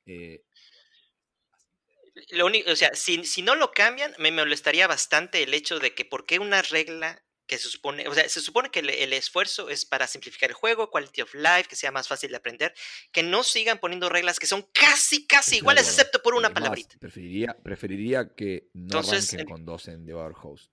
Lo único, o sea, si no lo cambian, me molestaría bastante el hecho de que por qué una regla que se supone que el esfuerzo es para simplificar el juego, quality of life, que sea más fácil de aprender, que no sigan poniendo reglas que son casi iguales, excepto por una palabrita. Preferiría que no arranquen con 2 en Devour Host.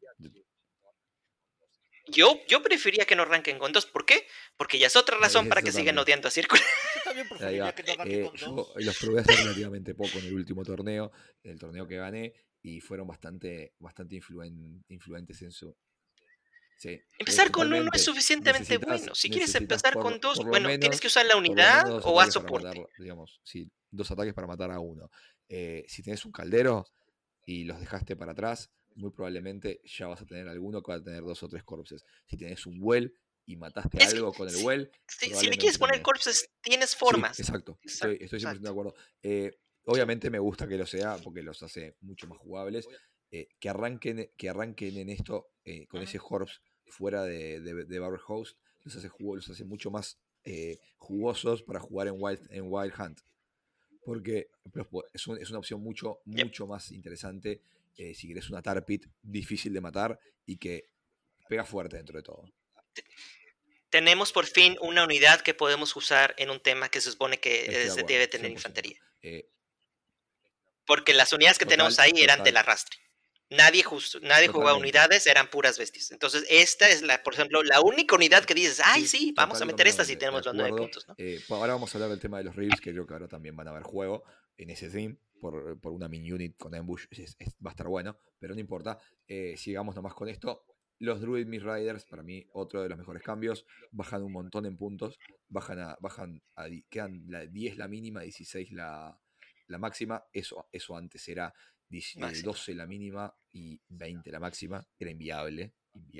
Yo preferiría que no arranquen con 2. ¿Por qué? Porque ya es otra razón para que sigan odiando a Círculo. Yo también preferiría que no arranquen con 2. Yo los probé a hacer relativamente poco en el último torneo, el torneo que gané, y fueron bastante influentes en su... Sí, empezar con uno es suficientemente bueno. Si quieres empezar con 2, bueno, tienes que usar la unidad o haz soporte. Digamos, sí, 2 ataques para matar a uno. Si tenés un caldero y los dejaste para atrás, muy probablemente ya vas a tener alguno que va a tener 2 o 3 corpses. Si tenés un well y mataste algo con el well... Si le quieres poner corpses, tienes formas. Sí, exacto. Estoy 100% de acuerdo. Obviamente me gusta que lo sea porque los hace mucho más jugables. Que arranquen en esto con ese corpse fuera de Barrel Host, los hace mucho más jugosos para jugar en Wild Hunt. Porque es una opción mucho más interesante si querés una Tar-Pit difícil de matar y que pega fuerte dentro de todo. Tenemos por fin una unidad que podemos usar en un tema que se supone que debe tener 100%. Infantería. Porque las unidades que tenemos ahí eran del arrastre. Nadie jugaba unidades, eran puras bestias. Entonces, esta es, por ejemplo, la única unidad que dices, sí, vamos a meter esta si tenemos los 9 puntos, ¿no? Ahora vamos a hablar del tema de los Reels, que creo que ahora también van a haber juego en ese team, por una mini unit con ambush, va a estar bueno, pero no importa. Sigamos nomás con esto. los Druid Mist Riders, para mí, otro de los mejores cambios. Bajan un montón en puntos. Quedan 10 la mínima, 16 la máxima. Eso antes era 12 la mínima y 20 la máxima. Era inviable.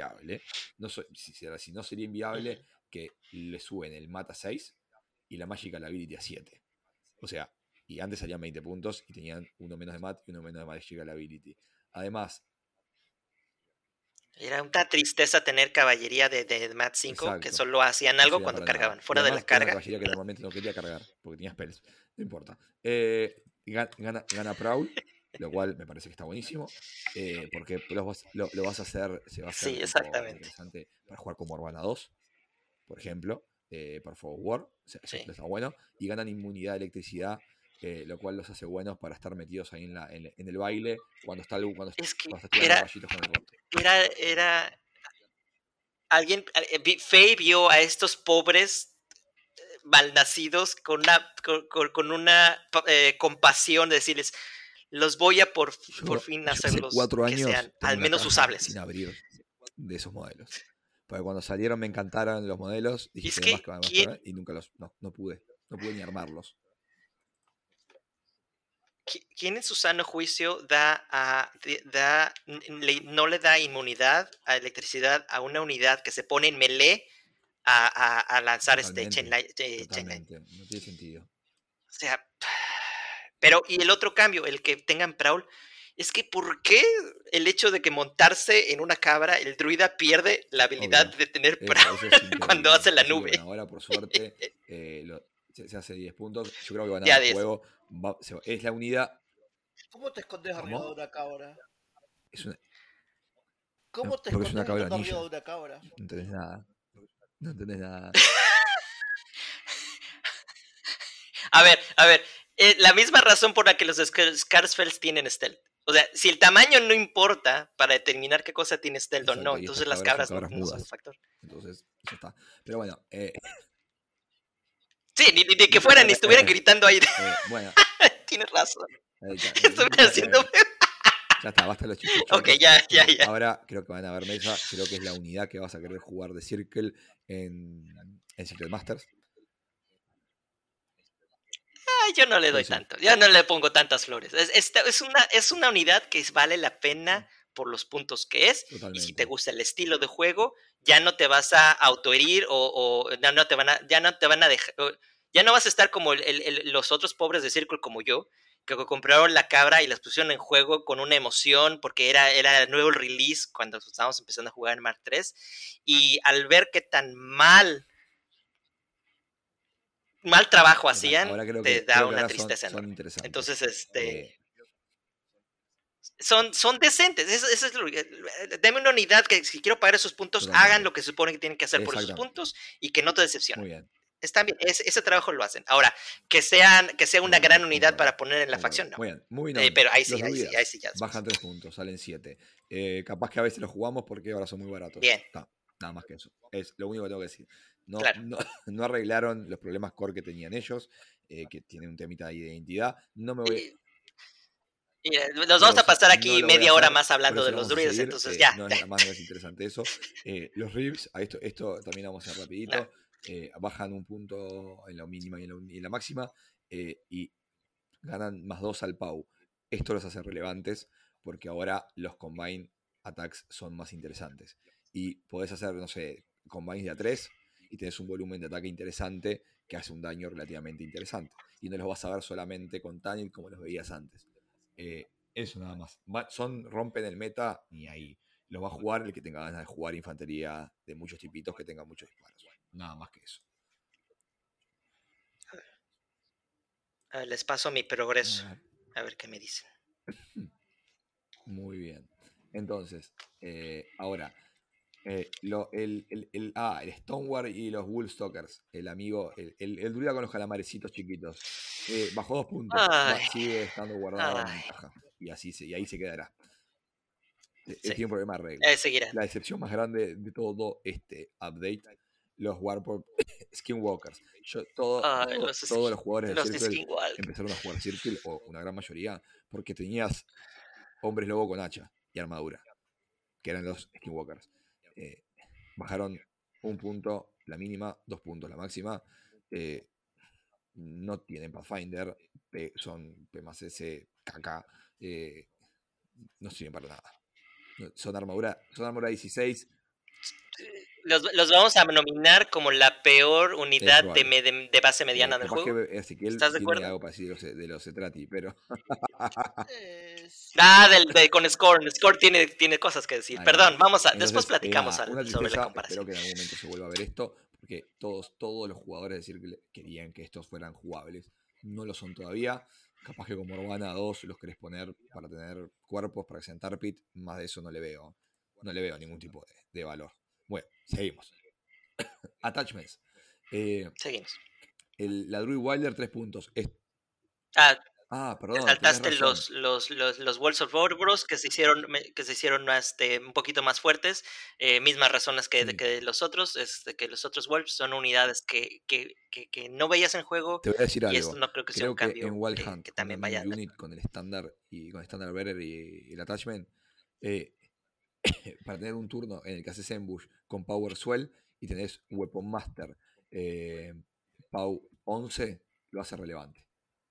Si no sería inviable que le suben el Mat a 6 y la Magical Ability a 7. O sea, y antes salían 20 puntos y tenían uno menos de Mat y uno menos de Magical Ability. Además, era una tristeza tener caballería de Mat 5, que solo hacían algo cuando cargaban. Nada. Fuera de la carga. Una caballería que normalmente no quería cargar, porque tenía spells. No importa. Gana Prowl, lo cual me parece que está buenísimo. Porque lo vas a hacer. Se va a hacer interesante para jugar como Urbana 2, por ejemplo. Para Forward War. Eso está bueno. Y ganan inmunidad de electricidad. Lo cual los hace buenos para estar metidos ahí en el baile cuando está tirando caballitos con el roto. Era alguien, Faye vio a estos pobres malnacidos con una compasión de decirles, los voy a por fin hacerlos 4 años que sean al menos usables. Sin abrir de esos modelos. Porque cuando salieron me encantaron los modelos, dije que van a estar, y nunca no pude ni armarlos. ¿Quién en su sano juicio no le da inmunidad a electricidad a una unidad que se pone en melee a lanzar Totalmente. No tiene sentido. O sea, pero y el otro cambio, el que tengan Prowl, es que ¿por qué el hecho de que montarse en una cabra, el druida pierde la habilidad de tener Prowl cuando hace la nube? Bueno, ahora por suerte se hace 10 puntos. Yo creo que van a dar juego. Es la unidad. ¿Cómo te escondes arriba de una cabra? ¿Cómo te escondes arriba de una cabra? No entendés nada. A ver. La misma razón por la que los Scarsphells tienen stealth. O sea, si el tamaño no importa para determinar qué cosa tiene stealth o no, entonces las cabras no son un factor. Entonces, eso está. Pero bueno. Sí, ni que fueran, ni estuvieran gritando ahí. Bueno. Tienes razón. Estuvieran haciendo... Ya está, basta los chichos. Ok, ya. Ahora creo que van a haber mesa. Creo que es la unidad que vas a querer jugar de Circle en Secret Masters. Yo no le doy tanto. Yo no le pongo tantas flores. Es una unidad que vale la pena por los puntos que es. Totalmente. Y si te gusta el estilo de juego, ya no te vas a autoherir o ya no te van a dejar. Ya no vas a estar como los otros pobres de Circle como yo, que compraron la cabra y las pusieron en juego con una emoción porque era el nuevo release cuando estábamos empezando a jugar en Mark 3. Y al ver qué tan mal trabajo hacían, te da una tristeza enorme. Entonces, son decentes. Deme una unidad que si quiero pagar esos puntos, hagan lo que se supone que tienen que hacer por esos puntos y que no te decepcionen. Muy bien. Están bien, ese trabajo lo hacen. Ahora, que sea una gran unidad para poner en la facción, no. Muy bien. Pero ahí sí ya. Bajan 3 puntos, salen 7. Capaz que a veces los jugamos porque ahora son muy baratos. Bien. Nada más que eso. Es lo único que tengo que decir. No arreglaron los problemas core que tenían ellos, que tienen un temita de identidad. No me voy... Nos vamos a pasar aquí media hora más hablando de los druides, entonces ya. No es interesante eso. Los Reaves, esto también vamos a hacer rapidito. Bajan un punto en la mínima y en la máxima y ganan +2 al PAU. Esto los hace relevantes porque ahora los combine attacks son más interesantes. Y podés hacer, no sé, combines de A3 y tenés un volumen de ataque interesante que hace un daño relativamente interesante. Y no los vas a ver solamente con Tanit como los veías antes. Eso nada más. Rompen el meta y ahí los va a jugar el que tenga ganas de jugar infantería de muchos tipitos que tenga muchos disparos. Nada más que eso. Les paso mi progreso. A ver qué me dicen. Muy bien. Entonces, ahora, el Stonewar y los Woolstalkers, el amigo, el druida con los calamarecitos chiquitos, bajó 2 puntos. Sigue estando guardado en caja. Y ahí se quedará. Tiene un problema de regla. La decepción más grande de todo este update, los Warped Skinwalkers. Todos los jugadores de Circle empezaron a jugar Circle, o una gran mayoría, porque tenías hombres lobo con hacha y armadura, que eran los Skinwalkers. bajaron 1 punto la mínima, 2 puntos la máxima. No tienen Pathfinder, son P más S, KK, no sirven para nada. Son armadura 16. Los vamos a nominar como la peor unidad de base mediana del juego. Que Ezequiel ¿Estás de tiene acuerdo? algo parecido de los Cetrati, pero... Con Score. Score tiene cosas que decir. Perdón, después platicamos sobre la comparación. Espero que en algún momento se vuelva a ver esto, porque todos los jugadores de Circle querían que estos fueran jugables. No lo son todavía. Capaz que como Urbana 2 los querés poner para tener cuerpos, para que sean Tarpit. Más de eso no le veo ningún tipo de valor. Bueno, seguimos. Attachments. Seguimos. La Druid Wilder, 3 puntos. Perdón. Te saltaste los Wolves of Ouroboros que se hicieron un poquito más fuertes. Mismas razones que los otros. Que los otros Wolves son unidades que no veías en juego. Te voy a decir algo. Esto no creo que sea un cambio en Wild Hunt, que también vaya unit con el estándar y con el Standard Bearer y el Attachment. Para tener un turno en el que haces Ambush con Power Swell y tenés Weapon Master Pow 11, lo hace relevante.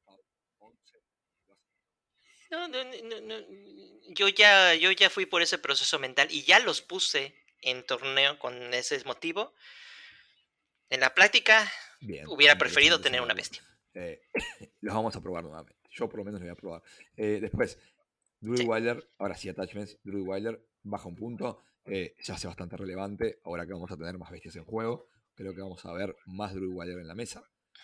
No. Yo ya fui por ese proceso mental y ya los puse en torneo con ese motivo. En la práctica, hubiera preferido tener una bestia. Los vamos a probar nuevamente. Yo por lo menos lo voy a probar. Después, Druid Wilder, ahora sí, Attachments. Druid Wilder baja un punto. Se hace bastante relevante. Ahora que vamos a tener más bestias en juego, creo que vamos a ver más Druid Wilder en la mesa.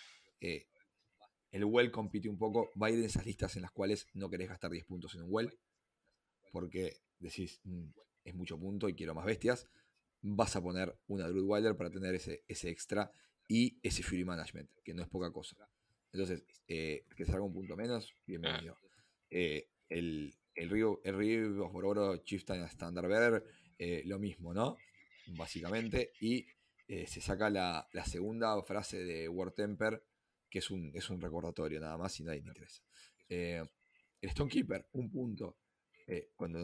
El Well compite un poco. Va a ir en esas listas en las cuales no querés gastar 10 puntos en un Well, porque decís, es mucho punto y quiero más bestias. Vas a poner una Druid Wilder para tener ese extra y ese Fury Management, que no es poca cosa. Entonces, que salga un punto menos, bienvenido. El Río of Bororo Chieftain Standard Bearer, lo mismo, ¿no? Básicamente. Y se saca la segunda frase de War Temper, que es un recordatorio nada más y nadie me interesa. El Stonekeeper, un punto. Cuando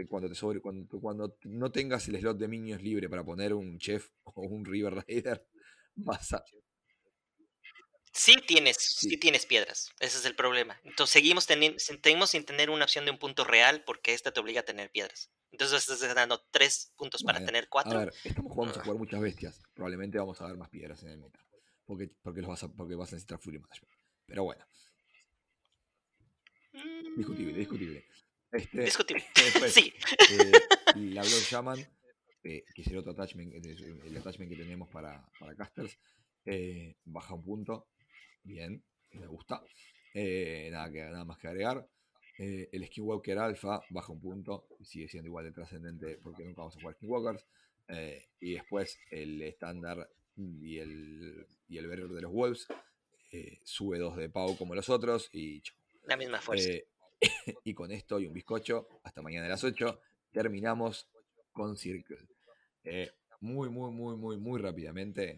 no tengas el slot de minions libre para poner un Chef o un River Raider, vas a... Sí tienes piedras, ese es el problema. Entonces seguimos sin tener una opción de un punto real porque esta te obliga a tener piedras. Entonces estás ganando 3 puntos para tener 4. A ver, vamos a jugar muchas bestias. Probablemente vamos a ver más piedras en el meta. Porque vas a necesitar Fury Management. Pero bueno. Discutible. Discutible. Después, sí. La Blood Shaman, que es el otro attachment, el attachment que tenemos para casters, baja un punto. Bien, me gusta. Nada más que agregar. El Skinwalker Alpha baja un punto. Sigue siendo igual de trascendente porque nunca vamos a jugar Skinwalkers. Y después el estándar y el Bearer de los Wolves sube 2 de Pau como los otros y chau. La misma fuerza. Y con esto y un bizcocho, hasta mañana a las 8, terminamos con Circle. Muy rápidamente,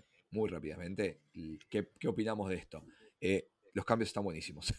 ¿qué opinamos de esto? Los cambios están buenísimos.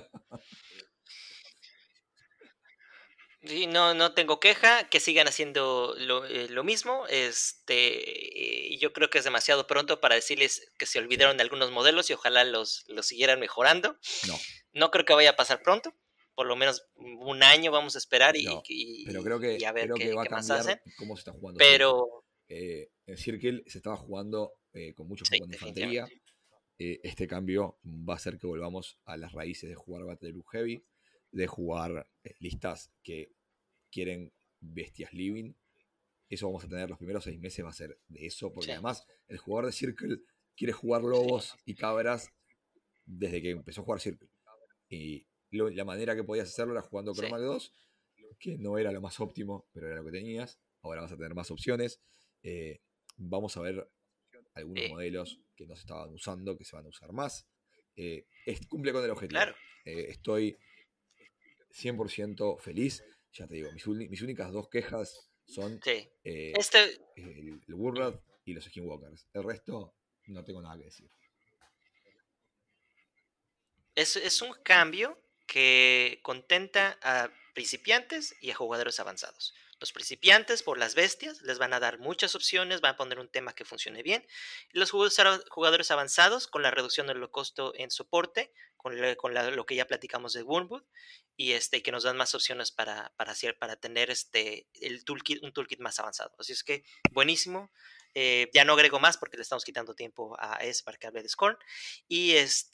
Sí, no tengo queja, que sigan haciendo lo mismo. Yo creo que es demasiado pronto para decirles que se olvidaron de algunos modelos y ojalá los siguieran mejorando. No creo que vaya a pasar pronto. Por lo menos un año vamos a esperar pero creo que, a ver qué más hacen. Cómo se está jugando. Pero en Circle se estaba jugando con mucho foco en infantería. Este cambio va a hacer que volvamos a las raíces de jugar Battle Group Heavy, de jugar listas que quieren bestias living. Eso vamos a tener los primeros 6 meses, va a ser de eso, porque además el jugador de Circle quiere jugar lobos y cabras desde que empezó a jugar Circle. Y la manera que podías hacerlo era jugando Chromac 2, que no era lo más óptimo, pero era lo que tenías. Ahora vas a tener más opciones. Vamos a ver algunos modelos que no se estaban usando, que se van a usar más. Cumple con el objetivo. Claro. Estoy 100% feliz. Ya te digo, mis únicas 2 quejas son el Burrad y los Skinwalkers. El resto no tengo nada que decir. Es un cambio que contenta a principiantes y a jugadores avanzados. Los principiantes, por las bestias, les van a dar muchas opciones, van a poner un tema que funcione bien. Y los jugadores avanzados, con la reducción del costo en soporte, lo que ya platicamos de Wormwood, y que nos dan más opciones para tener un toolkit más avanzado. Así es que, buenísimo. Ya no agrego más porque le estamos quitando tiempo a para que hable de Scorn. Y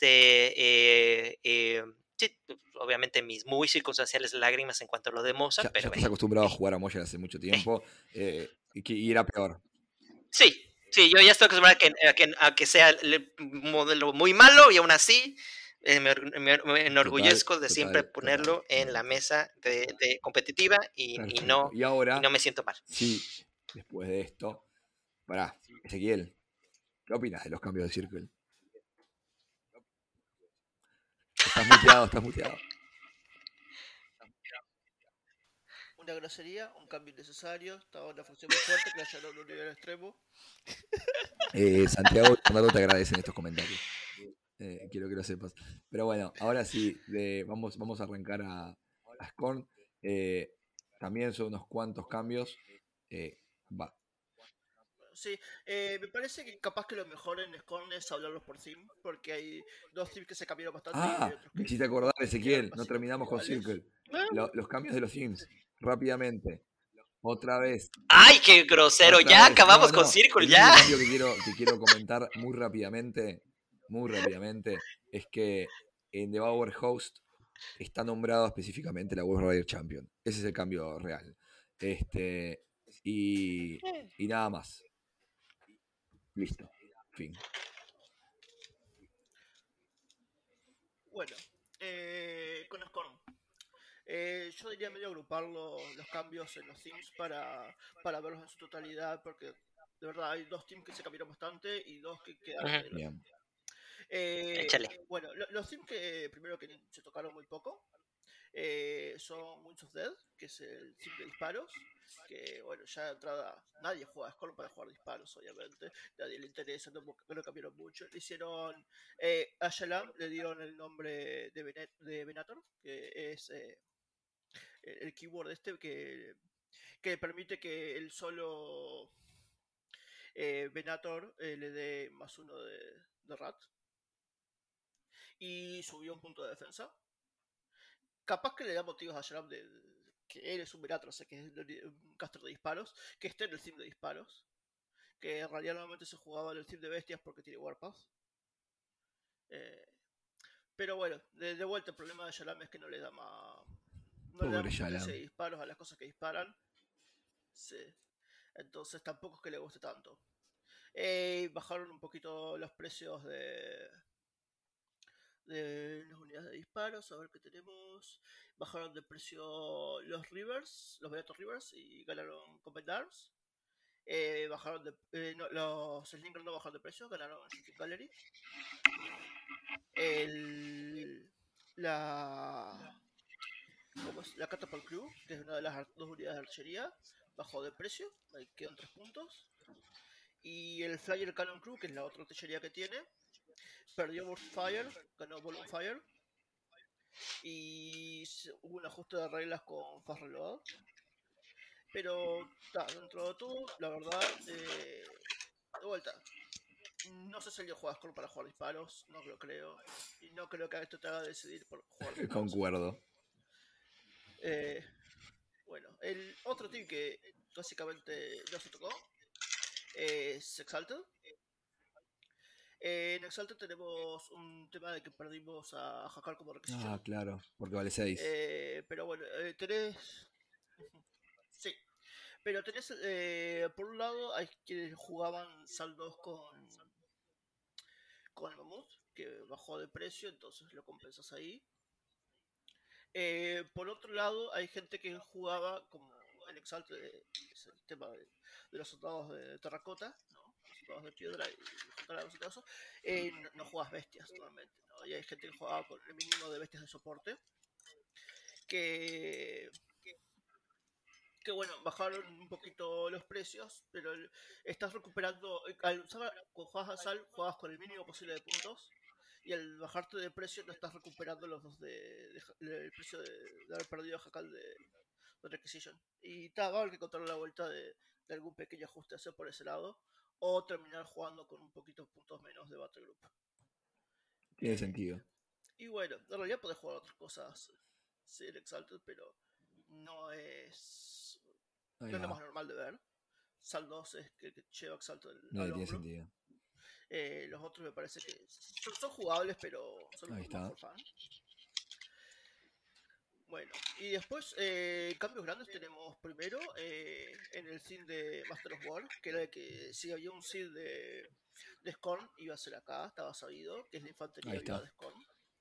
sí, obviamente mis muy circunstanciales lágrimas en cuanto a lo de Mozart. Ya estás acostumbrado a jugar a Moya hace mucho tiempo y era peor. Sí, yo ya estoy acostumbrado a que sea el modelo muy malo y aún así me enorgullezco de siempre ponerlo en la mesa de competitiva y no me siento mal. Sí, después de esto, pará, Ezequiel, ¿qué opinas de los cambios de Circle? Estás muteado. Una grosería, un cambio innecesario, estaba una función muy fuerte que la llevaron a un nivel extremo. Santiago y Fernando te agradecen estos comentarios. Quiero que lo sepas. Pero bueno, ahora sí, vamos a arrancar a Scorn. También son unos cuantos cambios. Va. Sí, me parece que capaz que lo mejor en Scorn es hablarlos por theme, porque hay dos themes que se cambiaron bastante y hay otros que... Me hiciste acordar, Ezequiel, no terminamos con Circle. Los cambios de los themes, rápidamente. Otra vez. ¡Ay, qué grosero! Ya acabamos con Circle, ya. El cambio que quiero comentar muy rápidamente, es que en The Power Host está nombrado específicamente la World Rider Champion. Ese es el cambio real. Y nada más. Listo. Fin. Bueno, con Scorn. Yo diría medio agrupar los cambios en los teams para verlos en su totalidad, porque de verdad hay dos teams que se cambiaron bastante y dos que quedaron. Bien. Échale. Bueno, los teams que primero que se tocaron muy poco son Winds of Death, que es el team de disparos, que bueno, ya de entrada nadie juega a Scorn para jugar disparos, obviamente, nadie le interesa, no cambiaron mucho. Le hicieron a Shalam le dieron el nombre de Venator, que es el keyword que permite que el solo Venator le dé +1 de rat, y subió un punto de defensa. Capaz que le da motivos a Sharam de que él es un Venator, o sea que es un caster de disparos, que esté en el team de disparos, que en realidad normalmente se jugaba en el team de bestias porque tiene Warpath. Pero bueno, de vuelta el problema de Sharam es que no le da más... No le da potencia de disparos a las cosas que disparan. Sí. Entonces tampoco es que le guste tanto. Bajaron un poquito los precios de las unidades de disparos. A ver qué tenemos. Bajaron de precio los Rivers, los Venator Rivers, y ganaron Combat Arms. Bajaron de los Slinger no bajaron de precio, ganaron Shooting Gallery. La Catapult Crew, que es una de las dos unidades de archería, bajó de precio, ahí quedan 3 puntos. Y el Flyer Cannon Crew, que es la otra artillería que tiene, perdió Burst Fire, ganó Volume Fire. Y hubo un ajuste de reglas con Fast Reload. Pero dentro de todo, la verdad, de vuelta, no sé si alguien juega Scorn para jugar disparos, no lo creo. Y no creo que esto te haga decidir por jugar disparos. Concuerdo. Bueno, el otro team que básicamente no se tocó es Exalted. En Exalted tenemos un tema de que perdimos a Hakar como requisición. Claro, porque vale 6. Pero bueno, tenés... sí. Pero tenés, por un lado, hay quienes jugaban saldos con el Mammoth, que bajó de precio, entonces lo compensas ahí. Por otro lado, hay gente que jugaba como el Exalted, es el tema de los soldados de terracota, ¿no? Los soldados de piedra y no juegas bestias normalmente, ¿no? Y hay gente que jugaba con el mínimo de bestias de soporte, que bueno, bajaron un poquito los precios, pero estás recuperando. Cuando juegas a Sal, juegas con el mínimo posible de puntos Y al bajarte de precio no estás recuperando los dos el precio de haber perdido Jacal de Requisition. Y va a haber que encontrar la vuelta de algún pequeño ajuste hacer por ese lado. O terminar jugando con un poquito de puntos menos de Battle Group. Tiene sentido. Y bueno, en realidad podés jugar otras cosas en Exalted, pero no es lo más normal de ver. Sal 2 es que lleva Exalted no al tiene hombro. sentido. Los otros me parece que son jugables, pero son Ahí un poco está. for fun. Bueno, y después cambios grandes tenemos primero en el scene de Master of War, que era de que si había un scene de Scorn iba a ser acá, estaba sabido, que es la infantería viva de Scorn.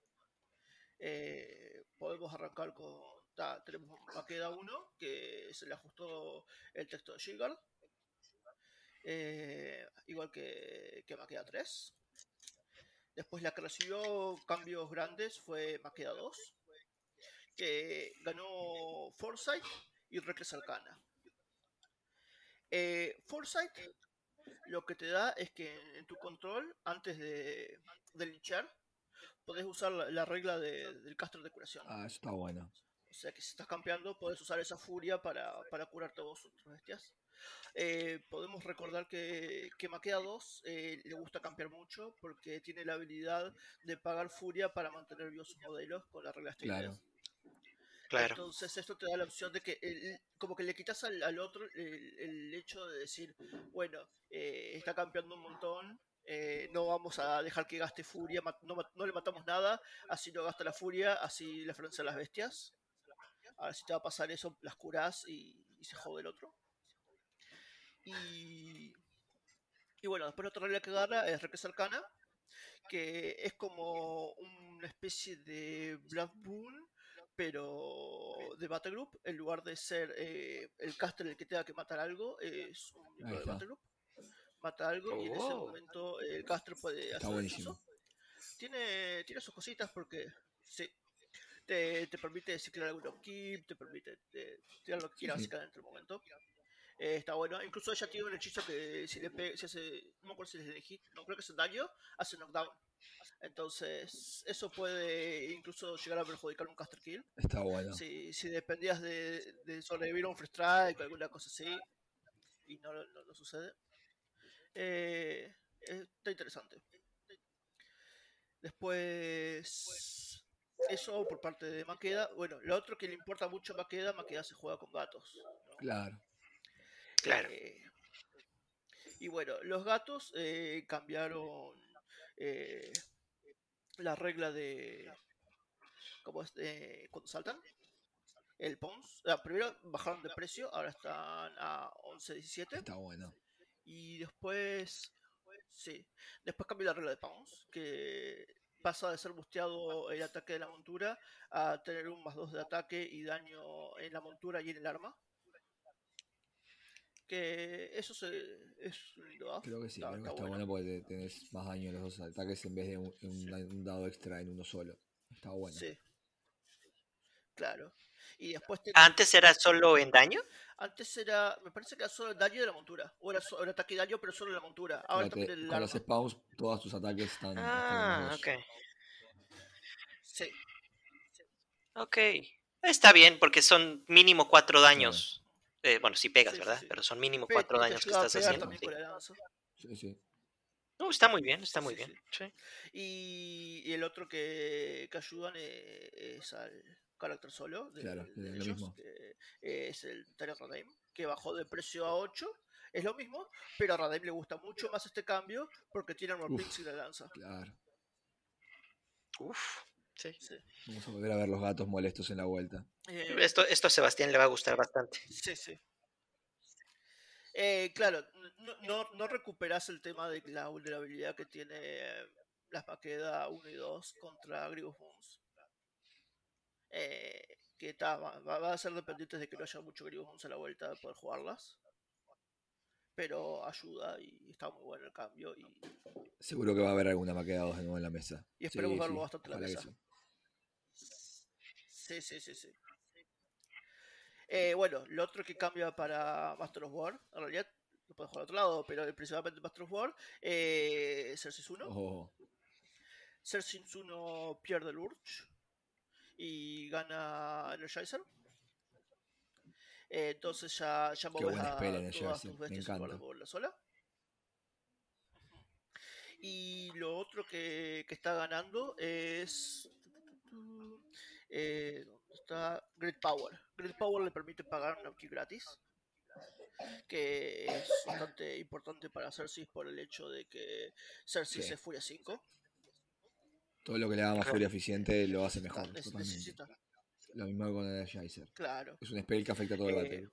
Podemos arrancar con... tenemos Makeda 1, que se le ajustó el texto de Shilgard, igual que Makeda 3. Después la que recibió cambios grandes fue Makeda 2, que ganó Foresight y Reckless Arcana. Foresight lo que te da es que en tu control, antes de linchar, podés usar la regla del caster de curación. Ah, eso está bueno. O sea que si estás campeando, podés usar esa furia para curarte a vos otras bestias. Podemos recordar que Makeda 2 le gusta campear mucho porque tiene la habilidad de pagar furia para mantener vivos sus modelos con la regla Stay. Claro. Entonces esto te da la opción de que como que le quitas al otro el hecho de decir, bueno, está campeando un montón, no vamos a dejar que gaste furia, no le matamos nada, así no gasta la furia, así le frencia a las bestias. Ahora si te va a pasar eso, las curás y se jode el otro. Y bueno, después la otra regla que agarra es Reckless Arcana, que es como una especie de Blood Boon, pero de Battle Group. En lugar de ser el caster el que tenga que matar algo, es un miembro de Battle Group. Mata algo y en ese momento el caster puede está hacer buenísimo. Tiene sus cositas porque sí, te permite ciclar algún upkeep, te permite tirar lo que quieras básicamente en el momento. Está bueno. Incluso ella tiene un hechizo que si le pega, si hace, no me acuerdo si es hit, no creo que hace daño, hace knockdown. Entonces, eso puede incluso llegar a perjudicar un caster kill. Está bueno. Si dependías de sobrevivir a un free strike o alguna cosa así, y no sucede. Está interesante. Después, eso por parte de Makeda. Bueno, lo otro que le importa mucho a Makeda se juega con gatos, ¿no? Claro. Y bueno, los gatos cambiaron la regla de ¿cómo es? Cuando saltan el Pons. Primero bajaron de precio, ahora están a 11.17. Está bueno. Y después después cambió la regla de Pons, que pasa de ser busteado el ataque de la montura a tener un +2 de ataque y daño en la montura y en el arma. Que eso es lindo. Creo que sí, creo que está bueno porque tenés más daño en los dos ataques en vez de un dado extra en uno solo. Está bueno. Sí. Claro. Y después ¿Antes era solo en daño? Antes era, me parece que era solo el daño de la montura. O era ataque y daño, pero solo la montura. Ahora también el con los spawns, todos tus ataques están en los dos. Ok. Sí. Ok. Está bien, porque son mínimo 4 daños. Bueno, si pegas, ¿verdad? Pero son mínimo 4 daños que estás haciendo. Sí. No, está muy bien, está muy bien. Sí. Y el otro que ayudan es al carácter solo de ellos, mismo. Que es el Tarion Radaim, que bajó de precio a 8. Es lo mismo, pero a Radaim le gusta mucho más este cambio porque tiene Armor Pix y la lanza. Claro. Sí. Vamos a volver a ver los gatos molestos en la vuelta. Esto a Sebastián le va a gustar bastante. Sí. Claro, no recuperas el tema de la vulnerabilidad que tiene las Makeda 1 y 2 contra Grievous Wounds. Que va a ser dependiente de que no haya mucho Grievous Wounds a la vuelta de poder jugarlas. Pero ayuda y está muy bueno el cambio. Y seguro que va a haber alguna Makeda 2 de nuevo en la mesa. Y esperemos verlo bastante en la mesa. Sí. Bueno, lo otro que cambia para Master of War, en realidad lo puedes jugar al otro lado, pero principalmente Master of War, Xerxes 1. Cersei 1 pierde el Urge y gana Energizer. Entonces ya moves a todas tus bestias en lugar de moverla sola. Y lo otro que está ganando es... está Grid Power. Grid Power le permite pagar un upkeep gratis, que es bastante importante para Cersei por el hecho de que Cersei se Furia 5. Todo lo que le haga más furia eficiente lo hace mejor. Necesita. Lo mismo con el Energizer. Claro. Es un spell que afecta a todo el battle.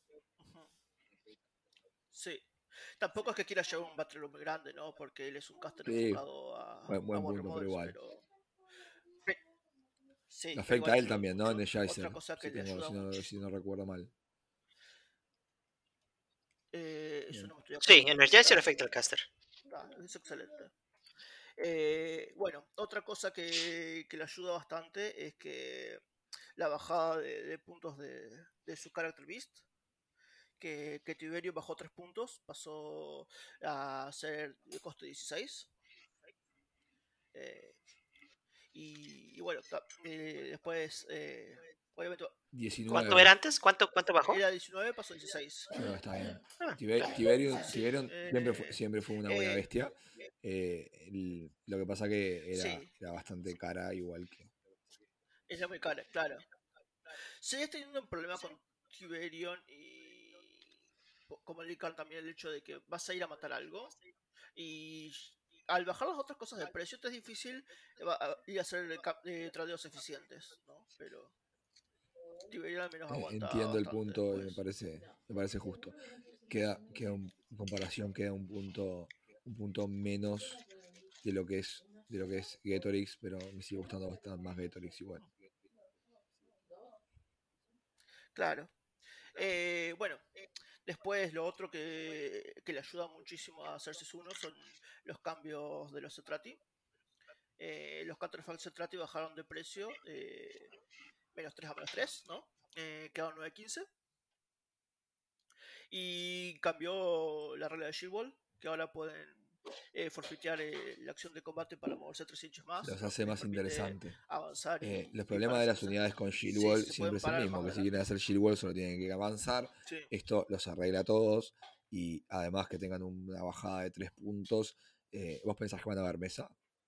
Sí. Tampoco es que quiera llevar un battle muy grande, ¿no? Porque él es un caster enfocado a buen punto, models, pero igual. Sí, afecta a él también, ¿no? Energizer. Otra cosa que le ayuda si no recuerdo mal. Eso no me estoy sí, Energizer afecta al caster. Es excelente. Bueno, otra cosa que le ayuda bastante es que la bajada de puntos de su Character Beast, que Tiberium bajó 3 puntos, pasó a ser de coste 16. Y bueno, después, obviamente... 19. ¿Cuánto era antes? ¿Cuánto bajó? Era 19, pasó a 16. No, está bien. Tiberium siempre fue una buena bestia. Lo que pasa que era bastante cara, igual que... Era muy cara, claro. Seguís teniendo un problema con Tiberium y como Lican también el hecho de que vas a ir a matar algo y al bajar las otras cosas de precio te es difícil ir a hacer tradeos eficientes, ¿no? Pero Tiberium al menos aguanta. Entiendo el punto y me parece justo. En comparación queda un punto menos de lo que es Gatorix, pero me sigue gustando bastante más Gatorix igual. Claro. Bueno, después lo otro que le ayuda muchísimo a Cersei 1 son los cambios de los Cetrati. Los Counterfall Cetrati bajaron de precio menos 3 a menos 3, ¿no? Quedaron 9.15. Y cambió la regla de Shield Wall, que ahora pueden forfeitear la acción de combate para moverse 3 inches más. Los hace más interesante. Avanzar los problemas de las unidades con Shield Wall siempre es el mismo, que si quieren hacer Shield Wall solo tienen que avanzar. Sí. Esto los arregla a todos y además que tengan una bajada de 3 puntos. ¿Vos pensás que van a haber mesa?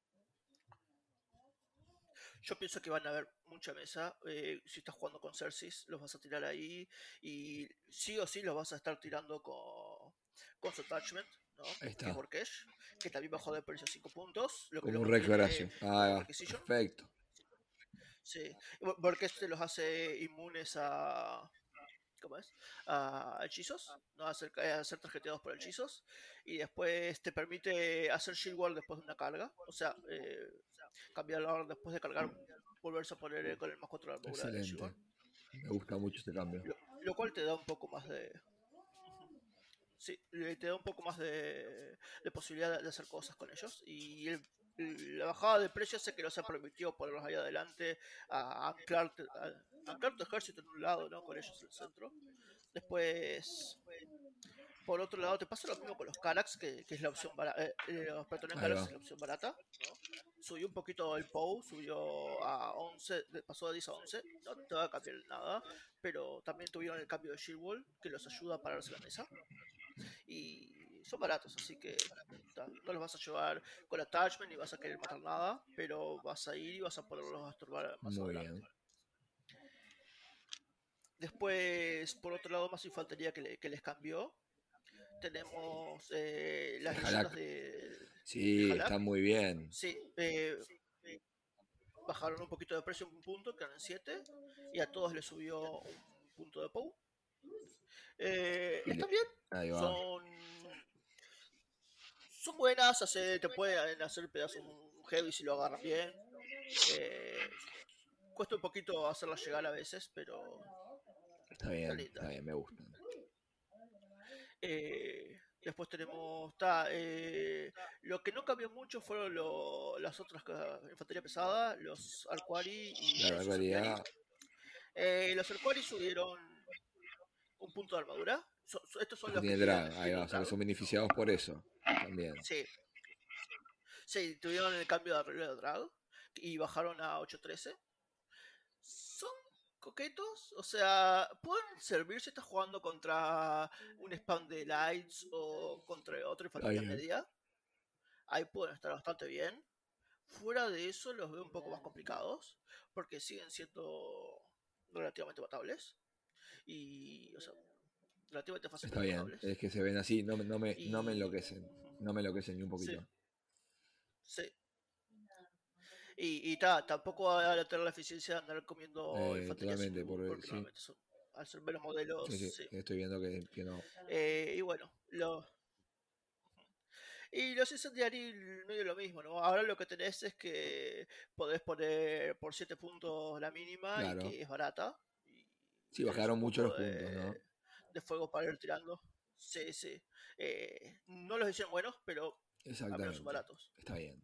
Yo pienso que van a haber mucha mesa. Si estás jugando con Cersei, los vas a tirar ahí. Y sí o sí los vas a estar tirando con su attachment, ¿no? Ahí está. Que es Borkesh, que también bajó de precio 5 puntos. Como un Requeración. Perfecto. Sí. Borkesh te los hace inmunes a... ¿Cómo es? A hechizos, ¿no? A ser tarjeteados por hechizos. Y después te permite hacer Shield Wall después de una carga. O sea, cambiar la orden después de cargar, volverse a poner con el más 4 de armadura. Excelente. Me gusta mucho este cambio. Lo cual te da un poco más de... Sí, te da un poco más de posibilidad de hacer cosas con ellos. Y la bajada de precio hace que no se permitió ponerlos ahí adelante a anclar tu ejército en un lado, ¿no? Con ellos en el centro. Después, por otro lado, te pasa lo mismo con los Carax, que es la opción barata. Los Platones Carax es la opción barata, ¿no? Subió un poquito el POW, subió a 11, pasó de 10 a 11. No te va a cambiar nada, pero también tuvieron el cambio de Shield Wall, que los ayuda a pararse la mesa. Y son baratos, así que no los vas a llevar con attachment ni vas a querer matar nada, pero vas a ir y vas a poderlos a estorbar más adelante. Bien. Después, por otro lado, más infantería que les cambió. Tenemos las leyendas de... Sí, están muy bien. Sí, bajaron un poquito de precio en un punto, quedan en 7, y a todos les subió un punto de POW. Están bien, ahí va. Son buenas, te pueden hacer pedazos un heavy si lo agarran bien. Cuesta un poquito hacerlas llegar a veces, pero está bien, me gustan. Después tenemos lo que no cambió mucho fueron las otras infantería pesada, los Arquari y la realidad. Los Arquari subieron un punto de armadura. Estos son los que tienen drag, ahí va, o sea que son beneficiados por eso también. Sí. Sí, tuvieron el cambio de regla de drag y bajaron a 8.13. Son coquetos, o sea, pueden servir si estás jugando contra un spam de lights o contra otra infantería media. Ahí pueden estar bastante bien. Fuera de eso los veo un poco más complicados, porque siguen siendo relativamente matables. Y, o sea, relativamente fáciles. Está bien, es que se ven así, no me enloquecen. No me enloquecen ni un poquito. Sí. Y tampoco va a tener la eficiencia de andar comiendo infantería Totalmente, azul, porque sí. normalmente son, al ser menos modelos. Sí. Estoy viendo que no. Y bueno, y los incendiari medio lo mismo, ¿no? Ahora lo que tenés es que podés poner por 7 puntos la mínima, claro, y que es barata. Y sí, bajaron mucho los puntos, ¿no? De fuego para ir tirando. Sí. No los hicieron buenos, pero al menos son baratos. Está bien.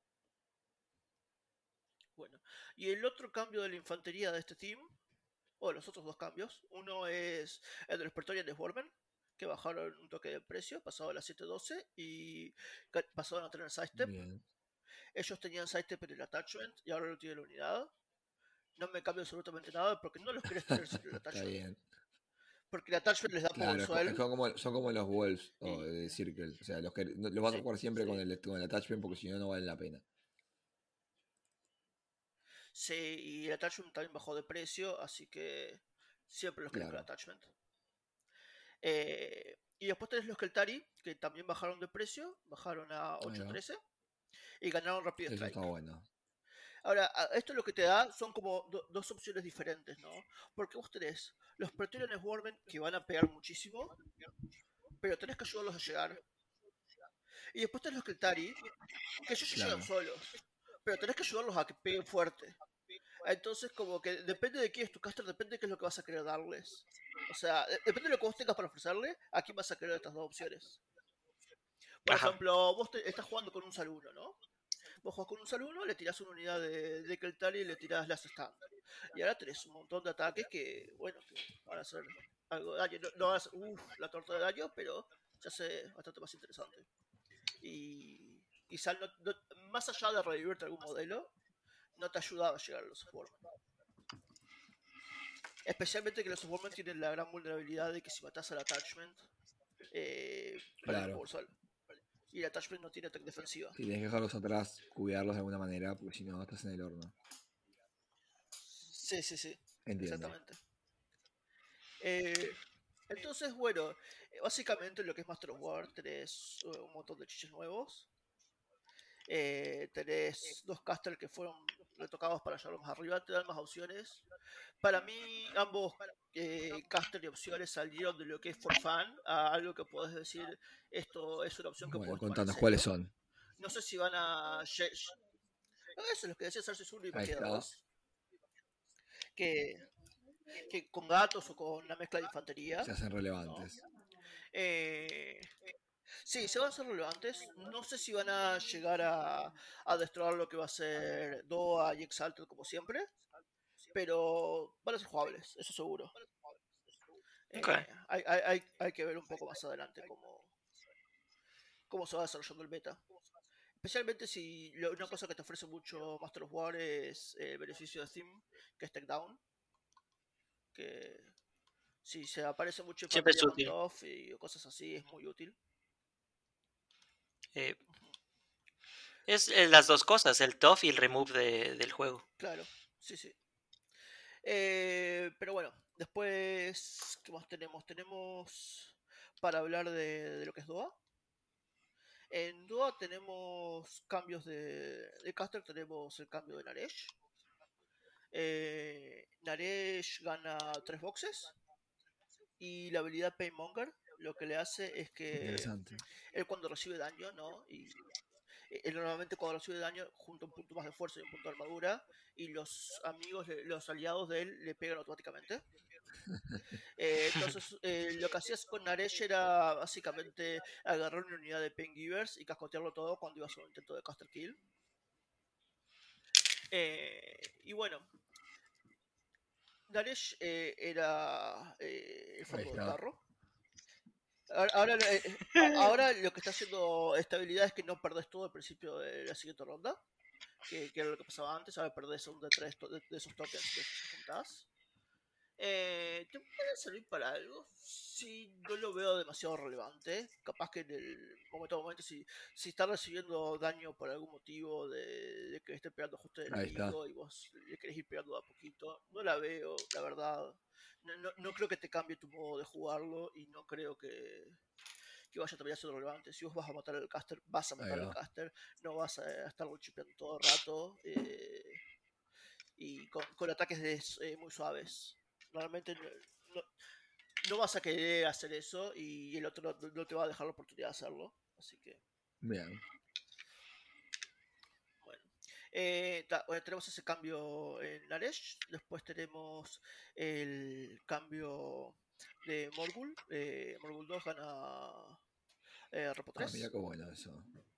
Bueno, y el otro cambio de la infantería de este team, o los otros dos cambios, uno es el de los Praetorian Swarmen, que bajaron un toque de precio, pasado a las 7.12 y pasaron a tener sidestep. Bien. Ellos tenían sidestep en el attachment y ahora lo tiene la unidad. No me cambia absolutamente nada porque no los querés tener sin el attachment. Está bien. Porque el attachment les da power swell. Son como los Wolves o de Circle. O sea, los vas a jugar siempre con el attachment porque si no, no valen la pena. Sí, y el attachment también bajó de precio, así que siempre los querés con el attachment. Y después tenés los Keltari, que también bajaron de precio, bajaron a 8.13 y ganaron Rapid Strike. Eso está bueno. Ahora, esto lo que te da son como dos opciones diferentes, ¿no? Porque vos tenés los Praetorian Swarmen que van a pegar muchísimo, pero tenés que ayudarlos a llegar. Y después tenés los Keltari, que ellos llegan solos, pero tenés que ayudarlos a que peguen fuerte. Entonces, como que depende de quién es tu caster, depende de qué es lo que vas a querer darles. O sea, depende de lo que vos tengas para ofrecerle, a quién vas a querer estas dos opciones. Por ejemplo, vos estás jugando con un Saluno, ¿no? Vos jugás con un Saluno, le tirás una unidad de Keltari y le tirás las stand. Y ahora tenés un montón de ataques que, bueno, que van a hacer algo de daño. No van a hacer, la torta de daño, pero se hace bastante más interesante. Y Sal, más allá de revivirte algún modelo, no te ayudaba a llegar a los Swarmen. Especialmente que los Swarmen tienen la gran vulnerabilidad de que si matas al attachment, claro. Y el attachment no tiene ataque defensiva. Sí, tienes que dejarlos atrás, cuidarlos de alguna manera, porque si no, estás en el horno. Sí. Entiendo. Exactamente. Entonces, bueno, básicamente lo que es Master of War, tenés un montón de chiches nuevos. Tenés dos casters que fueron retocados para llevarlos más arriba, te dan más opciones. Para mí, ambos caster y opciones salieron de lo que es for fun a algo que podés decir, esto es una opción que podés tomar. Contanos cuáles son. No sé si van a... Eso es lo que decía Cersei 1 y Partida 2. Que con gatos o con una mezcla de infantería se hacen relevantes, ¿no? Sí, se van a hacer relevantes. No sé si van a llegar a destruir lo que va a ser Doa y Exalted como siempre, pero van a ser jugables, eso seguro. Okay. Hay que ver un poco más adelante cómo se va desarrollando el beta. Especialmente si una cosa que te ofrece mucho Master of War es el beneficio de Theme, que es Takedown. Que si se aparece mucho en siempre es útil. TOF y cosas así, es muy útil. Es las dos cosas, el TOF y el remove del juego. Claro, sí. Pero bueno, después, ¿qué más tenemos? Tenemos para hablar de lo que es DOA. En DOA tenemos cambios de caster, tenemos el cambio de Naresh. Naresh gana 3 boxes y la habilidad Painmonger lo que le hace es que él cuando recibe daño, ¿no? Y él normalmente cuando recibe daño junta un punto más de fuerza y un punto de armadura y los amigos, los aliados de él le pegan automáticamente. Entonces lo que hacías con Naresh era básicamente agarrar una unidad de Paingivers y cascotearlo todo cuando ibas a un intento de caster kill. Y bueno, Naresh era el fondo del carro. Ahora lo que está haciendo estabilidad es que no perdés todo al principio de la siguiente ronda, que era lo que pasaba antes. Ahora perdés un de tres de esos tokens que juntás. ¿Te puede servir para algo? Sí, no lo veo demasiado relevante. Capaz que en el momento, si está recibiendo daño por algún motivo de que esté pegando justo el Ahí está. enemigo y vos le querés ir pegando de a poquito, no la veo, la verdad. No creo que te cambie tu modo de jugarlo y no creo que vaya a terminar siendo relevante. Si vos vas a matar al caster, vas a Ahí matar al va. caster, no vas a estarlo chipeando todo el rato y con ataques muy suaves. Normalmente no vas a querer hacer eso y el otro no te va a dejar la oportunidad de hacerlo. Así que, Bien. bueno. Bueno, tenemos ese cambio en Naresh. Después tenemos el cambio de Morgul. Morgul 2 gana Repo Ah, mira 3. qué bueno eso.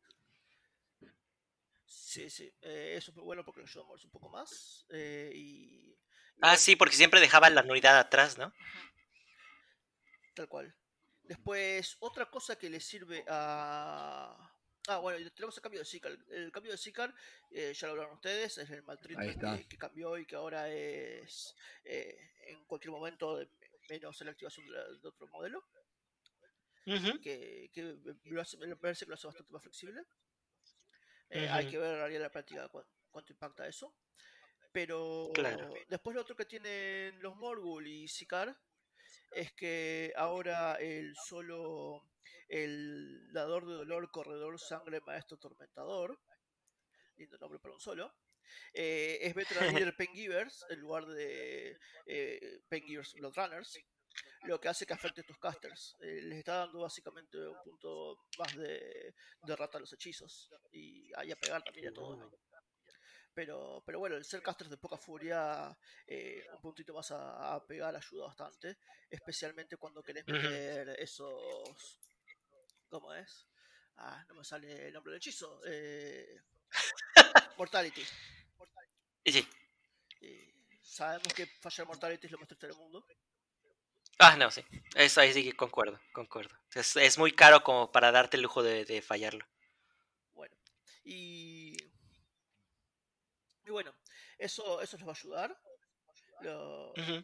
Sí, sí. Eso es muy bueno porque lo ayuda a moverse un poco más. Y Ah, bueno, sí, porque siempre dejaba la unidad atrás, ¿no? tal cual. Después, otra cosa que le sirve a... Ah, bueno, y tenemos el cambio de Zikar. El cambio de Zikar, ya lo hablaron ustedes, es el Ahí maltreatment está. que cambió y que ahora es en cualquier momento, menos en la activación de otro modelo, Ujú, que me parece que lo hace bastante más flexible. Hay ujú, que ver en la práctica cuánto impacta eso. Pero claro. después lo otro que tienen los Morgul y Zikar es que ahora el dador de dolor, corredor, sangre, maestro, tormentador, lindo nombre para un solo, es Veteran Leader Pengivers en lugar de Pengivers Bloodrunners, lo que hace que afecte a tus casters. Les está dando básicamente un punto más de rata a los hechizos y a pegar también a todo. Pero bueno, el ser casters de poca furia, un puntito más a pegar ayuda bastante. Especialmente cuando querés Ujú. meter esos. ¿Cómo es? Ah, no me sale el nombre del hechizo. Mortality. Y sí. Sabemos que fallar Mortality es lo más triste del mundo. Ah, no, sí. Eso ahí sí que concuerdo, concuerdo. Es muy caro como para darte el lujo de fallarlo. Bueno. Y bueno, eso les va a ayudar. Lo, Ujú,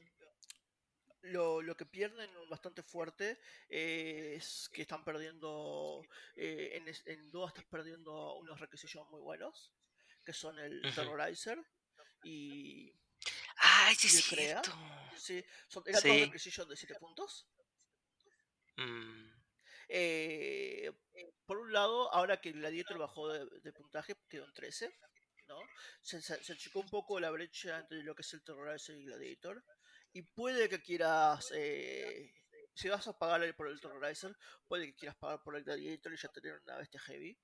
lo que pierden bastante fuerte es que están perdiendo, en Dua estás perdiendo unos requisitos muy buenos, que son el ujú. Terrorizer y, Ay, sí es y el Crea. cierto. Sí, eran dos Sí. requisitos de 7 puntos. Mm, Eh, por un lado, ahora que el Gladiator bajó de puntaje, quedó en 13, ¿no? Se achicó un poco la brecha entre lo que es el Terrorizer y el Gladiator. Y puede que quieras, si vas a pagar por el Terrorizer, puede que quieras pagar por el Gladiator y ya tener una bestia heavy.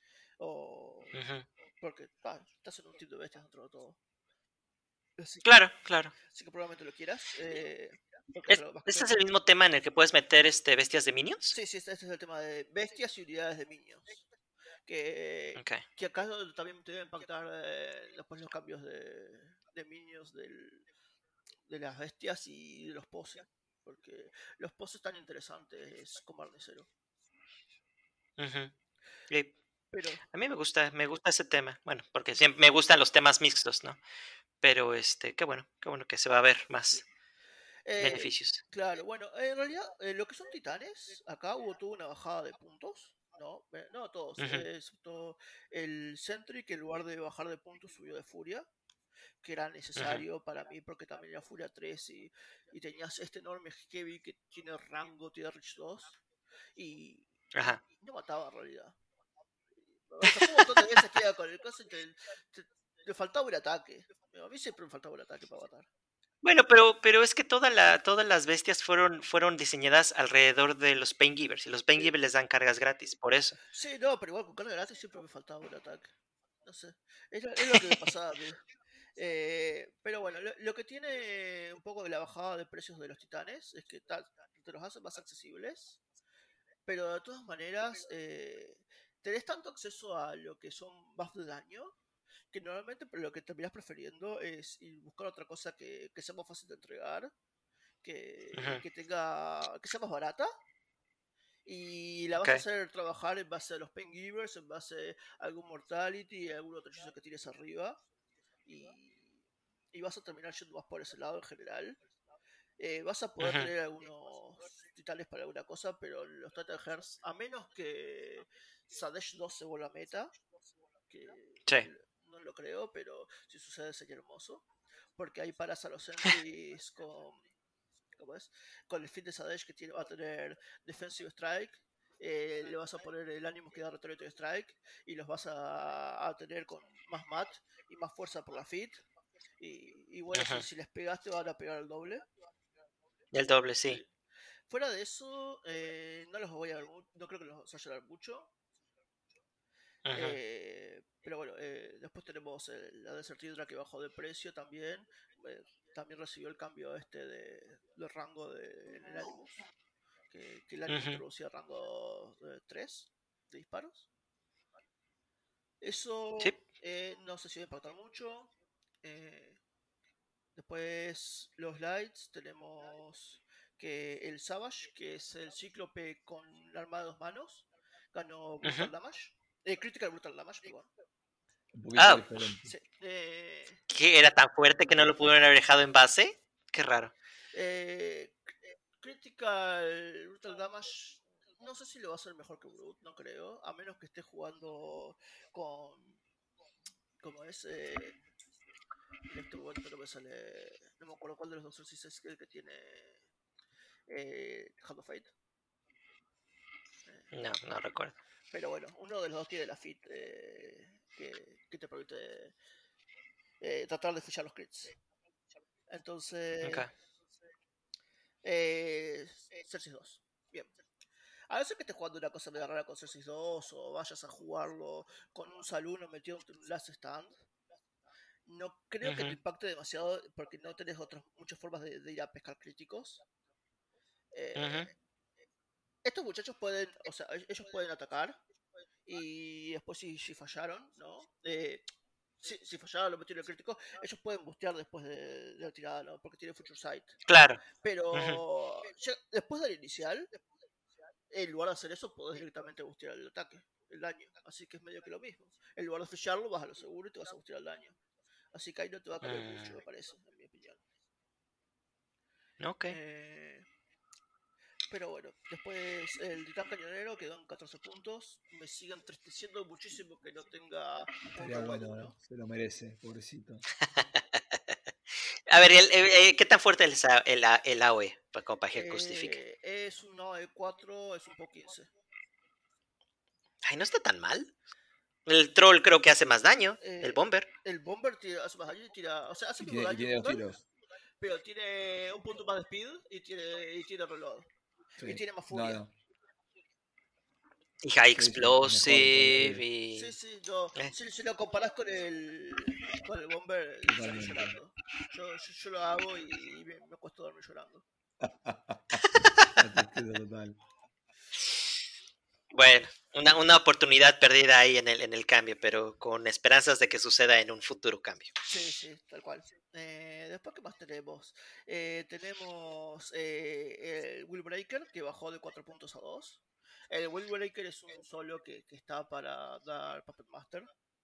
O ujú. porque estás en un tipo de bestias dentro de todo. Así, Claro, claro. así que probablemente lo quieras. Porque vas a ¿Este tener es el mismo tema en el que puedes meter bestias de minions? Sí, sí, este es el tema de bestias y unidades de minions. Que, Ok. que acá también te debe impactar después los cambios de minions de las bestias y de los poses. Porque los poses tan interesantes como Arnicero. Ujú. Y Pero a mí me gusta ese tema. Bueno, porque siempre me gustan los temas mixtos, ¿no? Pero qué bueno que se va a ver sí. más beneficios. Claro, bueno, en realidad lo que son titanes, acá tuvo una bajada de puntos. No, no todos, Ujú, excepto el Sentry que en lugar de bajar de puntos subió de furia, que era ujú. necesario para mí porque también era Furia 3 y tenías este enorme Heavy que tiene rango Tier Reach 2 y, Ajá. y no mataba en realidad. Me tocó un montón de veces que iba con el coso y le faltaba un ataque. A mí siempre me faltaba un ataque para matar. Bueno, pero es que todas las bestias fueron diseñadas alrededor de los Paingivers, y los Sí, Paingivers les dan cargas gratis, por eso. sí, no, pero igual con carga gratis siempre me faltaba un ataque. No sé, es lo que me pasaba a mí. Pero bueno, lo que tiene un poco de la bajada de precios de los titanes es que te los hacen más accesibles. Pero de todas maneras, tenés tanto acceso a lo que son buffs de daño que normalmente lo que terminás prefiriendo es ir buscar otra cosa que sea más fácil de entregar, Ujú, que sea más barata Y la vas a hacer trabajar en base a los Paingivers, en base a algún Mortality y algún otro hechizo que tires arriba. Y vas a terminar yendo más por ese lado en general. Vas a poder tener algunos titanes para alguna cosa, pero los Titan Hearts, a menos que Sadesh 2 se vuelva meta, que no lo creo, pero si sucede sería hermoso. Porque ahí paras a los Sentries con el fin de Sadesh que va a tener Defensive Strike. Le vas a poner el ánimo que da Rhetoric Strike y los vas a tener con más mat y más fuerza por la fit. Y bueno, si les pegaste van a pegar el doble. El doble, sí. Fuera de eso, no los voy a ver, no creo que los vaya a dar mucho. Pero bueno, después tenemos la Desert Hydra que bajó de precio también. También recibió el cambio de rango en el Animus. Que el Animus introducía rango 3 de disparos. Eso no sé si va a impactar mucho. Después los lights tenemos que el Savage, que es el cíclope con arma de 2 manos, ganó Brutal Damage. Critical Brutal Damage, perdón. Un poquito diferente. Sí, ¿Qué era tan fuerte que no lo pudieron haber dejado en base? Qué raro. Critical Brutal Damage, no sé si lo va a hacer mejor que Brute, no creo, a menos que esté jugando con... ¿Cómo es? En este momento no me sale... No me acuerdo cuál de los dos es el que tiene... Hand of Fate. No recuerdo. Pero bueno, uno de los dos tiene la fit que te permite tratar de fichar los crits. Entonces... Xerxes 2. Bien. A veces que estés jugando una cosa medio rara con Xerxes 2 o vayas a jugarlo con un Saluno metido en un Last Stand, no creo que te impacte demasiado porque no tenés muchas formas de ir a pescar críticos. Estos muchachos pueden, o sea, ellos pueden atacar y después si fallaron, ¿no? Si fallaron lo metieron el crítico, ellos pueden bustear después de la tirada, ¿no? Porque tiene Future Sight. Claro. Pero después del inicial, en lugar de hacer eso, podés directamente bustear el ataque, el daño. Así que es medio que lo mismo. En lugar de ficharlo, vas a lo seguro y te vas a bustear el daño. Así que ahí no te va a cambiar mucho, me parece, en mi opinión. Ok. Pero bueno, después el Titán Cañonero quedó en 14 puntos. Me sigue entristeciendo muchísimo que no tenga Estaría bueno, se lo merece, pobrecito. A ver, ¿qué tan fuerte es el AOE? Para que justifique. Es un AOE 4, es un poco 15. Ay, no está tan mal. El troll creo que hace más daño. El bomber. El bomber hace más daño y tira. O sea, hace mismo daño. Tiene 2 tiros. Pero tiene un punto más de speed y tiene reload. Sí. Y tiene más furia. No. Y high explosive. Sí, no. Si lo comparás con el bomber, salí llorando. Yo lo hago y me acuesto a dormir llorando. Total. Bueno, una oportunidad perdida ahí en el cambio, pero con esperanzas de que suceda en un futuro cambio. Sí, tal cual. Después, ¿qué más tenemos? Tenemos el Willbreaker, que bajó de 4 puntos a 2. El Willbreaker es un solo que está para dar Puppet Master.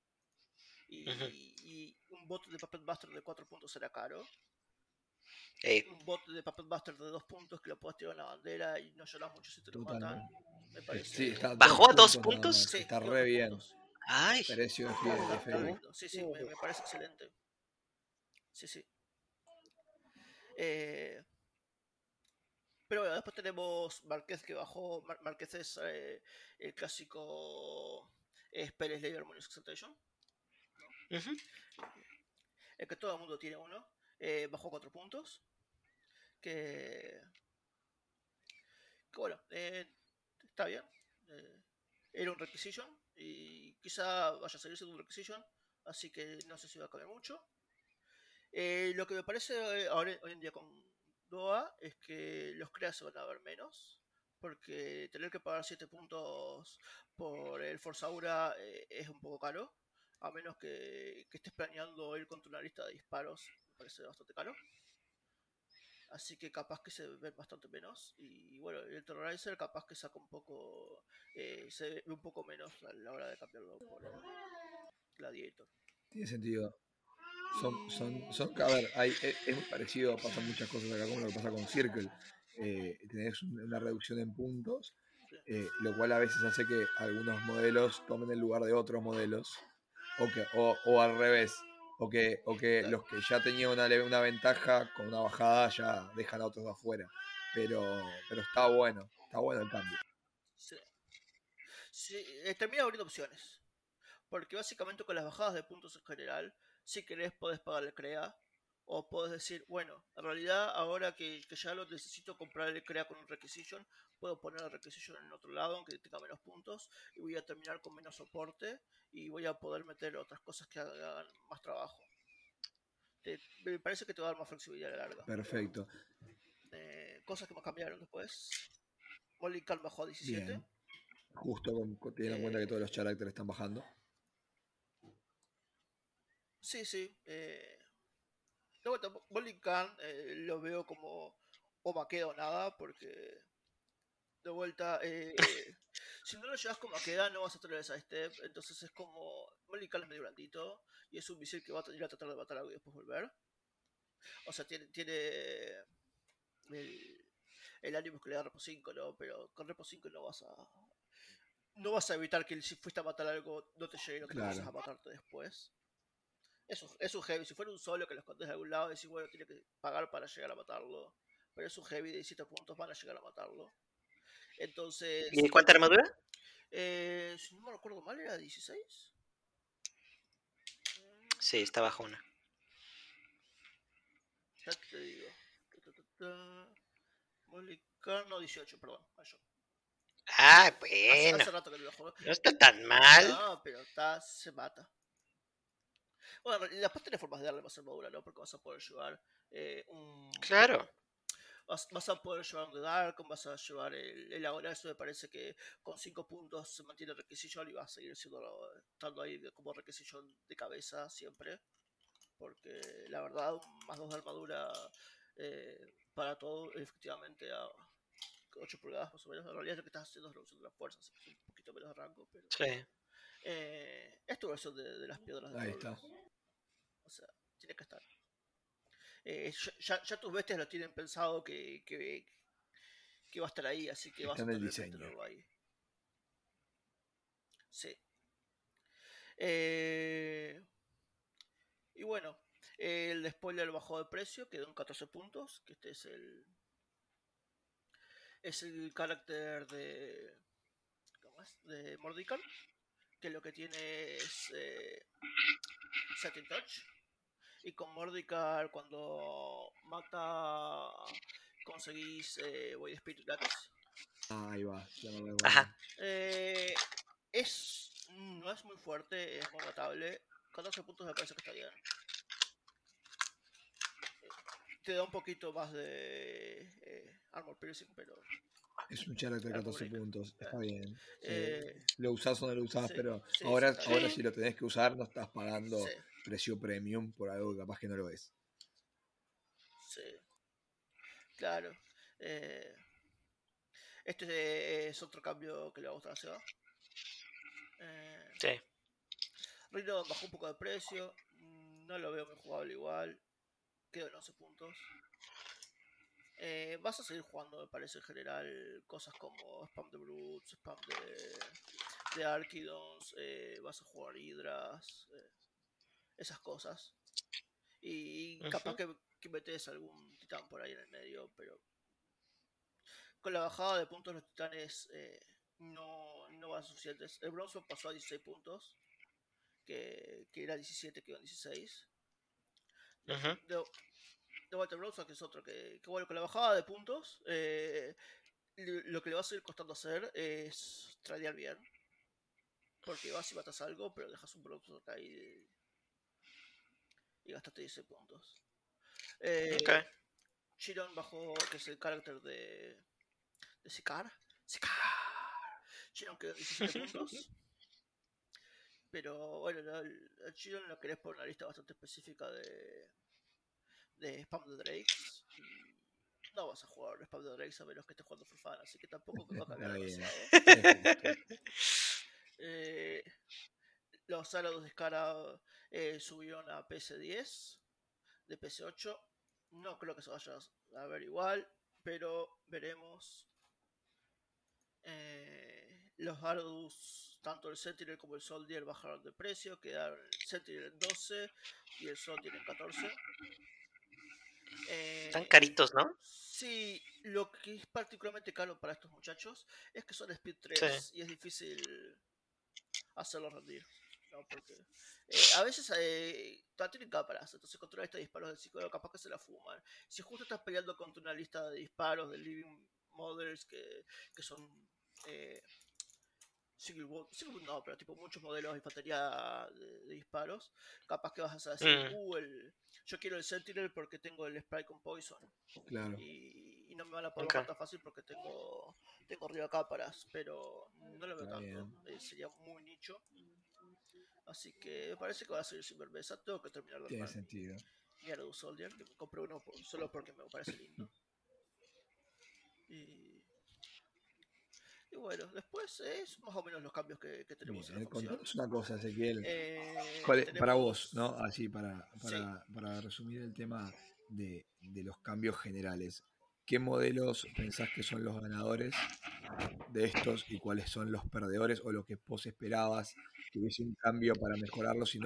Y un bot de Puppet Master de 4 puntos será caro. Un bot de Puppet Master de 2 puntos que lo puedes tirar en la bandera y no lloras mucho si te lo matan. Me parece. Sí, ¿Bajó a 2 puntos? Sí, está re bien. Puntos. Ay. Precio de Fede. Sí, me parece excelente. Sí. Pero bueno, después tenemos Marquez que bajó. Marquez es el clásico Spell Slayer Harmonious Exaltation, ¿no? El que todo el mundo tiene uno. Bajó 4 puntos. Que bueno, está bien. Era un Requisition y quizá vaya a seguir siendo un Requisition, así que no sé si va a cambiar mucho. Lo que me parece hoy en día con DOA es que los creas se van a ver menos, porque tener que pagar 7 puntos por el Force Aura es un poco caro, a menos que estés planeando ir contra una lista de disparos, me parece bastante caro. así que capaz que se ve bastante menos. Y bueno, el Terrorizer capaz que saca un poco, se ve un poco menos a la hora de cambiarlo por el Gladiator. Tiene sentido. A ver, es muy parecido, pasan muchas cosas acá como lo que pasa con Circle. Tenés una reducción en puntos, lo cual a veces hace que algunos modelos tomen el lugar de otros modelos, o al revés, o que Claro. los que ya tenían una ventaja con una bajada ya dejan a otros de afuera. Pero está bueno el cambio. Sí. Sí, termina abriendo opciones. Porque básicamente con las bajadas de puntos en general, si querés podés pagar el CREA. O podés decir, bueno, en realidad ahora que ya lo necesito comprar el CREA con un Requisition, puedo poner el Requisition en otro lado, aunque tenga menos puntos, y voy a terminar con menos soporte, y voy a poder meter otras cosas que hagan más trabajo. Me parece que te va a dar más flexibilidad a la larga. Perfecto. Cosas que más cambiaron después. Molly Calm bajó a 17. Bien. Justo teniendo en cuenta que todos los characters están bajando. Sí, sí. De vuelta, Molly Calm lo veo como o Maqueda o nada, porque de vuelta, si no lo llevas como Maqueda no vas a tener esa step, entonces es como Molly Calm es medio blandito y es un misil que va a ir a tratar de matar algo y después volver. O sea, tiene el ánimo que le da Repo 5, ¿no? Pero con Repo 5 no vas a evitar que si fuiste a matar algo no te llegue y no te empieces a matarte después. Es un heavy. Si fuera un solo que lo escondes de algún lado, decís, bueno, tiene que pagar para llegar a matarlo. Pero es un heavy de 17 puntos, van a llegar a matarlo. Entonces. ¿Y cuánta armadura? Si no me recuerdo mal, ¿era 16? Sí, está bajo una. Ya te digo. Molicano 18, perdón. Mayo. Ah, bueno. Hace rato que no lo juego. No está tan mal. No, pero se mata. Bueno, después tenés formas de darle más armadura, ¿no? Porque vas a poder llevar Claro. Vas a poder llevar un The Dark, vas a llevar el ahora, eso me parece que con 5 puntos se mantiene Requisition y va a seguir estando ahí como Requisition de cabeza siempre. Porque la verdad, más 2 de armadura para todo, efectivamente, a 8 pulgadas más o menos. En realidad lo que estás haciendo es reducción de las fuerzas, es un poquito menos de rango, pero. Sí. Es tu versión de las piedras de Ahí Pueblo. está. O sea, tiene que estar. Ya tus bestias lo tienen pensado que va a estar ahí, así que vas a tener que tenerlo ahí. Sí. Y bueno, el spoiler bajó de precio, quedó en 14 puntos, que este es el carácter de Mordicai, que lo que tiene es Setting Touch. Y con Mordicai, cuando mata, conseguís Void Spirit gratis. Ahí va. Ajá. No es muy fuerte, es muy matable. 14 puntos me parece que está bien. Te da un poquito más de Armor Piercing, pero. Es un character de 14 puntos, está bien. Lo usás o no lo usás, sí, pero sí, ahora sí. si lo tenés que usar, no estás pagando precio premium por algo que capaz que no lo es. Sí, claro. Este es otro cambio que le va a gustar a Seba. Sí. Rhino bajó un poco de precio. No lo veo muy jugable igual. Quedó en 11 puntos. Vas a seguir jugando, me parece, en general, cosas como Spam de Brutes, Spam de Archidons, vas a jugar Hydras, esas cosas. Y capaz que metes algún titán por ahí en el medio, pero con la bajada de puntos los titanes no van suficientes. El Bronson pasó a 16 puntos, que era 17, quedó en 16. De Walter Bronson, que es otro que bueno, con la bajada de puntos, lo que le va a seguir costando hacer es tradear bien. Porque vas y matas algo, pero dejas un Bronson acá y gastaste 16 puntos. Chiron bajó, que es el carácter de Sikaar. Chiron quedó en 17 puntos. Pero bueno, el Chiron lo querés por una lista bastante específica de spam de Drakes. no vas a jugar un spam de Drex a menos que estés jugando for fun, así que tampoco me va a cambiar Está bien. demasiado. Los Arados de Scara subieron a PS10 de PS8. No creo que se vaya a ver igual, pero veremos. Los Ardus, tanto el Sentinel como el Soldier, bajaron de precio. Quedaron el Sentinel en 12 y el Soldier en 14. Están caritos, ¿no? Sí, lo que es particularmente caro para estos muchachos es que son Speed 3 y es difícil hacerlo rendir. ¿No? Porque a veces tienen cámaras, entonces controlar estos disparos del psicólogo capaz que se la fuman. Si justo estás peleando contra una lista de disparos de Living Models que son single wound no, pero tipo muchos modelos de infantería de disparos, capaz que vas a decir, yo quiero el Sentinel porque tengo el spray con Poison. Claro. Y no me van a poder matar tan fácil porque tengo arriba cámaras, pero no lo veo tanto. Sería muy nicho. Así que me parece que va a seguir sin Verbesa. Tengo que terminar de Tiene sentido. Y Ardus Soldier, que me compré uno solo porque me parece lindo. Y bueno, después es más o menos los cambios que tenemos en la facción. Contanos una cosa, Ezequiel. Para vos, ¿no? Así, para resumir el tema de los cambios generales. ¿Qué modelos pensás que son los ganadores de estos y cuáles son los perdedores o lo que vos esperabas que hubiese un cambio para mejorarlos? Si no...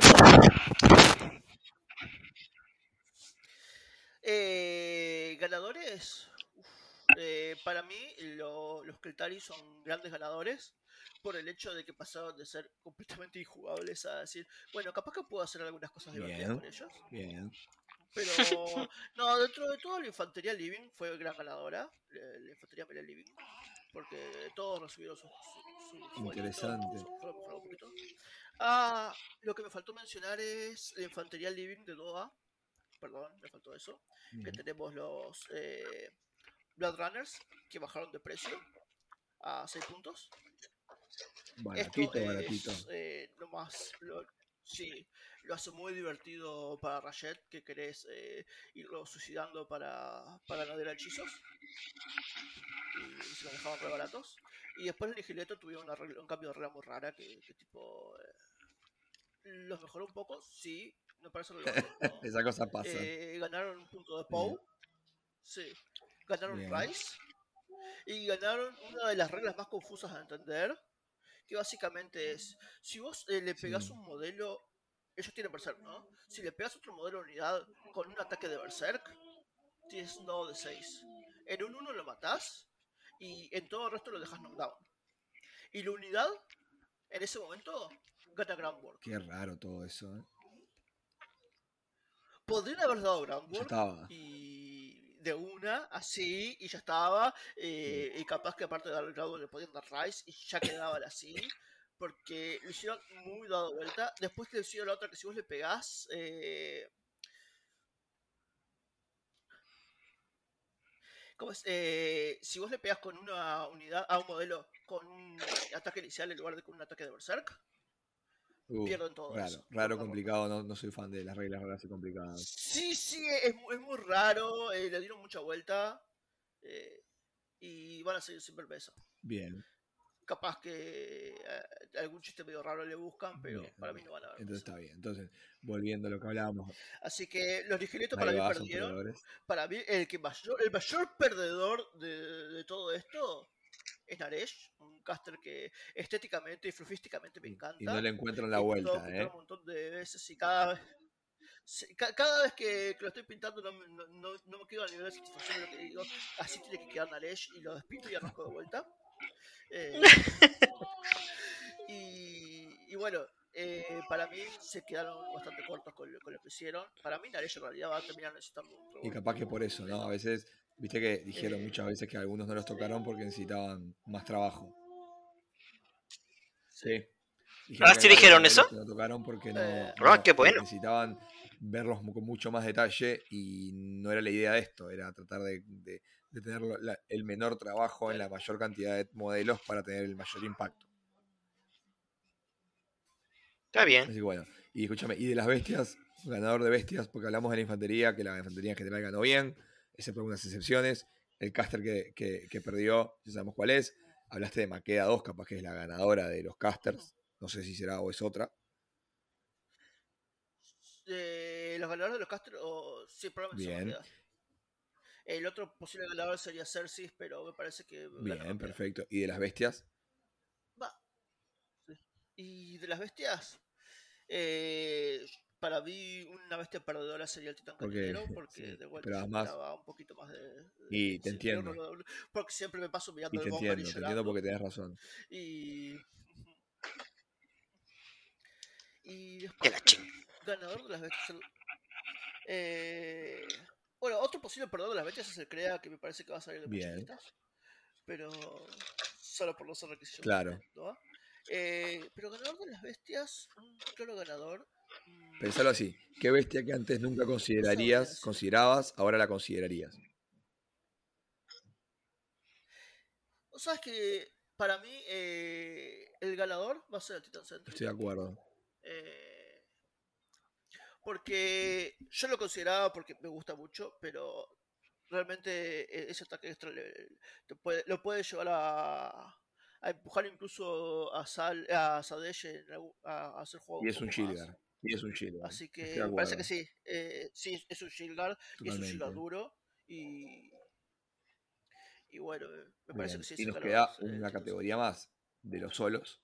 Ganadores... para mí los Keltari son grandes ganadores por el hecho de que pasaron de ser completamente injugables a decir, bueno, capaz que puedo hacer algunas cosas divertidas con ellos. Bien. Pero no, dentro de todo la infantería Living fue gran ganadora, la infantería melee Living, porque todos recibieron su interesante. Lo que me faltó mencionar es la infantería Living de Doha, perdón, me faltó eso, que tenemos los Bloodrunners, que bajaron de precio a 6 puntos. Baratito. Lo hace muy divertido para Rayet, que querés irlo suicidando para no dar hechizos. Y se lo dejaban re baratos. Y después en Nigileto tuvieron un cambio de regla muy rara que tipo... los mejoró un poco, sí. No parece relevante. No. Esa cosa pasa. Ganaron un punto de Poe. Sí. Ganaron Rice. Y ganaron una de las reglas más confusas a entender, que básicamente es, si vos le pegás un modelo, ellos tienen Berserk, ¿no? Si le pegas otro modelo de unidad con un ataque de Berserk, tienes un dado de 6. En un 1 lo matás y en todo el resto lo dejas knockdown. Y la unidad, en ese momento, gana Groundwork. Qué raro todo eso, ¿eh? Podrían haber dado Groundwork y de una, así, y ya estaba. Y capaz que aparte de dar el Groundwork le podían dar Rise y ya quedaban así. Porque lo hicieron muy dado vuelta. Después le hicieron la otra que si vos le pegás... ¿cómo es? Si vos le pegas con una unidad a un modelo con un ataque inicial en lugar de con un ataque de Berserk, pierden todo eso. Raro, complicado. No soy fan de las reglas raras y complicadas. Sí, es muy raro. Le dieron mucha vuelta. Y van a seguir sin Verbesa. Bien. Capaz que algún chiste medio raro le buscan, pero para mí no van a ver. Entonces está bien. Entonces, volviendo a lo que hablábamos. Así que los Nigiletos para mí perdieron. Para mí el mayor perdedor de todo esto es Naresh, un caster que estéticamente y flufísticamente me encanta. Y no le encuentran la vuelta, un montón de veces y cada vez que lo estoy pintando no me quedo a nivel de satisfacción de lo que digo. Así tiene que quedar Naresh y lo despinto y arranco de vuelta. Y bueno, para mí se quedaron bastante cortos con lo que hicieron. Para mí Naresh en realidad va a terminar necesitando un trabajo. Y capaz que por eso, ¿no? A veces, viste que dijeron muchas veces que algunos no los tocaron porque necesitaban más trabajo. Sí. ¿Sí dijeron eso? No tocaron porque qué bueno. Necesitaban verlos con mucho más detalle y no era la idea de esto, era tratar de tener el menor trabajo en la mayor cantidad de modelos para tener el mayor impacto. Está bien. Así que bueno, y escúchame, y de las bestias, ganador de bestias, porque hablamos de la infantería, que la infantería en general ganó bien, excepto algunas excepciones. el caster que perdió, ya sabemos cuál es. Hablaste de Makeda 2, capaz que es la ganadora de los casters. No sé si será o es otra. Los ganadores de los casters, sí, probablemente se Bien. El otro posible ganador sería Cersei, pero me parece que... Bien, perfecto. ¿Y de las bestias? Va. Sí. Y de las bestias, para mí una bestia perdedora sería el titán cañonero, porque sí, de vuelta pero yo además, esperaba un poquito más de y te sí, entiendo. porque siempre me paso mirando Y te el bomber y entiendo llorando. porque tenés razón. Y después, ganador de las bestias. Bueno, otro posible perdedor de las bestias es el Crea, que me parece que va a salir de muchas listas. Pero solo por los requisitos. Claro. ¿No? Pero ganador de las bestias, claro ganador. Pensalo así, ¿qué bestia que antes nunca considerabas, ahora la considerarías? ¿Sabes que para mí el ganador va a ser el Titan Sentry? Estoy de acuerdo. Porque yo lo consideraba porque me gusta mucho, pero realmente ese ataque extra lo puede llevar a empujar incluso a Sadesh a hacer juego. Y es un Shilgar. Así que me parece que sí. Sí, es un Shilgar. Y es un Shilgar duro. Y bueno, me parece que sí. Y nos queda una categoría más de los solos.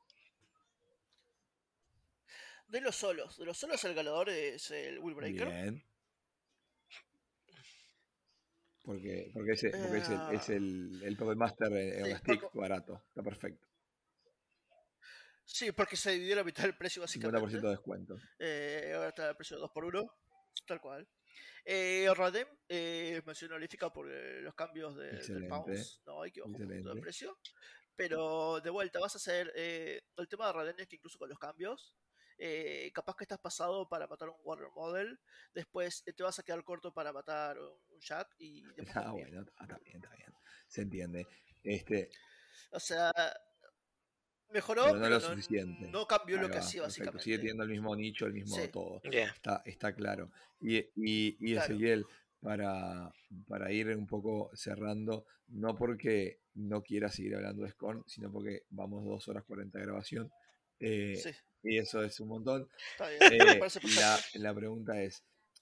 De los solos el ganador es el Willbreaker. Bien. Porque es el Puppet Master en la stick barato. Está perfecto. Sí, porque se dividió la mitad del precio básicamente. 50% de descuento. Ahora está el precio de 2x1. Tal cual. Radem mención honorífica por los cambios del Pounds. No, hay que bajar un poquito de precio. Pero de vuelta, vas a hacer. El tema de Radem es que incluso con los cambios, capaz que estás pasado para matar un Warrior Model. Después te vas a quedar corto para matar un Jack. Y bueno, está bien. Se entiende. O sea, mejoró, pero no lo suficiente. No cambió lo que hacía básicamente. Sigue teniendo el mismo nicho, el mismo todo. Yeah. Está claro. Y Ezequiel, para ir un poco cerrando, no porque no quiera seguir hablando de Scorn, sino porque vamos 2 horas 40 de grabación. Y eso es un montón. Está bien. La pregunta es,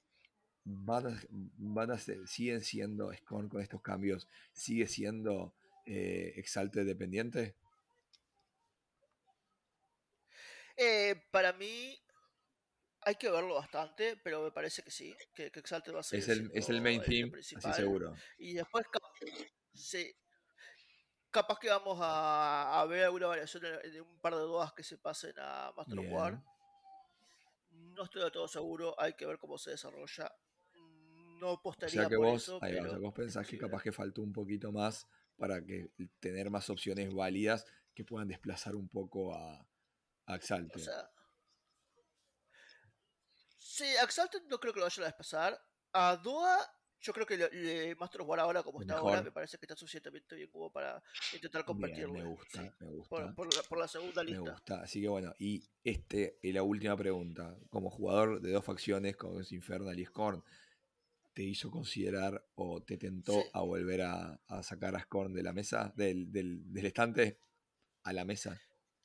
¿siguen siendo Scorn con estos cambios? ¿Sigue siendo Exalted dependiente? Para mí hay que verlo bastante, pero me parece que sí, que Exalted va a ser es el main theme, así seguro. Y después capaz que vamos a ver alguna variación de un par de dudas que se pasen a Master of War. No estoy de todo seguro, hay que ver cómo se desarrolla. No apostaría por eso. Vos pensás que capaz que faltó un poquito más para tener más opciones válidas que puedan desplazar un poco a Exalted. O sea, sí, Exalted no creo que lo vayan a desplazar. A Doa, yo creo que Master of War ahora como está ahora, me parece que está suficientemente bien como para intentar competirlo. Me gusta. Por la segunda lista. Me gusta. Así que bueno, y la última pregunta. Como jugador de 2 facciones, como es Infernal y Scorn, ¿te hizo considerar o te tentó a volver a sacar a Scorn de la mesa, del estante a la mesa?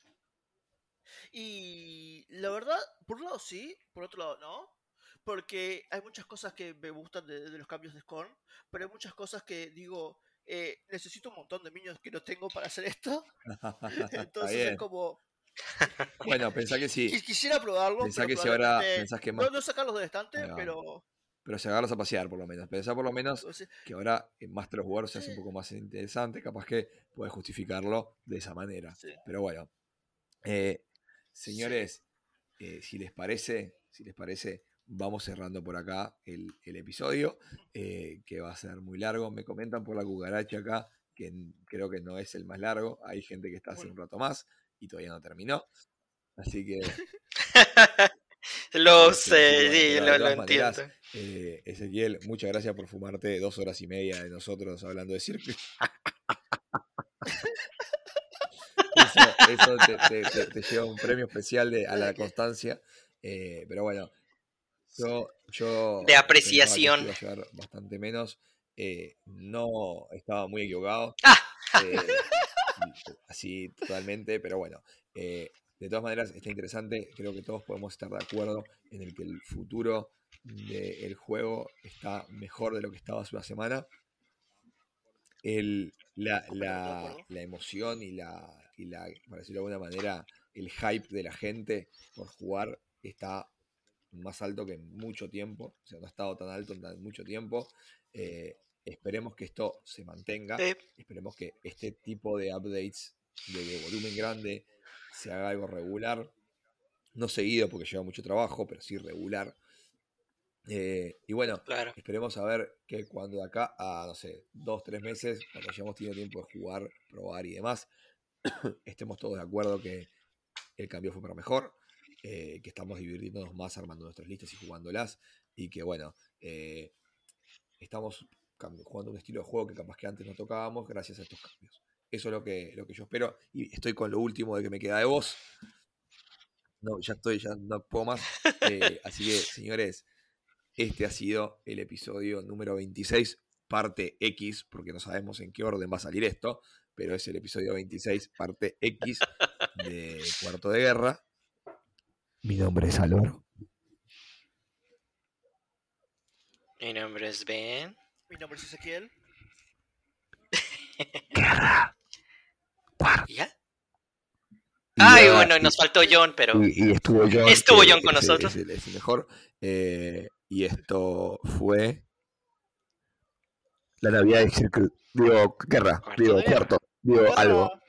Y la verdad, por un lado sí, por otro lado no. Porque hay muchas cosas que me gustan de los cambios de Scorn, pero hay muchas cosas que digo, necesito un montón de minions que no tengo para hacer esto. Entonces es como... Bueno, pensá que sí. Quisiera probarlo. Pensá que si ahora pensás que más... No sacarlos del estante, pero sacarlos a pasear por lo menos. Pensá por lo menos que ahora en Master of War se hace un poco más interesante. Capaz que puedes justificarlo de esa manera. Pero bueno. Señores, si les parece, vamos cerrando por acá el episodio, que va a ser muy largo. Me comentan por la cucaracha acá que creo que no es el más largo. Hay gente que está hace un rato más y todavía no terminó. Así que... Lo sé, lo entiendo. Ezequiel, muchas gracias por fumarte 2 horas y media de nosotros hablando de circuit. Eso te lleva un premio especial a la constancia. Pero bueno, yo de apreciación. iba a llevar bastante menos. no estaba muy equivocado. Así totalmente, pero bueno. De todas maneras, está interesante. Creo que todos podemos estar de acuerdo en el que el futuro del juego está mejor de lo que estaba hace una semana. La emoción y por decirlo de alguna manera, el hype de la gente por jugar está más alto que en mucho tiempo. O sea, no ha estado tan alto en mucho tiempo. Esperemos que esto se mantenga. Esperemos que este tipo de updates de volumen grande se haga algo regular. No seguido porque lleva mucho trabajo, pero sí regular. Y bueno, claro. Esperemos a ver que cuando de acá a, no sé, 2-3 meses, cuando hayamos tenido tiempo de jugar, probar y demás, estemos todos de acuerdo que el cambio fue para mejor, que estamos divirtiéndonos más armando nuestras listas y jugándolas, y que bueno, estamos jugando un estilo de juego que capaz que antes no tocábamos gracias a estos cambios. Eso es lo que yo espero, y estoy con lo último de que me queda de vos. No, ya no puedo más. Así que, señores, este ha sido el episodio número 26, parte X, porque no sabemos en qué orden va a salir esto, pero es el episodio 26, parte X de Cuarto de Guerra. Mi nombre es Álvaro. Mi nombre es Ben. Mi nombre es Ezequiel. Guerra. ¿Ya? Ay, bueno, nos faltó John, pero... Y estuvo John. Estuvo John con nosotros. Es el mejor. Y esto fue... La Navidad de Circle. Digo, Guerra. Digo, Cuarto. Digo, algo.